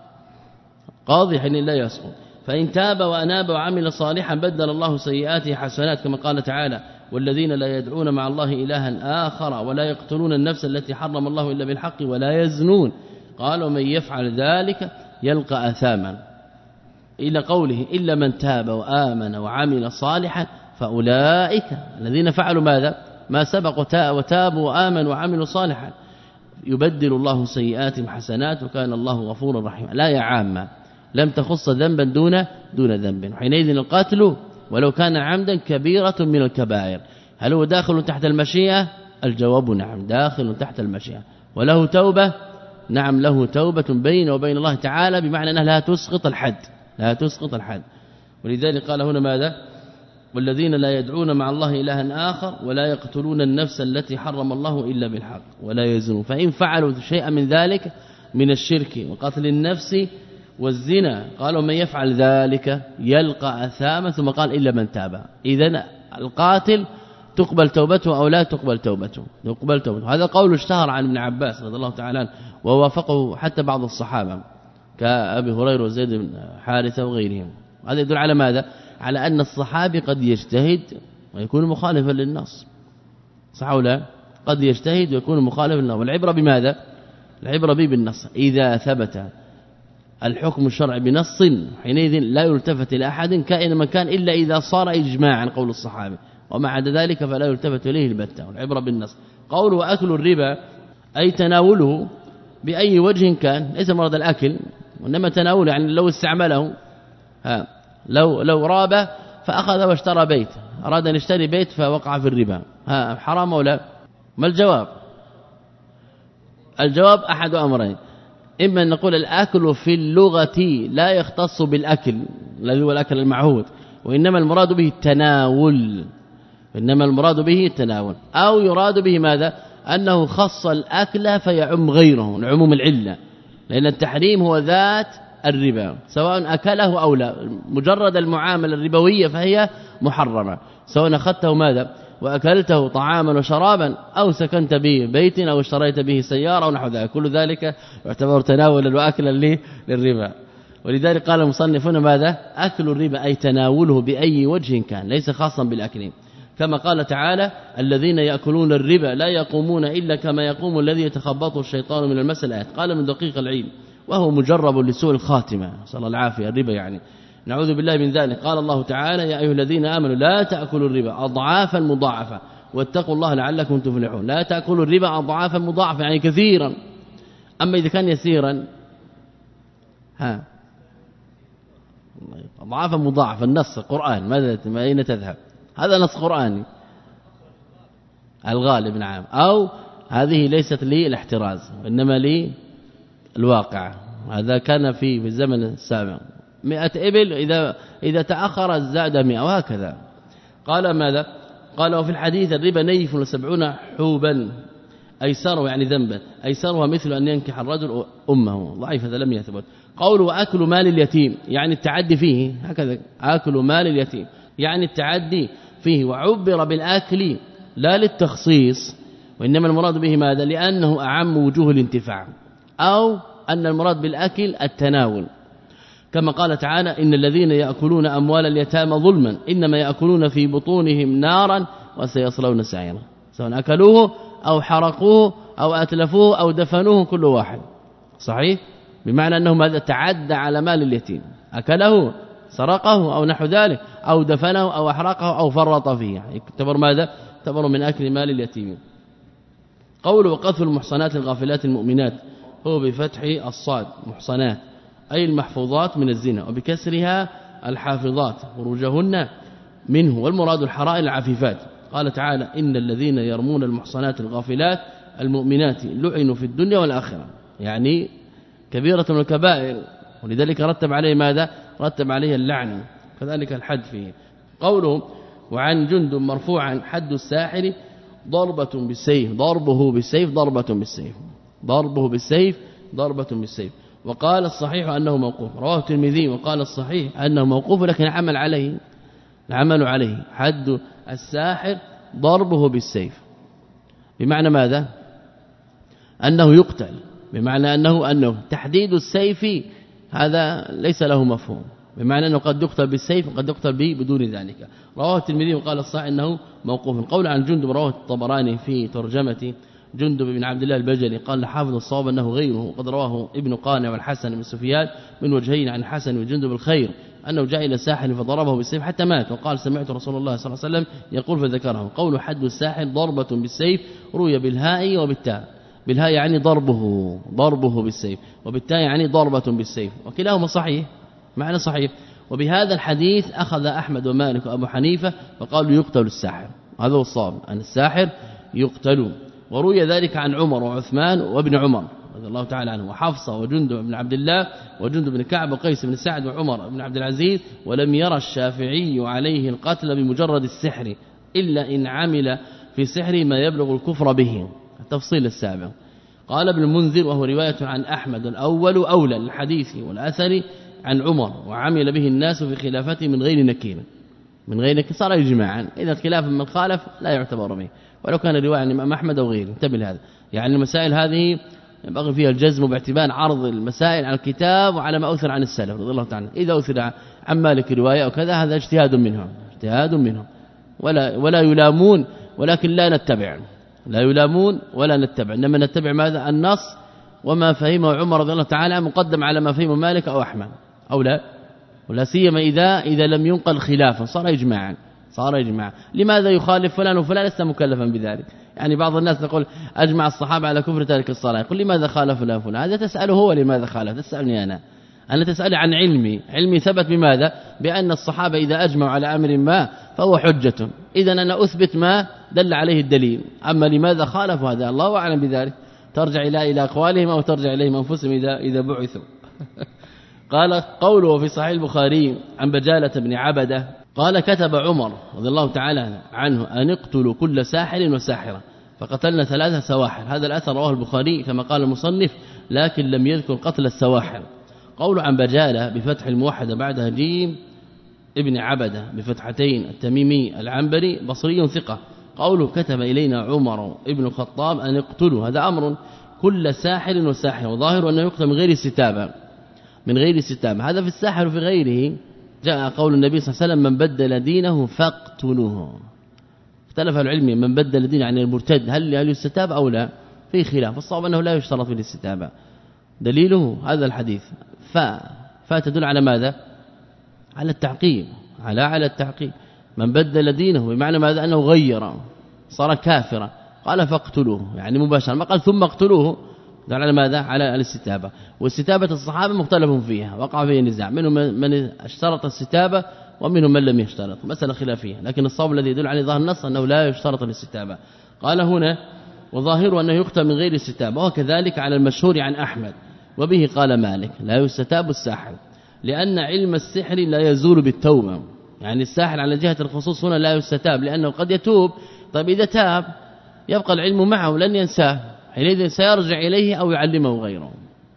قاضي حين لا يسقط. فإن تاب وأناب وعمل صالحا بدل الله سيئاته حسنات، كما قال تعالى والذين لا يدعون مع الله إلها آخر ولا يقتلون النفس التي حرم الله إلا بالحق ولا يزنون، قال ومن يفعل ذلك يلقى أثاما، إلى قوله إلا من تاب وآمن وعمل صالحا فأولئك الذين فعلوا ماذا؟ ما سبق وتابوا وآمنوا وعملوا صالحا يبدل الله سيئاتهم حسنات وكان الله غفورا رحيما. لا يا عامة، لم تخص ذنبا دون دون ذنب، وحينئذ القاتل ولو كان عمدا كبيرة من الكبائر. هل هو داخل تحت المشيئة؟ الجواب نعم، داخل تحت المشيئة. وله توبة؟ نعم له توبة بينه وبين الله تعالى، بمعنى أنها لا تسقط الحد، لا تسقط الحد. ولذلك قال هنا ماذا؟ والذين لا يدعون مع الله إلها آخر ولا يقتلون النفس التي حرم الله إلا بالحق ولا يزنون. فإن فعلوا شيئا من ذلك من الشرك وقتل النفس والزنا قالوا من يفعل ذلك يلقى أثاما، ثم قال إلا من تاب. إذن القاتل تقبل توبته أو لا تقبل توبته تقبل توبته. هذا قول اشتهر عن ابن عباس رضي الله تعالى عنه ووافقه حتى بعض الصحابة كأبي هريرة وزيد بن حارثة وغيرهم. هذا يدل على ماذا؟ على أن الصحابي قد يجتهد ويكون مخالفا للنص، صح أو لا؟ قد يجتهد ويكون مخالفا للنص. والعبرة بماذا؟ العبرة به بالنص. إذا ثبت الحكم الشرعي بنص حينئذ لا يلتفت إلى أحد كائن من كان إلا إذا صار إجماعا قول الصحابة، وما عدا ذلك فلا يلتفت إليه البتة. والعبرة بالنص. قوله وأكل الربا أي تناوله بأي وجه كان، ليس مراد الأكل وإنما تناوله، يعني لو استعمله ها لو لو راب فأخذ واشترى بيت، أراد أن يشتري بيت فوقع في الربا، ها حرام ولا؟ ما الجواب؟ الجواب أحد أمرين، إما أن نقول الأكل في اللغة لا يختص بالأكل الذي هو الأكل المعهود، وإنما المراد به التناول، إنما المراد به التناول، أو يراد به ماذا؟ أنه خص الأكل فيعم غيره لعموم العلة، لأن التحريم هو ذات الربا سواء أكله أو لا، مجرد المعاملة الربوية فهي محرمة، سواء أخذته ماذا وأكلته طعاما وشرابا أو سكنت به بيت أو اشتريت به سيارة أو نحو ذلك، كل ذلك يعتبر تناولا وأكلا للربا. ولذلك قال المصنفون ماذا؟ أكل الربا أي تناوله بأي وجه كان، ليس خاصا بالأكل، كما قال تعالى الذين يأكلون الربا لا يقومون إلا كما يقوم الذي يتخبطه الشيطان من المس. الآيات. قال من دقيق العلم وهو مجرب لسوء الخاتمة، صلى الله العافية، الربا يعني نعوذ بالله من ذلك. قال الله تعالى يا أيها الذين آمنوا لا تأكلوا الربا أضعافا مضاعفة واتقوا الله لعلكم تفلحون. لا تأكلوا الربا أضعافا مضاعفة يعني كثيرا، أما إذا كان يسيرا ها أضعافا مضاعفة، النص القرآن ماذا ما أين تذهب؟ هذا نص قرآني الغالب نعم، أو هذه ليست لي الاحتراز وإنما لي الواقع. هذا كان في في الزمن السابق مئة إبل، إذا إذا تأخر زاد مئة وهكذا. قال ماذا؟ قال وفي الحديث الربا نيف وسبعون حوبا أيسره يعني ذنبا، أيسرها مثل أن ينكح الرجل أمه، ضعيف هذا لم يثبت. قوله وأكل مال اليتيم يعني التعدي فيه، هكذا أكل مال اليتيم يعني التعدي فيه، وعبر بالآكل لا للتخصيص وإنما المراد به ماذا؟ لأنه أعم وجوه الانتفاع، أو أن المراد بالأكل التناول، كما قال تعالى إن الذين يأكلون أموال اليتامى ظلما إنما يأكلون في بطونهم نارا وسيصلون سعيرا، سواء أكلوه أو حرقوه أو أتلفوه أو دفنوه كل واحد صحيح، بمعنى أنه ماذا؟ تعدى على مال اليتيم، أكله سرقه أو نحو ذلك أو دفنه أو أحرقه أو فرط فيه، يعتبر ماذا؟ يعتبر من أكل مال اليتيم. قول وقذف المحصنات الغافلات المؤمنات هو بفتح الصاد محصنات أي المحفوظات من الزنا، وبكسرها الحافظات خروجهن منه، والمراد الحرائر العفيفات. قال تعالى إن الذين يرمون المحصنات الغافلات المؤمنات لعنوا في الدنيا والآخرة، يعني كبيرة من الكبائر، ولذلك رتب عليه ماذا؟ رتب عليه اللعن، كذلك الحد فيه. قوله وعن جندب مرفوعا حد الساحر ضربة بالسيف، ضربه بالسيف ضربة بالسيف، ضربه بالسيف ضربة بالسيف. وقال الصحيح أنه موقوف، رواه الترمذي، وقال الصحيح أنه موقوف لكن عمل عليه العمل عليه حد الساحر ضربه بالسيف، بمعنى ماذا؟ أنه يقتل، بمعنى أنه أنه تحديد السيف هذا ليس له مفهوم، بمعنى أنه قد يقتل بالسيف وقد يقتل به بدون ذلك. رواه الترمذي وقال الصحيح أنه موقوف. القول عن جندب رواه الطبراني في ترجمة جندب بن عبد الله البجلي، قال حافظ الصواب أنه غيره، وقد رواه ابن قانع والحسن بن سفيان من وجهين عن حسن وجندب الخير أنه جاء إلى ساحر فضربه بالسيف حتى مات، وقال سمعت رسول الله صلى الله عليه وسلم يقول فذكره. قول حد الساحر ضربة بالسيف روي بالهاء وبالتاء، بالهاء يعني ضربه ضربه بالسيف، وبالتاء يعني ضربة بالسيف، وكلاهما صحيح معنى صحيح. وبهذا الحديث أخذ أحمد ومالك وأبو حنيفة فقالوا يقتل الساحر، هذا هو الصواب أن الساحر يقتل. وروي ذلك عن عمر وعثمان وابن عمر رضي الله تعالى عنه، وحفصة وجندب بن عبد الله وجندب بن كعب وقيس بن سعد وعمر بن عبد العزيز. ولم يرى الشافعي عليه القتل بمجرد السحر إلا إن عمل في سحر ما يبلغ الكفر به، التفصيل السابق. قال ابن المنذر وهو رواية عن أحمد الأول أولى للحديث والأثر عن عمر، وعمل به الناس في خلافته من غير نكير، من غيرك صار إجماعا. إذا خلاف من خالف لا يعتبر به، ولو كان رواية عن الإمام أحمد أو غيره. انتبه لهذا، يعني المسائل هذه ينبغي فيها الجزم باعتبار عرض المسائل على الكتاب وعلى ما أثر عن السلف رضي الله تعالى. إذا أثر عن مالك رواية أو كذا هذا اجتهاد منهم اجتهاد منهم ولا ولا يلامون، ولكن لا نتبع لا يلامون ولا نتبع، إنما نتبع ماذا؟ النص وما فهمه عمر رضي الله تعالى مقدم على ما فهمه مالك أو أحمد أو لا، ولا سيما إذا إذا لم ينقل خلافا صار إجماعا صار إجماعا. لماذا يخالف فلان وفلان لست مكلفا بذلك؟ يعني بعض الناس يقول أجمع الصحابة على كفر تارك الصلاة، يقول لماذا خالف فلان فلان؟ هذا تسأله هو لماذا خالف، تسألني أنا أنا تسألي عن علمي علمي ثبت بماذا؟ بأن الصحابة إذا أجمعوا على أمر ما فهو حجة، إذا أنا أثبت ما دل عليه الدليل. أما لماذا خالف هذا الله أعلم بذلك، ترجع إلى إلى أقوالهم أو ترجع إليهم أنفسهم إذا إذا بعثوا. قال قوله في صحيح البخاري عن بجالة بن عبدة قال كتب عمر رضي الله تعالى عنه أن اقتلوا كل ساحر وساحرة فقتلنا ثلاثة سواحر. هذا الأثر رواه البخاري كما قال المصنف، لكن لم يذكر قتل السواحر. قول عن بجالة بفتح الموحدة بعدها جيم ابن عبدة بفتحتين التميمي العنبري بصري ثقة. قوله كتب إلينا عمر ابن الخطاب أن اقتلوا، هذا أمر كل ساحر وساحر، وظاهر أنه يقتل من غير استتابة من غير استتابة. هذا في الساحر وفي غيره. جاء قول النبي صلى الله عليه وسلم من بدل دينه فاقتلوه. اختلف العلم من بدل دينه عن المرتد هل هل يستتاب أو لا، في خلاف. الصواب أنه لا يشترط في الاستتابة. دليله هذا الحديث ف فتدل على ماذا؟ على التعقيب على على التعقيب. من بدل دينه بمعنى ماذا؟ أنه غير صار كافرا، قال فاقتلوه يعني مباشرة، ما قال ثم اقتلوه، دل على ماذا؟ على الاستتابة. واستتابة الصحابة مختلف فيها وقع فيها نزاع، منهم من اشترط الاستتابة ومنهم من لم يشترط، مسألة خلافية، لكن الصواب الذي يدل عليه ظاهر النص أنه لا يشترط الاستتابة. قال هنا وظاهر أنه يقتل من غير استتابة، وكذلك على المشهور عن أحمد، وبه قال مالك لا يستتاب الساحر لأن علم السحر لا يزول بالتوبة. يعني الساحر على جهة الخصوص هنا لا يستتاب لأنه قد يتوب، طيب إذا تاب يبقى العلم معه لن ينساه، حينئذ سيرجع إليه أو يعلمه غيره،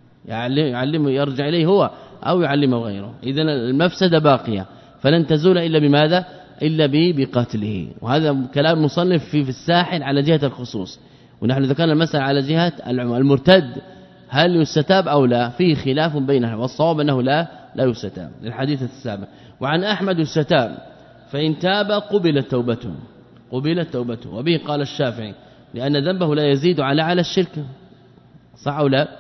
يعلمه يرجع إليه هو أو يعلمه غيره. إذن المفسدة باقية فلن تزول إلا بماذا؟ إلا بقتله. وهذا كلام مصنف في الساحر على جهة الخصوص، ونحن ذكرنا المسألة على جهة المرتد هل يستتاب أو لا، فيه خلاف بينهم، والصواب أنه لا لا يستتاب للحديث السابق. وعن أحمد يستتاب فإن تاب قبلت توبته قبلت توبته وبه قال الشافعي لأن ذنبه لا يزيد على على الشرك، صح أو لا؟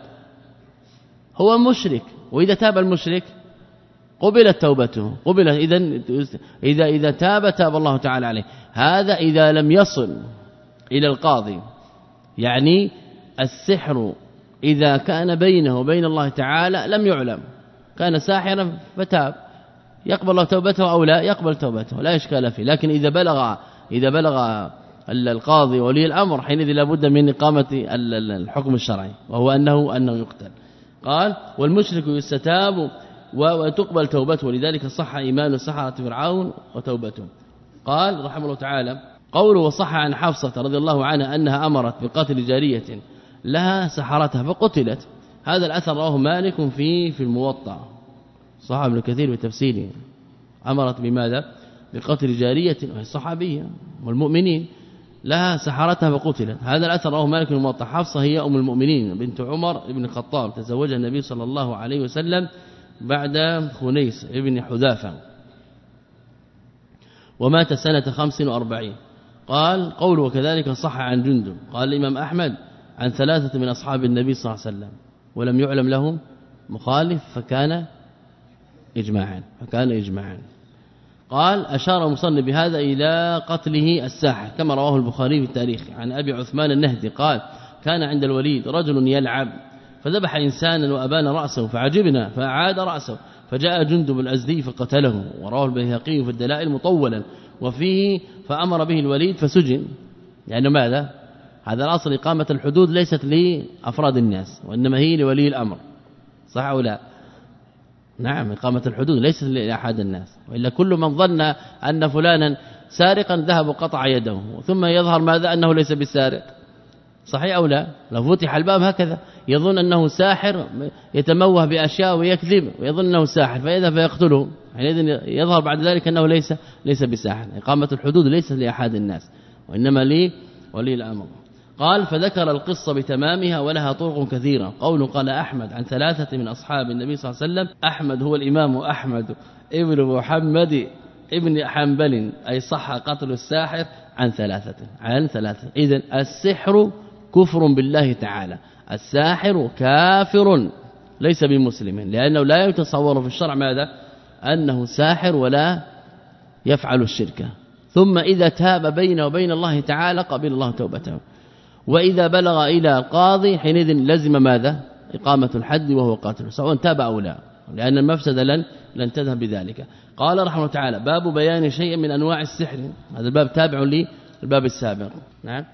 هو مشرك، وإذا تاب المشرك قبلت توبته قبلت إذا إذا إذا تاب تاب الله تعالى عليه. هذا إذا لم يصل إلى القاضي، يعني السحر إذا كان بينه وبين الله تعالى لم يعلم، كان ساحرا فتاب يقبل الله توبته أو لا يقبل توبته لا إشكال فيه. لكن إذا بلغ إذا بلغ القاضي ولي الأمر حينئذ لابد من إقامة الحكم الشرعي، وهو أنه أنه يقتل. قال والمشرك يستتاب وتقبل توبته، ولذلك صح إيمان سحرة فرعون وتوبته. قال رحمه الله تعالى قوله وصح عن حفصة رضي الله عنها أنها أمرت بقتل جارية لها سحرتها فقتلت. هذا الأثر رواه مالك في في الموطأ، صح ابن كثير في تفسيره، أمرت بماذا؟ بقتل جارية وهي صحابية والمؤمنين لها سحرتها فقتلت. هذا الأثر رواه مالك في الموطأ. حفصة هي أم المؤمنين بنت عمر بن الخطاب، تزوجها النبي صلى الله عليه وسلم بعد خنيس ابن حذافة، ومات سنة خمس وأربعين. قال قول وكذلك صح عن جندب. قال الإمام أحمد عن ثلاثة من أصحاب النبي صلى الله عليه وسلم ولم يعلم لهم مخالف فكان إجماعا فكان إجماعا. قال أشار مصنف بهذا إلى قتله الساحر كما رواه البخاري في التاريخ عن أبي عثمان النهدي قال كان عند الوليد رجل يلعب فذبح إنسانا وأبان رأسه فعجبنا فأعاد رأسه فجاء جندب الأزدي فقتله، ورواه البيهقي في الدلائل مطولا وفيه فأمر به الوليد فسجن. يعني ماذا؟ هذا الأصل إقامة الحدود ليست لأفراد الناس وإنما هي لولي الأمر، صح أو لا؟ نعم إقامة الحدود ليست لأحد الناس، وإلا كل من ظن أن فلانا سارقا ذهب قطع يده ثم يظهر ماذا؟ أنه ليس بسارق، صحيح أو لا؟ لو فتح الباب هكذا يظن أنه ساحر يتموه بأشياء ويكذب ويظن أنه ساحر فإذا فيقتله حينئذ يظهر بعد ذلك أنه ليس ليس بساحر. إقامة الحدود ليست لأحد الناس وإنما لي ولي الأمر. قال فذكر القصة بتمامها ولها طرق كثيرة. قوله قال أحمد عن ثلاثة من أصحاب النبي صلى الله عليه وسلم. أحمد هو الإمام أحمد ابن محمد ابن حنبل أي صح قتل الساحر عن ثلاثة عن ثلاثة. إذن السحر كفر بالله تعالى، الساحر كافر ليس بمسلم، لأنه لا يتصور في الشرع ماذا أنه ساحر ولا يفعل الشرك. ثم إذا تاب بينه وبين الله تعالى قبل الله توبته، وإذا بلغ إلى القاضي حينئذ لزم ماذا إقامة الحد وهو قاتل سواء تاب أو لا، لأن المفسدة لن لن تذهب بذلك. قال رحمه الله تعالى باب بيان شيء من أنواع السحر. هذا الباب تابع للباب السابق. نعم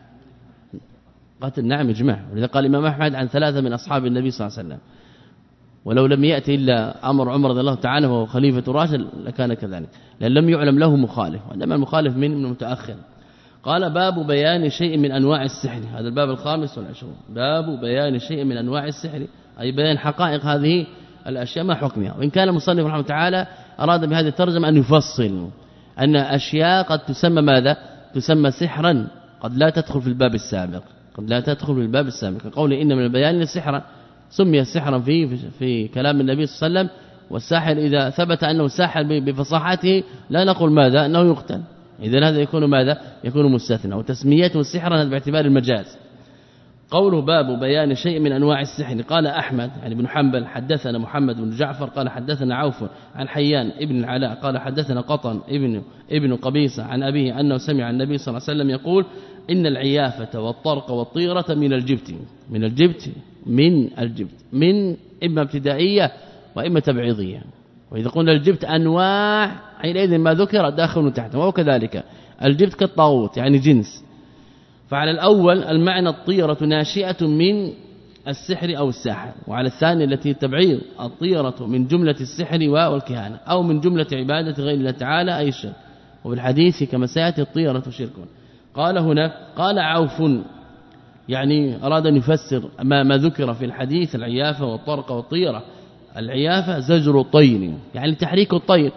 قاتل نعم اجماع. ولذا قال الإمام أحمد عن ثلاثة من أصحاب النبي صلى الله عليه وسلم، ولو لم يأتي إلا أمر عمر رضي الله تعالى وهو خليفة راشد لكان كذلك، لأن لم يعلم له مخالف، وإنما المخالف من من متأخر. قال باب بيان شيء من أنواع السحر. هذا الباب الخامس والعشرون. باب بيان شيء من أنواع السحر أي بيان حقائق هذه الأشياء ما حكمها. وإن كان المصنف رحمه الله تعالى أراد بهذه الترجمة أن يفصل أن أشياء قد تسمى ماذا تسمى سحرا قد لا تدخل في الباب السابق، قد لا تدخل في الباب السابق. قول إن من البيان للسحر سمي سحرا في في كلام النبي صلى الله عليه وسلم. والساحر إذا ثبت أنه ساحر بفصاحته لا نقول ماذا أنه يقتل، إذن هذا يكون ماذا يكون مستثنى، وتسميته سحرا باعتبار المجاز. قوله باب بيان شيء من أنواع السحر. قال أحمد يعني بن حنبل حدثنا محمد بن جعفر قال حدثنا عوف عن حيان ابن العلاء قال حدثنا قطن ابن ابن قبيصة عن أبيه أنه سمع النبي صلى الله عليه وسلم يقول إن العيافة والطرق والطيرة من الجبت. من الجبت من الجبت من إما ابتدائية وإما تبعيضية. وإذا قلنا الجبت أنواع حينئذ ما ذكر داخل تحته، وهو كذلك الجبت كالطاغوت يعني جنس. فعلى الأول المعنى الطيرة ناشئة من السحر أو الساحر، وعلى الثاني التي تبعيض الطيرة من جملة السحر والكهانة أو من جملة عبادة غير الله تعالى أي شرك. وبالحديث كما سيأتي الطيرة شرك. قال هنا قال عوف يعني أراد أن يفسر ما, ما ذكر في الحديث العيافة والطرق والطيرة. العيافة زجر الطير يعني تحريك الطير،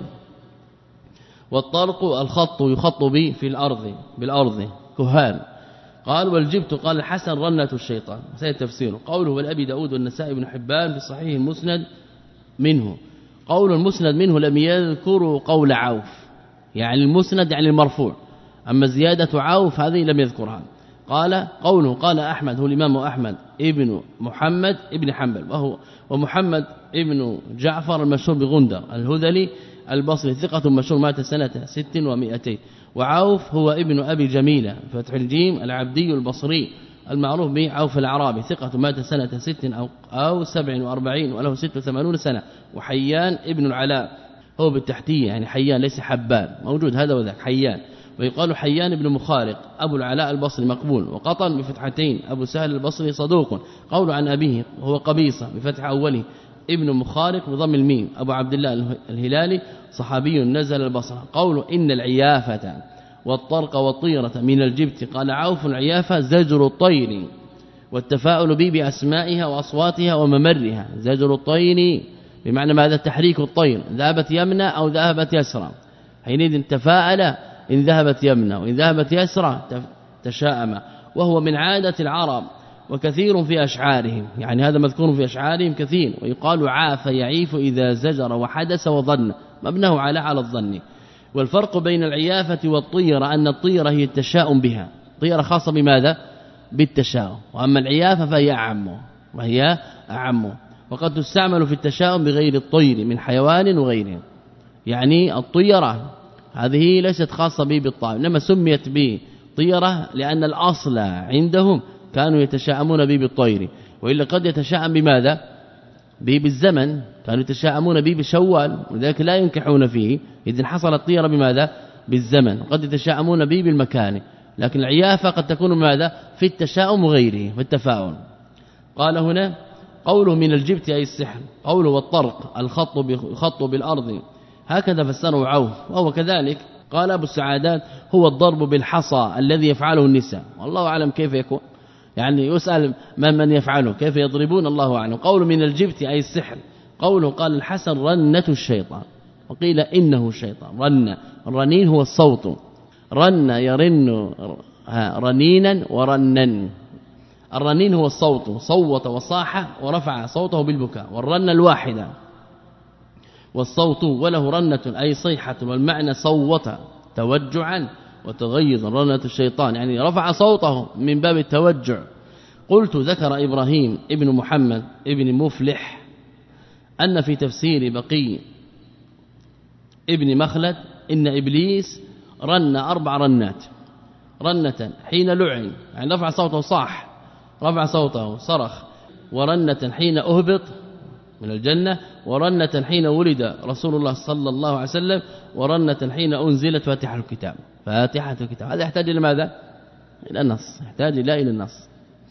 والطرق الخط يخط به في الأرض بالأرض كهان. قال والجبت قال الحسن رنة الشيطان. سيد تفسيره. قوله والأبي داود والنسائي بن حبان في صحيح المسند منه. قول المسند منه لم يذكروا قول عوف يعني المسند يعني المرفوع، أما زيادة عوف هذه لم يذكرها. قال قوله قال أحمد هو الإمام أحمد ابن محمد ابن حنبل وهو ومحمد ابن جعفر المشهور بغندر الهذلي البصري ثقة مشهور مات سنة ست ومئتين. وعوف هو ابن أبي جميلة فتح الجيم العبدي البصري المعروف به عوف العرابي ثقة مات سنة ست أو, أو سبع وأربعين وله ست وثمانون سنة. وحيان ابن العلاء هو بالتحتية يعني حيان ليس حبان موجود هذا وذاك حيان. ويقال حيان ابن مخارق أبو العلاء البصري مقبول. وقطن بفتحتين أبو سهل البصري صدوق. قول عن أبيه وهو قبيصة بفتح أوله ابن مخارق بضم الميم أبو عبد الله الهلالي صحابي نزل البصرة. قول إن العيافة والطرق والطيرة من الجبت. قال عوف العيافة زجر الطير والتفاؤل به بأسمائها وأصواتها وممرها. زجر الطير بمعنى ماذا تحريك الطير ذهبت يمنى أو ذهبت يسرى، حينئذ تفاءل إن ذهبت يمنى وإن ذهبت يسرى تشاءم. وهو من عادة العرب وكثير في أشعارهم يعني هذا مذكور في أشعارهم كثير. ويقال عاف يعيف إذا زجر وحدث وظن مبناه على على الظن. والفرق بين العيافة والطيرة أن الطيرة هي التشاؤم بها، طيرة خاصة بماذا بالتشاؤم، وأما العيافة فهي أعم وهي أعم. وقد تستعمل في التشاؤم بغير الطير من حيوان وغيره. يعني الطيرة هذه ليست خاصة به بالطائر، إنما سميت به طيرة لأن الأصل عندهم كانوا يتشاءمون به بالطير، وإلا قد يتشاءم بماذا به بالزمن، كانوا يتشاءمون به بشوال ولذلك لا ينكحون فيه، إذن حصل الطيرة بماذا بالزمن. وقد يتشاءمون به بالمكان، لكن العيافة قد تكون ماذا في التشاؤم وغيره في التفاؤل. قال هنا قوله من الجبت أي السحر. قوله والطرق الخط بخط بالأرض هكذا فسره عوف وهو كذلك. قال أبو السعادات هو الضرب بالحصى الذي يفعله النساء، والله أعلم كيف يكون، يعني يسأل من من يفعله كيف يضربون الله أعلم. قول من الجبت أي السحر. قوله قال الحسن رنة الشيطان وقيل إنه الشيطان. رن الرنين هو الصوت، رن يرن رنينا ورنن. الرنين هو الصوت، صوت وصاح ورفع صوته بالبكاء، والرن الواحدة والصوت وله رنة أي صيحة، والمعنى صوت توجعا وتغيظا. رنة الشيطان يعني رفع صوته من باب التوجع. قلت ذكر إبراهيم ابن محمد ابن مفلح أن في تفسير بقي ابن مخلد إن إبليس رن أربع رنات، رنة حين لعن يعني رفع صوته صاح، رفع صوته صرخ، ورنة حين أهبط من الجنة، ورنة حين ولد رسول الله صلى الله عليه وسلم، ورنة حين أنزلت فاتحة الكتاب. فاتحة الكتاب هذا يحتاج إلى ماذا؟ إلى النص، يحتاج لا إلى النص.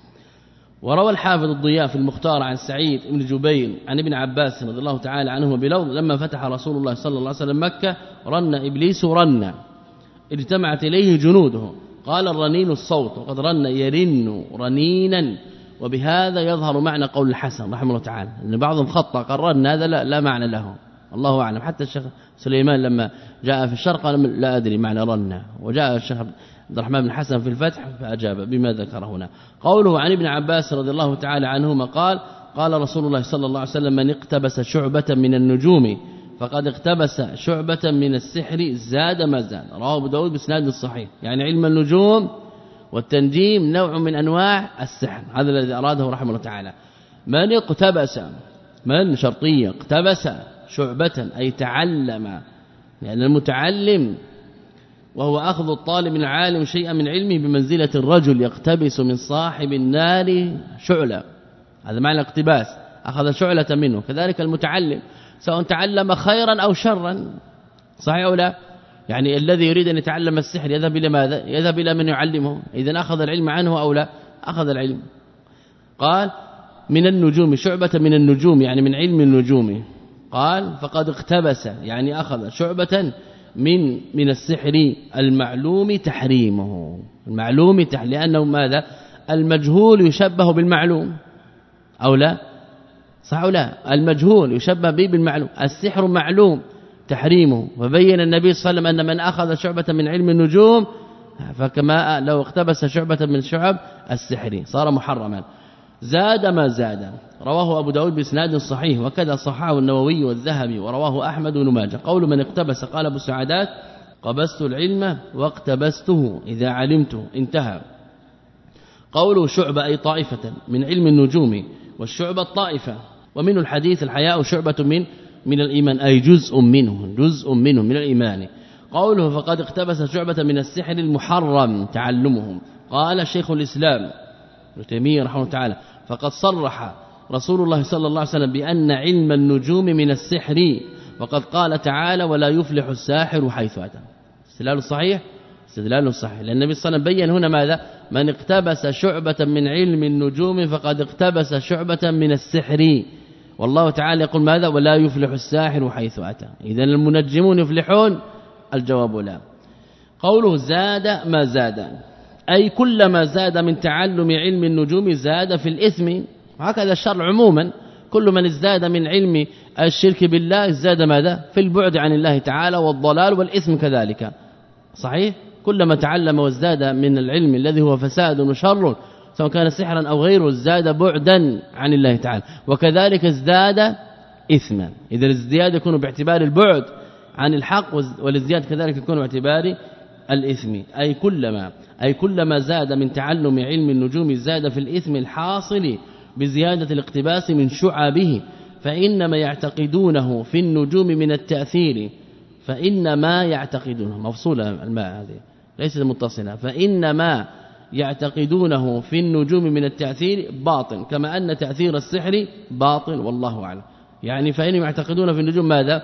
وروى الحافظ الضياء في المختار عن سعيد بن جبير عن ابن عباس رضي الله تعالى عنه بلفظ لما فتح رسول الله صلى الله عليه وسلم مكة رن إبليس رنا اجتمعت إليه جنوده. قال الرنين الصوت، وقد رن يرن رنينا. وبهذا يظهر معنى قول الحسن رحمه الله تعالى ان بعضهم خطأ قال رن هذا لا, لا معنى له، الله أعلم. حتى الشيخ سليمان لما جاء في الشرق قال لا أدري معنى رن، وجاء الشيخ عبد الرحمن بن حسن في الفتح فأجاب بما ذكر هنا. قوله عن ابن عباس رضي الله تعالى عنهما قال قال رسول الله صلى الله عليه وسلم من اقتبس شعبة من النجوم فقد اقتبس شعبة من السحر زاد ما زاد. رواه ابو داود باسناد صحيح. يعني علم النجوم والتنجيم نوع من أنواع السحر، هذا الذي أراده رحمه الله تعالى. من اقتبس من شرطية اقتبس شعبة أي تعلم، لأن المتعلم وهو أخذ الطالب من العالم شيئا من علمه بمنزلة الرجل يقتبس من صاحب النار شعلة، هذا معنى الاقتباس، أخذ شعلة منه. كذلك المتعلم سواء تعلم خيرا أو شرا، صحيح أو لا؟ يعني الذي يريد أن يتعلم السحر يذهب إلى ماذا؟ يذهب إلى من يعلمه، إذن أخذ العلم عنه أو لا؟ أخذ العلم. قال من النجوم شعبة من النجوم يعني من علم النجوم. قال فقد اقتبس يعني أخذ شعبة من من السحر المعلوم تحريمه. المعلوم تحريم لأنه ماذا؟ المجهول يشبه بالمعلوم أو لا؟ صح أو لا؟ المجهول يشبه به بالمعلوم. السحر معلوم تحريمه، وبين النبي صلى الله عليه وسلم أن من أخذ شعبة من علم النجوم فكما لو اقتبس شعبة من شعب السحر صار محرما. زاد ما زاد. رواه أبو داود بإسناد صحيح، وكذا صححه النووي والذهبي، ورواه أحمد بن ماجه. قول من اقتبس قال أبو سعادات قبست العلم واقتبسته إذا علمته، انتهى. قوله شعبة أي طائفة من علم النجوم، والشعبة الطائفة. ومن الحديث الحياء شعبة من من الإيمان أي جزء منه، جزء منه من الإيمان. قوله فقد اقتبس شعبة من السحر المحرم تعلمهم. قال شيخ الإسلام ابن تيمية رحمه الله تعالى فقد صرح رسول الله صلى الله عليه وسلم بأن علم النجوم من السحر، وقد قال تعالى ولا يفلح الساحر حيث أتى. استدلال صحيح، استدلال صحيح، لأن النبي صلى الله عليه وسلم بين هنا ماذا؟ من اقتبس شعبة من علم النجوم فقد اقتبس شعبة من السحر، والله تعالى يقول ماذا؟ ولا يفلح الساحر حيث أتى. إذن المنجمون يفلحون؟ الجواب لا. قوله زاد ما زاد أي كلما زاد من تعلم علم النجوم زاد في الإثم. وهكذا الشرع عموما، كل من ازداد من علم الشرك بالله ازداد ماذا؟ في البعد عن الله تعالى والضلال والإثم كذلك، صحيح؟ كلما تعلم وازداد من العلم الذي هو فساد وشر سواء كان سحرا أو غيره ازداد بعدا عن الله تعالى، وكذلك ازداد إثما. إذا الازدياد يكون باعتبار البعد عن الحق، والازدياد كذلك يكون باعتبار الإثم. أي كلما أي كلما زاد من تعلم علم النجوم زاد في الإثم الحاصل بزيادة الاقتباس من شعبه، فإنما يعتقدونه في النجوم من التأثير، فإنما يعتقدونه مفصولة الماء هذه ليست متصلة، فإنما يعتقدونه في النجوم من التأثير باطل، كما أن تأثير السحر باطل والله أعلم. يعني فإنهم يعتقدون في النجوم ماذا؟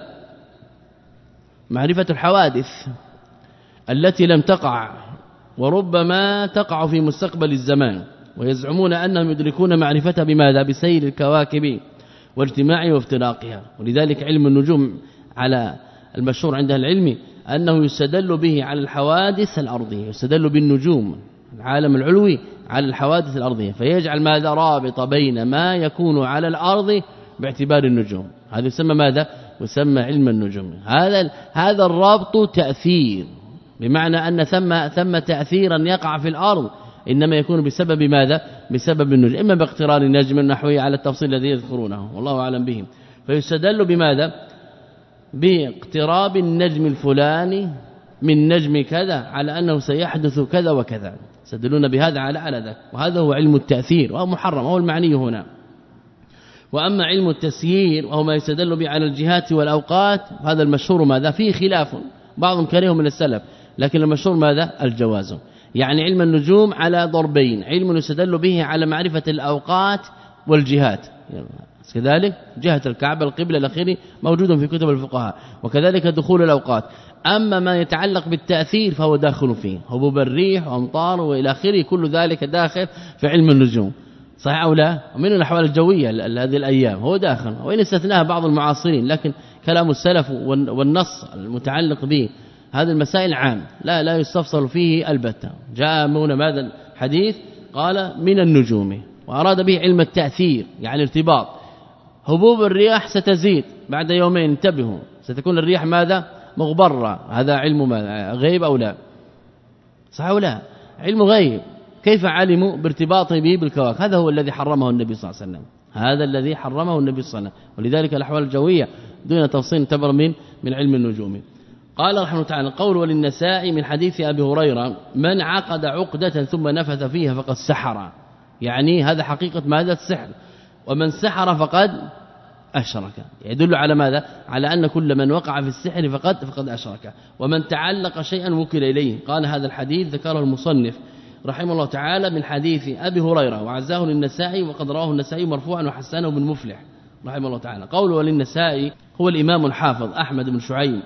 معرفة الحوادث التي لم تقع وربما تقع في مستقبل الزمان، ويزعمون أنهم يدركون معرفتها بماذا؟ بسير الكواكب واجتماعها وافتراقها. ولذلك علم النجوم على المشهور عند العلم أنه يستدل به على الحوادث الأرضية، يستدل بالنجوم العالم العلوي على الحوادث الأرضية، فيجعل ماذا رابط بين ما يكون على الأرض باعتبار النجوم. هذا يسمى ماذا؟ يسمى علم النجوم. هذا هذا الرابط تأثير، بمعنى أن ثم ثم تأثيرا يقع في الأرض إنما يكون بسبب ماذا؟ بسبب النجم، إما باقتران النجم النحوي على التفصيل الذي يذكرونه والله أعلم بهم. فيستدل بماذا؟ باقتراب النجم الفلاني من نجم كذا على أنه سيحدث كذا وكذا، يستدلون بهذا على على ذاك، وهذا هو علم التأثير وهو محرم، هو المعني هنا. وأما علم التسيير وهو ما يستدل به على الجهات والأوقات، هذا المشهور ماذا؟ فيه خلاف، بعضهم كرهه من السلف، لكن المشهور ماذا؟ الجواز. يعني علم النجوم على ضربين، علم يستدل به على معرفة الأوقات والجهات، كذلك جهة الكعبة القبلة الأخير موجود في كتب الفقهاء، وكذلك دخول الأوقات. أما ما يتعلق بالتأثير فهو داخل فيه، هبوب الريح وأمطار وإلى آخره، كل ذلك داخل في علم النجوم، صحيح أو لا؟ ومن الأحوال الجوية هذه الأيام هو داخل، وإن استثناها بعض المعاصرين، لكن كلام السلف والنص المتعلق به هذه المسائل عام، لا لا يستفصل فيه البتة. جاء من ماذا الحديث؟ قال من النجوم، وأراد به علم التأثير يعني ارتباط. هبوب الرياح ستزيد بعد يومين، انتبهوا، ستكون الرياح ماذا؟ مغبرة، هذا علم غيب أو لا؟ صح أو لا؟ علم غيب. كيف علموا؟ بارتباطه به بالكواكب، هذا هو الذي حرمه النبي صلى الله عليه وسلم، هذا الذي حرمه النبي صلى الله عليه وسلم. ولذلك الأحوال الجوية دون تفصيل تبر من من علم النجوم. قال رحمه الله تعالى: قول وللنساء من حديث أبي هريرة: من عقد عقدة ثم نفث فيها فقد سحر، يعني هذا حقيقة ماذا؟ السحر. ومن سحر فقد أشرك، يدل على ماذا؟ على أن كل من وقع في السحر فقد فقد أشرك. ومن تعلق شيئا وكل إليه. قال هذا الحديث ذكره المصنف رحمه الله تعالى من حديث أبي هريرة، وعزاه للنسائي، وقد رواه النسائي مرفوعا وحسنه بن مفلح رحمه الله تعالى. قول وللنسائي هو الإمام الحافظ أحمد بن شعيب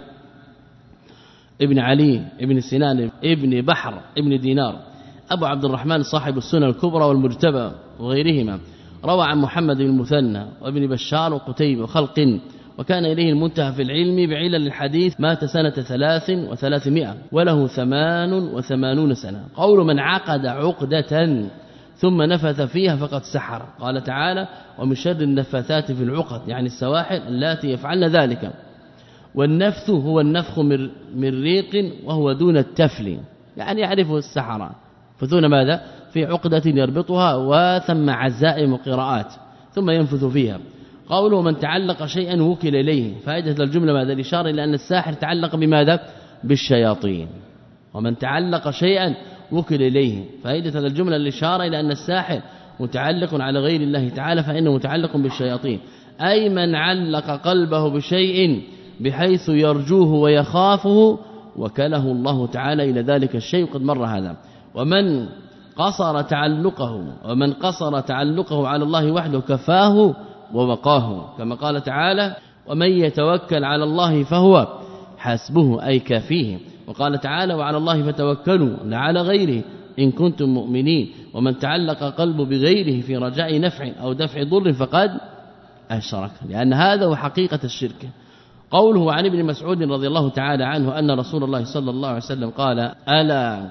ابن علي ابن سنان ابن بحر ابن دينار أبو عبد الرحمن صاحب السنن الكبرى والمجتبى وغيرهما، روى عن محمد بن المثنى وابن بشار وقتيبة وخلق، وكان إليه المنتهى في العلم بعلل الحديث، مات سنة ثلاث وثلاثمائة وله ثمان وثمانون سنة. قول من عقد عقدة ثم نفث فيها فقد سحر. قال تعالى: ومن شر النفاثات في العقد، يعني السواحل اللاتي يفعلن ذلك. والنفث هو النفخ من ريق وهو دون التفل، يعني يعرفه السحرة، فدون ماذا؟ في عقدة يربطها وثم عزائم قراءات ثم ينفث فيها. قوله من تعلق شيئا وكل إليه، فائدة الجملة ماذا؟ الإشارة إلى أن الساحر تعلق بماذا؟ بالشياطين. ومن تعلق شيئا وكل إليه، فائدة الجملة الإشارة إلى أن الساحر متعلق على غير الله تعالى، فإنه متعلق بالشياطين. أي من علق قلبه بشيء بحيث يرجوه ويخافه وكله الله تعالى إلى ذلك الشيء، قد مر هذا. ومن قصر تعلقه ومن قصر تعلقه على الله وحده كفاه ووقاه، كما قال تعالى: ومن يتوكل على الله فهو حسبه، أي كافيه. وقال تعالى: وعلى الله فتوكلوا لا على غيره إن كنتم مؤمنين. ومن تعلق قلبه بغيره في رجاء نفع أو دفع ضر فقد أشرك، لأن هذا هو حقيقة الشرك. قوله عن ابن مسعود رضي الله تعالى عنه أن رسول الله صلى الله عليه وسلم قال: ألا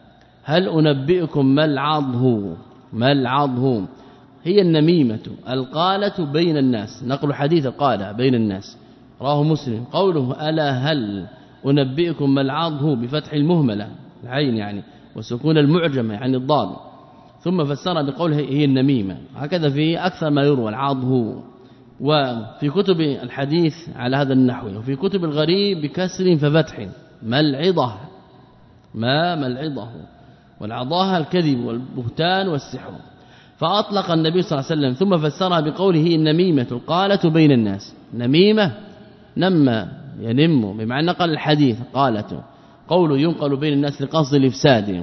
هل أنبئكم ما العضه؟ ما العضه هي النميمة القالة بين الناس، نقل حديث قال بين الناس، رواه مسلم. قوله ألا هل أنبئكم ما العضه بفتح المهملة العين يعني وسكون المعجمة يعني الضاد، ثم فسر بقوله هي النميمة، هكذا في أكثر ما يروى العضه. وفي كتب الحديث على هذا النحو، وفي كتب الغريب بكسر ففتح ما العضه، ما ما العضه، والعضاها الكذب والبهتان والسحر. فأطلق النبي صلى الله عليه وسلم ثم فسرها بقوله النميمة القالة بين الناس. نميمة نم ينم، بمعنى نقل الحديث قالته، قوله ينقل بين الناس لقصد الإفساد،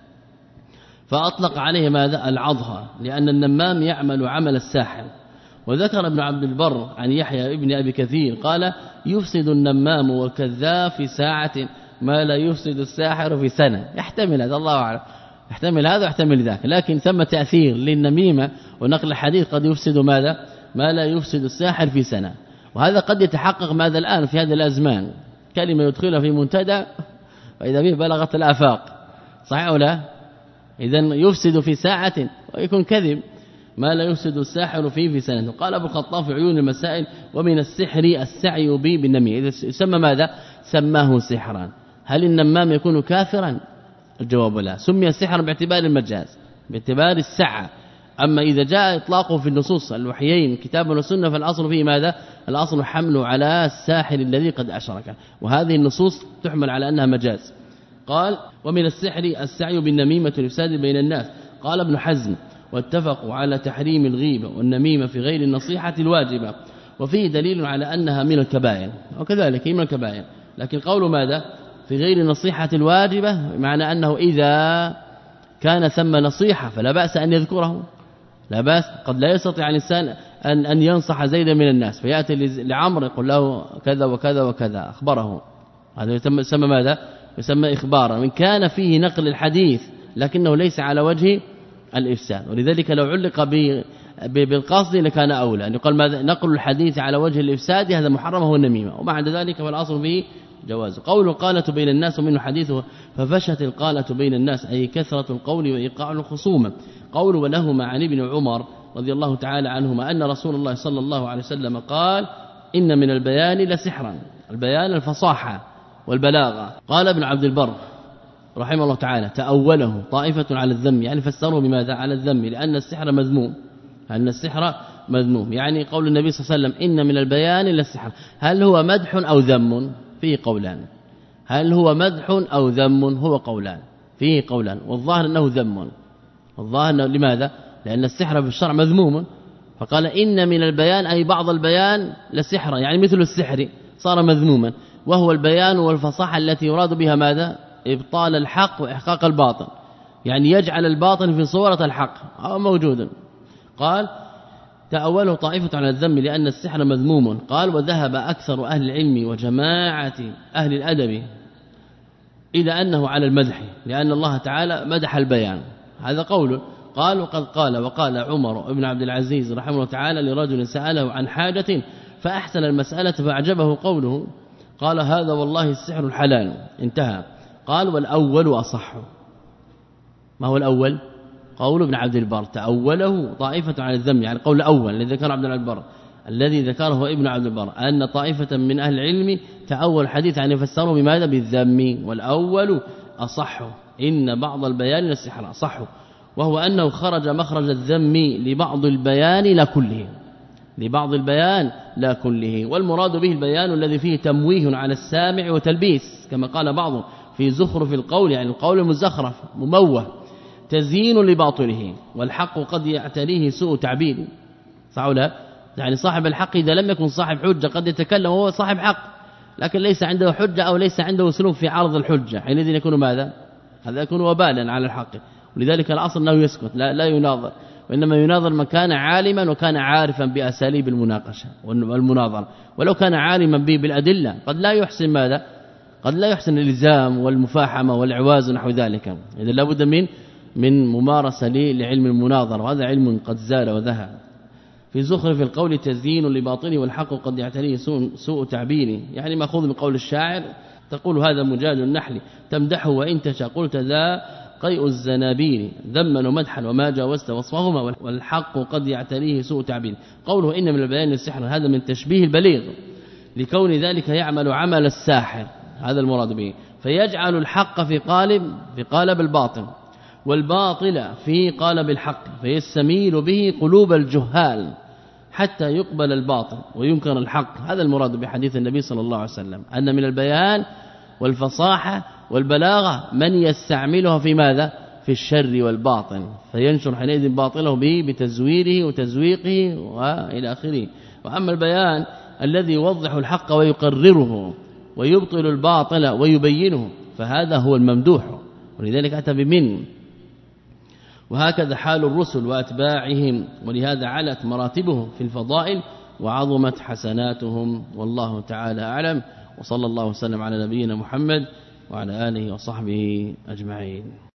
فأطلق عليه ماذا؟ العضها، لأن النمام يعمل عمل الساحر. وذكر ابن عبد البر عن يحيى ابن أبي كثير قال: يفسد النمام والكذاب في ساعة ما لا يفسد الساحر في سنة. يحتمل هذا، الله أعلم، يحتمل هذا ويحتمل ذاك، لكن ثم تأثير للنميمة ونقل الحديث قد يفسد ماذا؟ ما لا يفسد الساحر في سنة. وهذا قد يتحقق ماذا الآن في هذه الأزمان، كلمة يدخلها في منتدى فإذا به بلغت الآفاق، صحيح ولا؟ إذن يفسد في ساعة ويكون كذب ما لا يفسد الساحر فيه في سنة. قال ابو الخطاب في عيون المسائل ومن السحر السعي به بالنميمة. إذا سمى ماذا؟ سماه سحرا. هل النمام يكون كافرا؟ الجواب لا. سمي سحرا باعتبار المجاز باعتبار السعة. أما إذا جاء إطلاقه في النصوص الوحيين كتاب والسنة فالأصل فيه ماذا؟ الأصل حمله على الساحر الذي قد أشرك، وهذه النصوص تحمل على أنها مجاز. قال ومن السحر السعي بالنميمة والإفساد بين الناس. قال ابن حزم واتفقوا على تحريم الغيبة والنميمة في غير النصيحة الواجبة، وفيه دليل على أنها من الكبائر، وكذلك هي من الكبائر. لكن قول ماذا؟ في غير النصيحة الواجبة معنى أنه إذا كان ثم نصيحة فلا بأس أن يذكره، لا بأس. قد لا يستطيع الإنسان أن أن ينصح زيدا من الناس فيأتي لعمر يقول له كذا وكذا وكذا أخبره، هذا يسمى ماذا؟ يسمى إخبارا. من كان فيه نقل الحديث لكنه ليس على وجه الإفساد، ولذلك لو علق بالقصد لكان أولى أن يقال ماذا؟ نقل الحديث على وجه الإفساد هذا محرم هو النميمة، ومع ذلك فالأصل فيه جواز. قول قالة بين الناس ومنه حديثه ففشت القالة بين الناس أي كثرة القول وإيقاع الخصومة. قول ولهما عن ابن عمر رضي الله تعالى عنهما أن رسول الله صلى الله عليه وسلم قال إن من البيان لسحرا، البيان الفصاحة والبلاغة. قال ابن عبد البر رحمه الله تعالى تأوله طائفة على الذم، يعني فسره بماذا؟ على الذم، لأن السحر مذموم، أن السحر مذموم. يعني قول النبي صلى الله عليه وسلم إن من البيان للسحر، هل هو مدح أو ذم؟ فيه قولان. هل هو مدح أو ذم؟ هو قولان، فيه قولان، والظاهر أنه ذم. الظاهر أنه لماذا؟ لأن السحر في الشرع مذموم، فقال إن من البيان أي بعض البيان لسحر، يعني مثل السحر صار مذموما، وهو البيان والفصاحة التي يراد بها ماذا؟ إبطال الحق وإحقاق الباطل، يعني يجعل الباطل في صورة الحق أو موجودا. قال تأوله طائفة على الذم لأن السحر مذموم. قال وذهب أكثر أهل العلم وجماعة أهل الأدب إلى أنه على المدح، لأن الله تعالى مدح البيان، هذا قوله. قال وقد قال وقال عمر بن عبد العزيز رحمه الله تعالى لرجل سأله عن حاجة فأحسن المسألة فأعجبه قوله، قال هذا والله السحر الحلال، انتهى. قال والأول أصح. ما هو الأول؟ قول ابن عبد البر تأوله طائفة على الذم، يعني قول الأول الذي ذكر عبد البر الذي ذكره ابن عبد البر أن طائفة من أهل العلم تأول الحديث عن يفسره بماذا؟ بالذم، والأول أصح، إن بعض البيان للسحر أصح، وهو أنه خرج مخرج الذم لبعض البيان لا كله، لبعض البيان لا كله، والمراد به البيان الذي فيه تمويه على السامع وتلبيس، كما قال بعضهم في زخرف القول، يعني القول المزخرف مموه، تزيين لباطله، والحق قد يعتريه سوء تعبير. صح ولا؟ يعني صاحب الحق إذا لم يكن صاحب حجة قد يتكلم وهو صاحب حق لكن ليس عنده حجة أو ليس عنده سلوك في عرض الحجة، حينئذ يكون ماذا؟ هذا يكون وبالا على الحق. ولذلك الأصل أنه يسكت، لا, لا يناظر، وإنما يناظر من كان عالما وكان عارفا بأساليب المناقشة والمناظرة، ولو كان عالما به بالأدلة قد لا يحسن ماذا؟ قد لا يحسن الالزام والمفاحمة والعواز ونحو ذلك. إذا لابد من من ممارسة لعلم المناظرة، وهذا علم قد زال وذهب. في زخرف القول تزيين لباطله، والحق قد يعتريه سوء, سوء تعبيره، يعني ماخوذ من قول الشاعر تقول هذا مجاز النحل تمدحه وإن تشاء قلت ذا قيء الزنابيل ذما ومدحا وما جاوزت وصفهما، والحق قد يعتريه سوء تعبير. قوله إن من البيان السحر هذا من تشبيه البليغ لكون ذلك يعمل عمل الساحر، هذا المراد به، فيجعل الحق في قالب في قالب الباطل والباطل في قالب الحق، فيستميل به قلوب الجهال حتى يقبل الباطل وينكر الحق. هذا المراد بحديث النبي صلى الله عليه وسلم أن من البيان والفصاحة والبلاغة من يستعملها في ماذا؟ في الشر والباطل، فينشر حينئذ باطله به بتزويره وتزويقه وإلى آخره. وأما البيان الذي يوضح الحق ويقرره ويبطل الباطل ويبينه فهذا هو الممدوح، ولذلك أتى بمن. وهكذا حال الرسل وأتباعهم، ولهذا علت مراتبهم في الفضائل وعظمت حسناتهم، والله تعالى أعلم. وصلى الله وسلم على نبينا محمد وعلى آله وصحبه أجمعين.